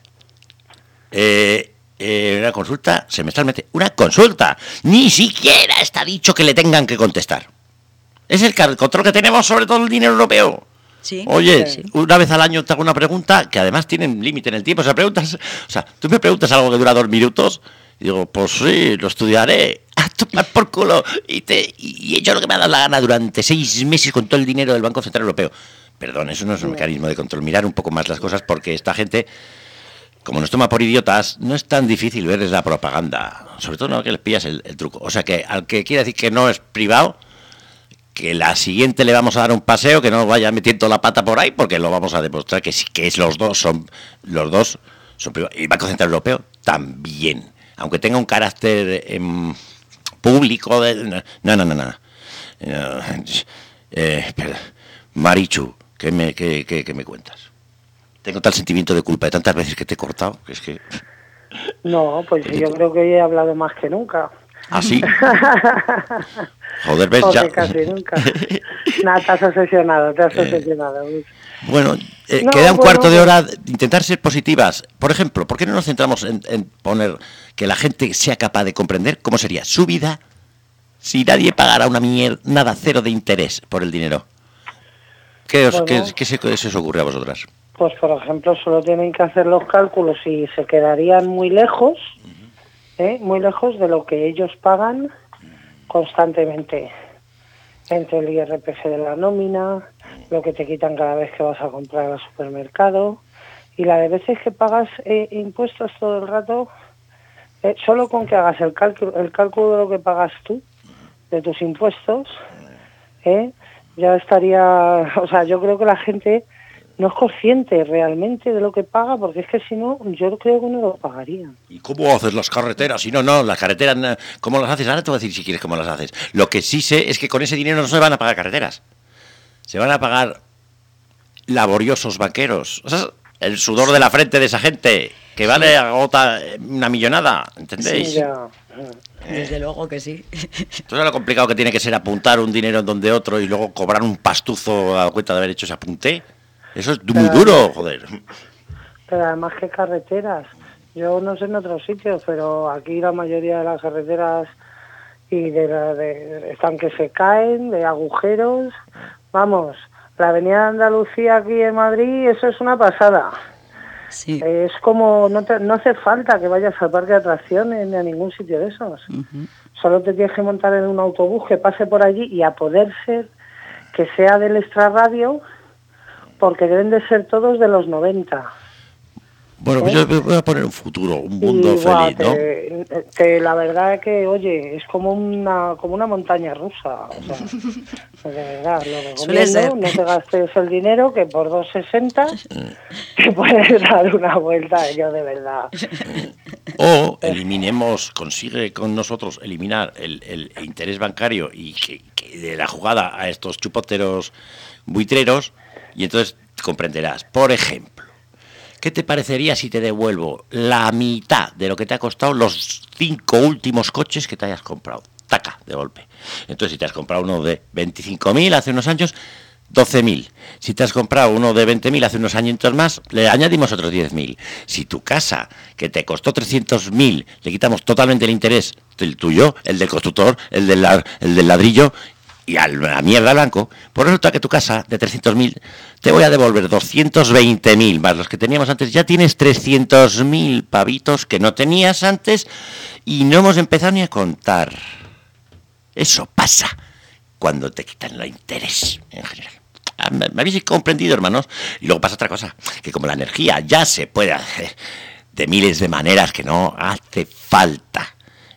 una consulta semestralmente, una consulta, ni siquiera está dicho que le tengan que contestar. Es el control que tenemos sobre todo el dinero europeo. Sí, oye, sí. Una vez al año te hago una pregunta que además tiene un límite en el tiempo. O sea, tú me preguntas algo que dura 2 minutos y digo, pues sí, lo estudiaré. A tomar por culo. Y he hecho lo que me ha dado la gana durante 6 meses con todo el dinero del Banco Central Europeo. Perdón, eso no es un mecanismo de control. Mirar un poco más las cosas porque esta gente, como nos toma por idiotas, no es tan difícil verles la propaganda. Sobre todo no que les pillas el truco. O sea, que al que quiera decir que no es privado, que la siguiente le vamos a dar un paseo, que no vaya metiendo la pata por ahí, porque lo vamos a demostrar que sí, que es los dos son privados. Y el Banco Central Europeo también, aunque tenga un carácter público de... No. Espera. Marichu, ¿qué me cuentas? Tengo tal sentimiento de culpa de tantas veces que te he cortado, que es que... No, pues yo creo que hoy he hablado más que nunca. ¿Ah, sí? Joder, ves, porque ya... casi nunca. Nada, te has obsesionado. Bueno, queda un cuarto de hora de intentar ser positivas. Por ejemplo, ¿por qué no nos centramos en poner que la gente sea capaz de comprender cómo sería su vida si nadie pagara una mierda, nada, cero de interés por el dinero? ¿Qué se os ocurre a vosotras? Pues, por ejemplo, solo tienen que hacer los cálculos y se quedarían muy lejos de lo que ellos pagan constantemente. Entre el IRPF de la nómina, lo que te quitan cada vez que vas a comprar al supermercado, y la de veces que pagas impuestos todo el rato, solo con que hagas el cálculo de lo que pagas tú, de tus impuestos, ya estaría... O sea, yo creo que la gente no es consciente realmente de lo que paga, porque es que si no, yo creo que no lo pagaría. ¿Y cómo haces las carreteras? Si no, las carreteras, ¿cómo las haces? Ahora te voy a decir si quieres cómo las haces. Lo que sí sé es que con ese dinero no se van a pagar carreteras. Se van a pagar laboriosos banqueros. O sea, el sudor de la frente de esa gente, que vale a gota una millonada, ¿entendéis? Sí, ya. Desde luego que sí. Entonces lo complicado que tiene que ser apuntar un dinero en donde otro y luego cobrar un pastuzo a cuenta de haber hecho ese apunte. Eso es muy duro, joder. Pero además, ¿qué carreteras? Yo no sé en otros sitios, pero aquí la mayoría de las carreteras están que se caen, de agujeros. Vamos, la avenida de Andalucía aquí en Madrid, eso es una pasada. Sí. Es como, no hace falta que vayas al parque de atracciones ni a ningún sitio de esos. Uh-huh. Solo te tienes que montar en un autobús que pase por allí y a poder ser que sea del extrarradio, porque deben de ser todos de los 90. Bueno, pues yo voy a poner un futuro, un mundo feliz, ¿no? La verdad es que, oye, es como una montaña rusa. O sea, de verdad, lo recomiendo, no te gastes el dinero, que por 2,60 te puedes dar una vuelta, yo de verdad. O consigue con nosotros eliminar el interés bancario y que de la jugada a estos chupoteros buitreros, y entonces comprenderás. Por ejemplo, ¿qué te parecería si te devuelvo la mitad de lo que te ha costado los 5 últimos coches que te hayas comprado? taca, de golpe. Entonces, si te has comprado uno de 25.000 hace unos años, 12.000. Si te has comprado uno de 20.000 hace unos añitos más, le añadimos otros 10.000. Si tu casa, que te costó 300.000, le quitamos totalmente el interés, el tuyo, el del constructor, el del ladrillo, y a la mierda al banco, pues resulta que tu casa de 300.000 te voy a devolver 220.000 más los que teníamos antes. Ya tienes 300.000 pavitos que no tenías antes y no hemos empezado ni a contar. Eso pasa cuando te quitan el interés en general. ¿Me habéis comprendido, hermanos? Y luego pasa otra cosa, que como la energía ya se puede hacer de miles de maneras que no hace falta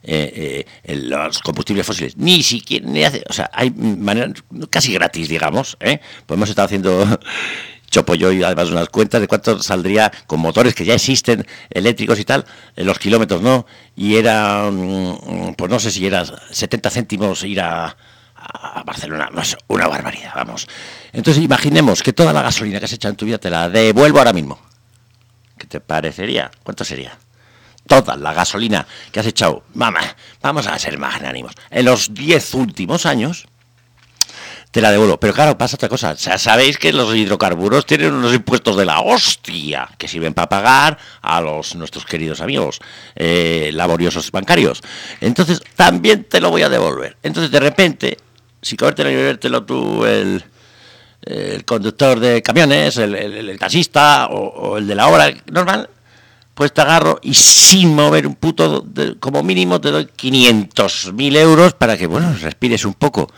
los combustibles fósiles, ni siquiera, o sea, hay maneras casi gratis, digamos, pues hemos estado haciendo chopo yo y además unas cuentas de cuánto saldría con motores que ya existen, eléctricos y tal, los kilómetros, ¿no? Y era, pues no sé si era 70 céntimos ir a Barcelona, no sé, una barbaridad, vamos. Entonces imaginemos que toda la gasolina que has echado en tu vida te la devuelvo ahora mismo. ¿Qué te parecería? ¿Cuánto sería? Toda la gasolina que has echado, vamos a ser magnánimos, en los 10 últimos años, te la devuelvo. Pero claro, pasa otra cosa. O sea, sabéis que los hidrocarburos tienen unos impuestos de la hostia que sirven para pagar a nuestros queridos amigos laboriosos bancarios. Entonces, también te lo voy a devolver. Entonces, de repente, si comértelo y bebértelo tú, el conductor de camiones, el taxista o el de la obra normal, pues te agarro y sin mover un puto, como mínimo te doy 500.000 euros para que, bueno, respires un poco.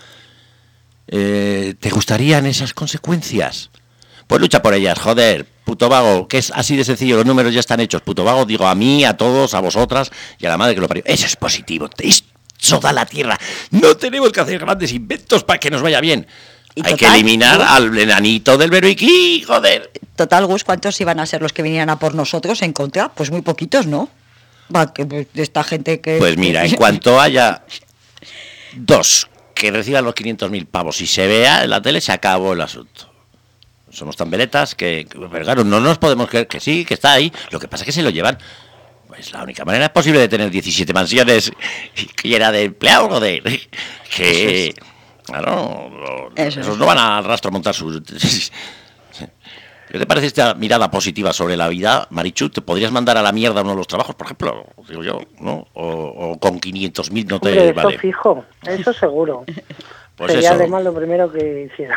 ¿Te gustarían esas consecuencias? Pues lucha por ellas, joder, puto vago, que es así de sencillo, los números ya están hechos, puto vago, digo a mí, a todos, a vosotras y a la madre que lo parió. Eso es positivo, eso da la tierra. No tenemos que hacer grandes inventos para que nos vaya bien. Hay que eliminar al enanito del Beruiquí, joder. Total, Gus, ¿cuántos iban a ser los que vinieran a por nosotros en contra? Pues muy poquitos, ¿no? De esta gente que... Pues mira, en cuanto haya dos que reciban los 500.000 pavos y se vea en la tele, se acabó el asunto. Somos tan veletas que, pero claro, no nos podemos creer que sí, que está ahí. Lo que pasa es que se lo llevan. Pues la única manera es posible de tener 17 mansiones llenas de empleados, joder. Que... Claro, esos no van al rastro a montar sus... ¿Qué te parece esta mirada positiva sobre la vida, Marichu? ¿Te podrías mandar a la mierda uno de los trabajos, por ejemplo? Digo yo, ¿no? O con 500.000 no te Hombre, vale. eso fijo, eso seguro. Pues sería eso. además lo primero que hiciera.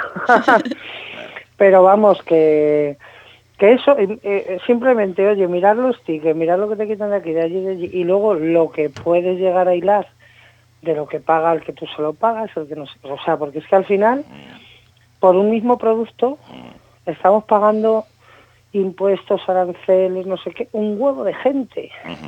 Pero vamos, que eso, simplemente, oye, mirar los tickets, mirar lo que te quitan de aquí, de allí, y luego lo que puedes llegar a hilar de lo que paga el que tú se lo pagas, el que no sé, o sea, porque es que al final, por un mismo producto, estamos pagando impuestos, aranceles, no sé qué, un huevo de gente,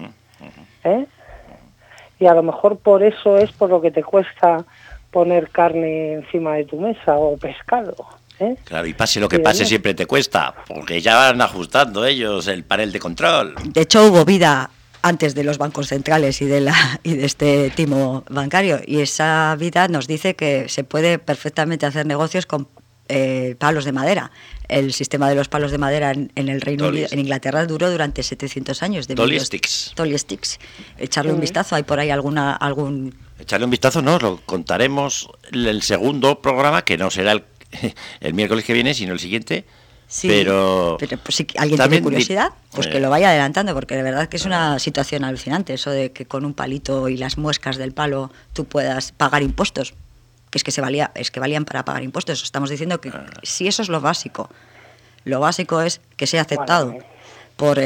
y a lo mejor por eso es por lo que te cuesta poner carne encima de tu mesa o pescado. Claro, y pase lo que pase, siempre te cuesta, porque ya van ajustando ellos el panel de control. De hecho, hubo vida antes de los bancos centrales y de este timo bancario, y esa vida nos dice que se puede perfectamente hacer negocios con palos de madera. El sistema de los palos de madera en el Reino Unido, en Inglaterra, duró durante 700 años. Tolly Sticks. Echarle un vistazo, hay por ahí algún... Echarle un vistazo, ¿no? Lo contaremos el segundo programa, que no será el miércoles que viene, sino el siguiente. Sí, pero pues si alguien tiene curiosidad, pues que lo vaya adelantando, porque de verdad que es una situación alucinante eso de que con un palito y las muescas del palo tú puedas pagar impuestos, que es que valían para pagar impuestos. Estamos diciendo que si eso es lo básico es que sea aceptado por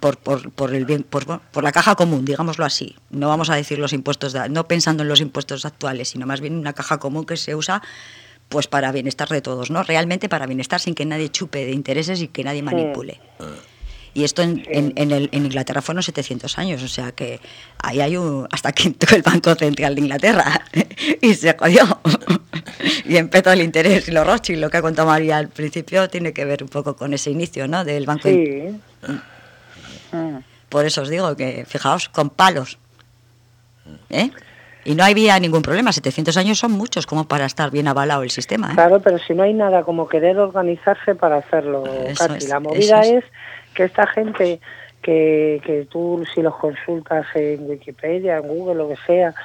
la caja común, digámoslo así. No vamos a decir los impuestos, no pensando en los impuestos actuales, sino más bien una caja común que se usa pues para bienestar de todos, ¿no? Realmente para bienestar, sin que nadie chupe de intereses y que nadie manipule. Y esto en Inglaterra fueron 700 años, o sea que ahí hay hasta que entró el Banco Central de Inglaterra y se jodió. Y empezó el interés y los Rothschild, lo que ha contado María al principio, tiene que ver un poco con ese inicio, ¿no? Del Banco. Sí. Por eso os digo que, fijaos, con palos, y no había ningún problema. 700 años son muchos como para estar bien avalado el sistema. Claro, pero si no hay nada como querer organizarse para hacerlo, Katy. La movida es que esta gente que tú, si los consultas en Wikipedia, en Google, lo que sea,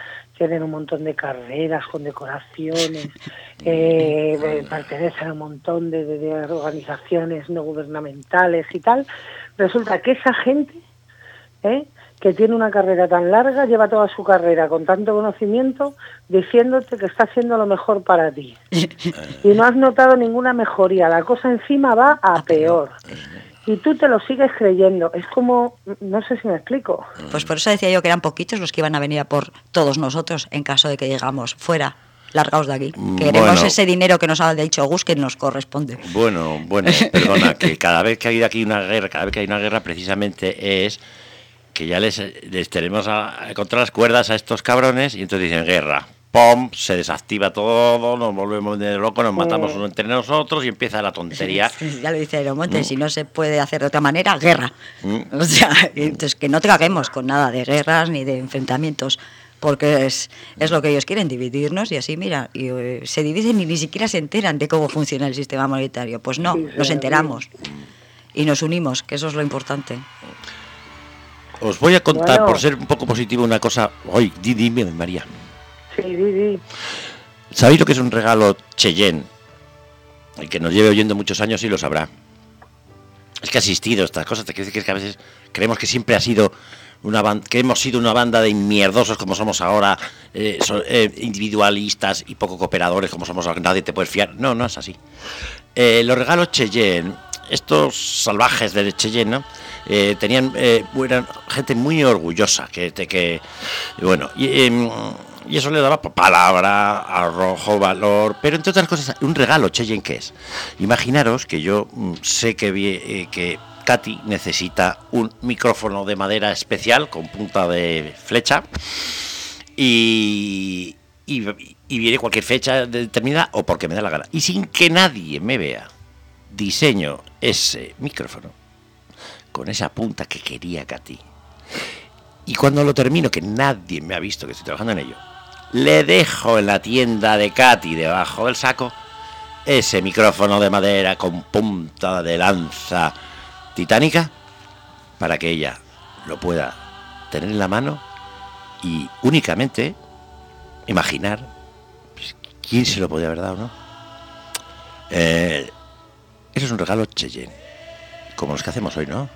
tienen un montón de carreras con decoraciones, pertenecen a un montón de organizaciones no gubernamentales y tal. Resulta que esa gente, que tiene una carrera tan larga, lleva toda su carrera con tanto conocimiento diciéndote que está haciendo lo mejor para ti. Y no has notado ninguna mejoría, la cosa encima va a peor. Y tú te lo sigues creyendo. Es como, no sé si me explico. Pues por eso decía yo que eran poquitos los que iban a venir a por todos nosotros en caso de que llegamos fuera, largaos de aquí. Queremos ese dinero que nos ha dicho Gus que nos corresponde. Bueno, perdona, que cada vez que hay aquí una guerra, precisamente es que ya les tenemos contra las cuerdas a estos cabrones y entonces dicen guerra. ¡Pum! Se desactiva todo, nos volvemos de loco, nos matamos uno entre nosotros y empieza la tontería. Ya lo dice Aeromonte, si no se puede hacer de otra manera, guerra. O sea, entonces que no traguemos con nada de guerras ni de enfrentamientos, porque es lo que ellos quieren, dividirnos y así, mira, y se dividen y ni siquiera se enteran de cómo funciona el sistema monetario. Pues no, nos enteramos y nos unimos, que eso es lo importante. Os voy a contar, por ser un poco positivo, una cosa. Hoy, dime, María. Sí. ¿Sabéis lo que es un regalo Cheyenne? El que nos lleve oyendo muchos años y lo sabrá. Es que ha asistido a estas cosas. Te quiero decir que a veces creemos que siempre ha sido que hemos sido una banda de mierdosos como somos ahora, individualistas y poco cooperadores como somos ahora, nadie te puede fiar. No es así. Los regalos Cheyenne, estos salvajes de Cheyenne, ¿no? Eran gente muy orgullosa y eso le daba palabra, arrojo, valor, pero entre otras cosas, un regalo Cheyenne, ¿qué es? Imaginaros que yo sé que Katy necesita un micrófono de madera especial con punta de flecha y viene cualquier fecha determinada o porque me da la gana. Y sin que nadie me vea, diseño ese micrófono con esa punta que quería Katy. Y cuando lo termino, que nadie me ha visto que estoy trabajando en ello, le dejo en la tienda de Katy, debajo del saco, ese micrófono de madera con punta de lanza titánica, para que ella lo pueda tener en la mano y únicamente imaginar pues, quién se lo podía haber dado, ¿no? Eso es un regalo Cheyenne, como los que hacemos hoy, ¿no?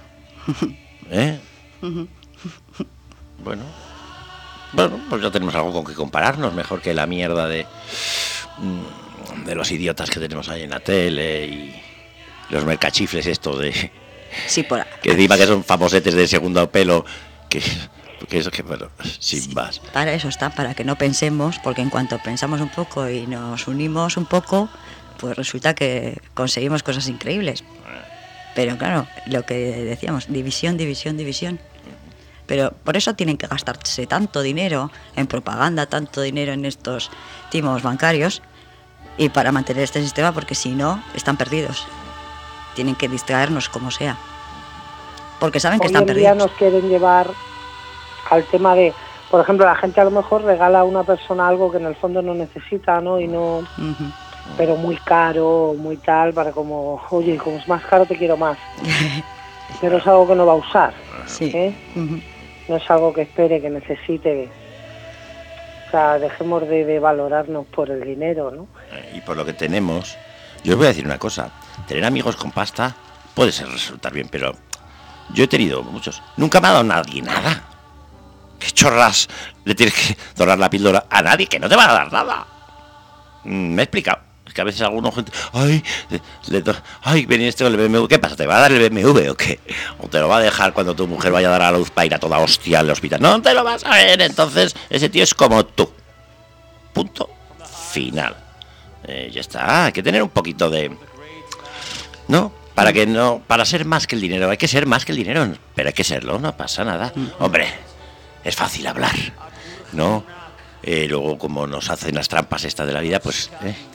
Bueno, pues ya tenemos algo con que compararnos, mejor que la mierda de los idiotas que tenemos ahí en la tele y los mercachifles estos de... Sí, que encima que son famosetes de segundo pelo, que eso que, bueno, sin más. Para eso está, para que no pensemos, porque en cuanto pensamos un poco y nos unimos un poco, pues resulta que conseguimos cosas increíbles. Pero claro, lo que decíamos, división. Pero por eso tienen que gastarse tanto dinero en propaganda, tanto dinero en estos timos bancarios, y para mantener este sistema, porque si no, están perdidos. Tienen que distraernos como sea, porque saben que están perdidos. Hoy en día nos quieren llevar al tema de, por ejemplo, la gente a lo mejor regala a una persona algo que en el fondo no necesita, ¿no? Y no, pero muy caro, muy tal, para como, oye, como es más caro te quiero más. Pero es algo que no va a usar, sí. No es algo que espere, que necesite. O sea, dejemos de valorarnos por el dinero, ¿no? Y por lo que tenemos. Yo os voy a decir una cosa. Tener amigos con pasta puede resultar bien, pero yo he tenido muchos. Nunca me ha dado nadie nada. ¿Qué chorras le tienes que dorar la píldora a nadie que no te va a dar nada? Me he explicado. Es que a veces algunos gente... Ay, viene este con el BMW. ¿Qué pasa? ¿Te va a dar el BMW o qué? ¿O te lo va a dejar cuando tu mujer vaya a dar a luz para ir a toda hostia al hospital? No te lo vas a ver. Entonces, ese tío es como tú. Punto final. Ya está. Hay que tener un poquito de... ¿No? Para ser más que el dinero. Hay que ser más que el dinero. Pero hay que serlo. No pasa nada. Hombre, es fácil hablar, ¿no? Luego, como nos hacen las trampas estas de la vida, pues...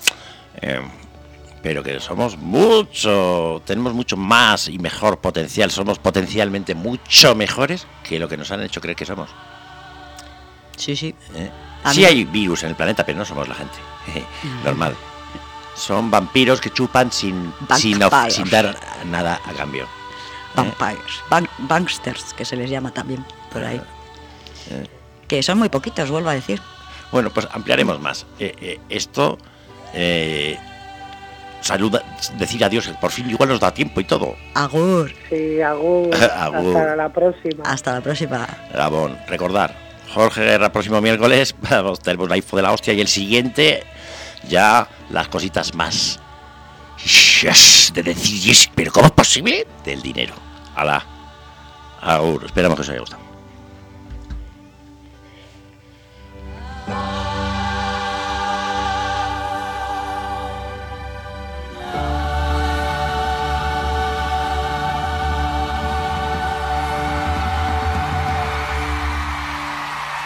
pero que somos tenemos mucho más y mejor potencial, somos potencialmente mucho mejores que lo que nos han hecho creer que somos. Sí. Sí hay virus en el planeta, pero no somos la gente normal. Son vampiros que chupan sin dar nada a cambio. Vampires, banksters, que se les llama también por ahí. Que son muy poquitos, vuelvo a decir. Bueno, pues ampliaremos más. Esto, saluda, decir adiós, por fin igual nos da tiempo y todo. Agur. Sí, agur. Agur. Hasta la próxima. Hasta la próxima. Ramón, recordar, Jorge Guerra, próximo miércoles, tenemos la info de la hostia y el siguiente, ya las cositas más de decir, pero ¿cómo es posible? Del dinero. Alá, agur, esperamos que os haya gustado.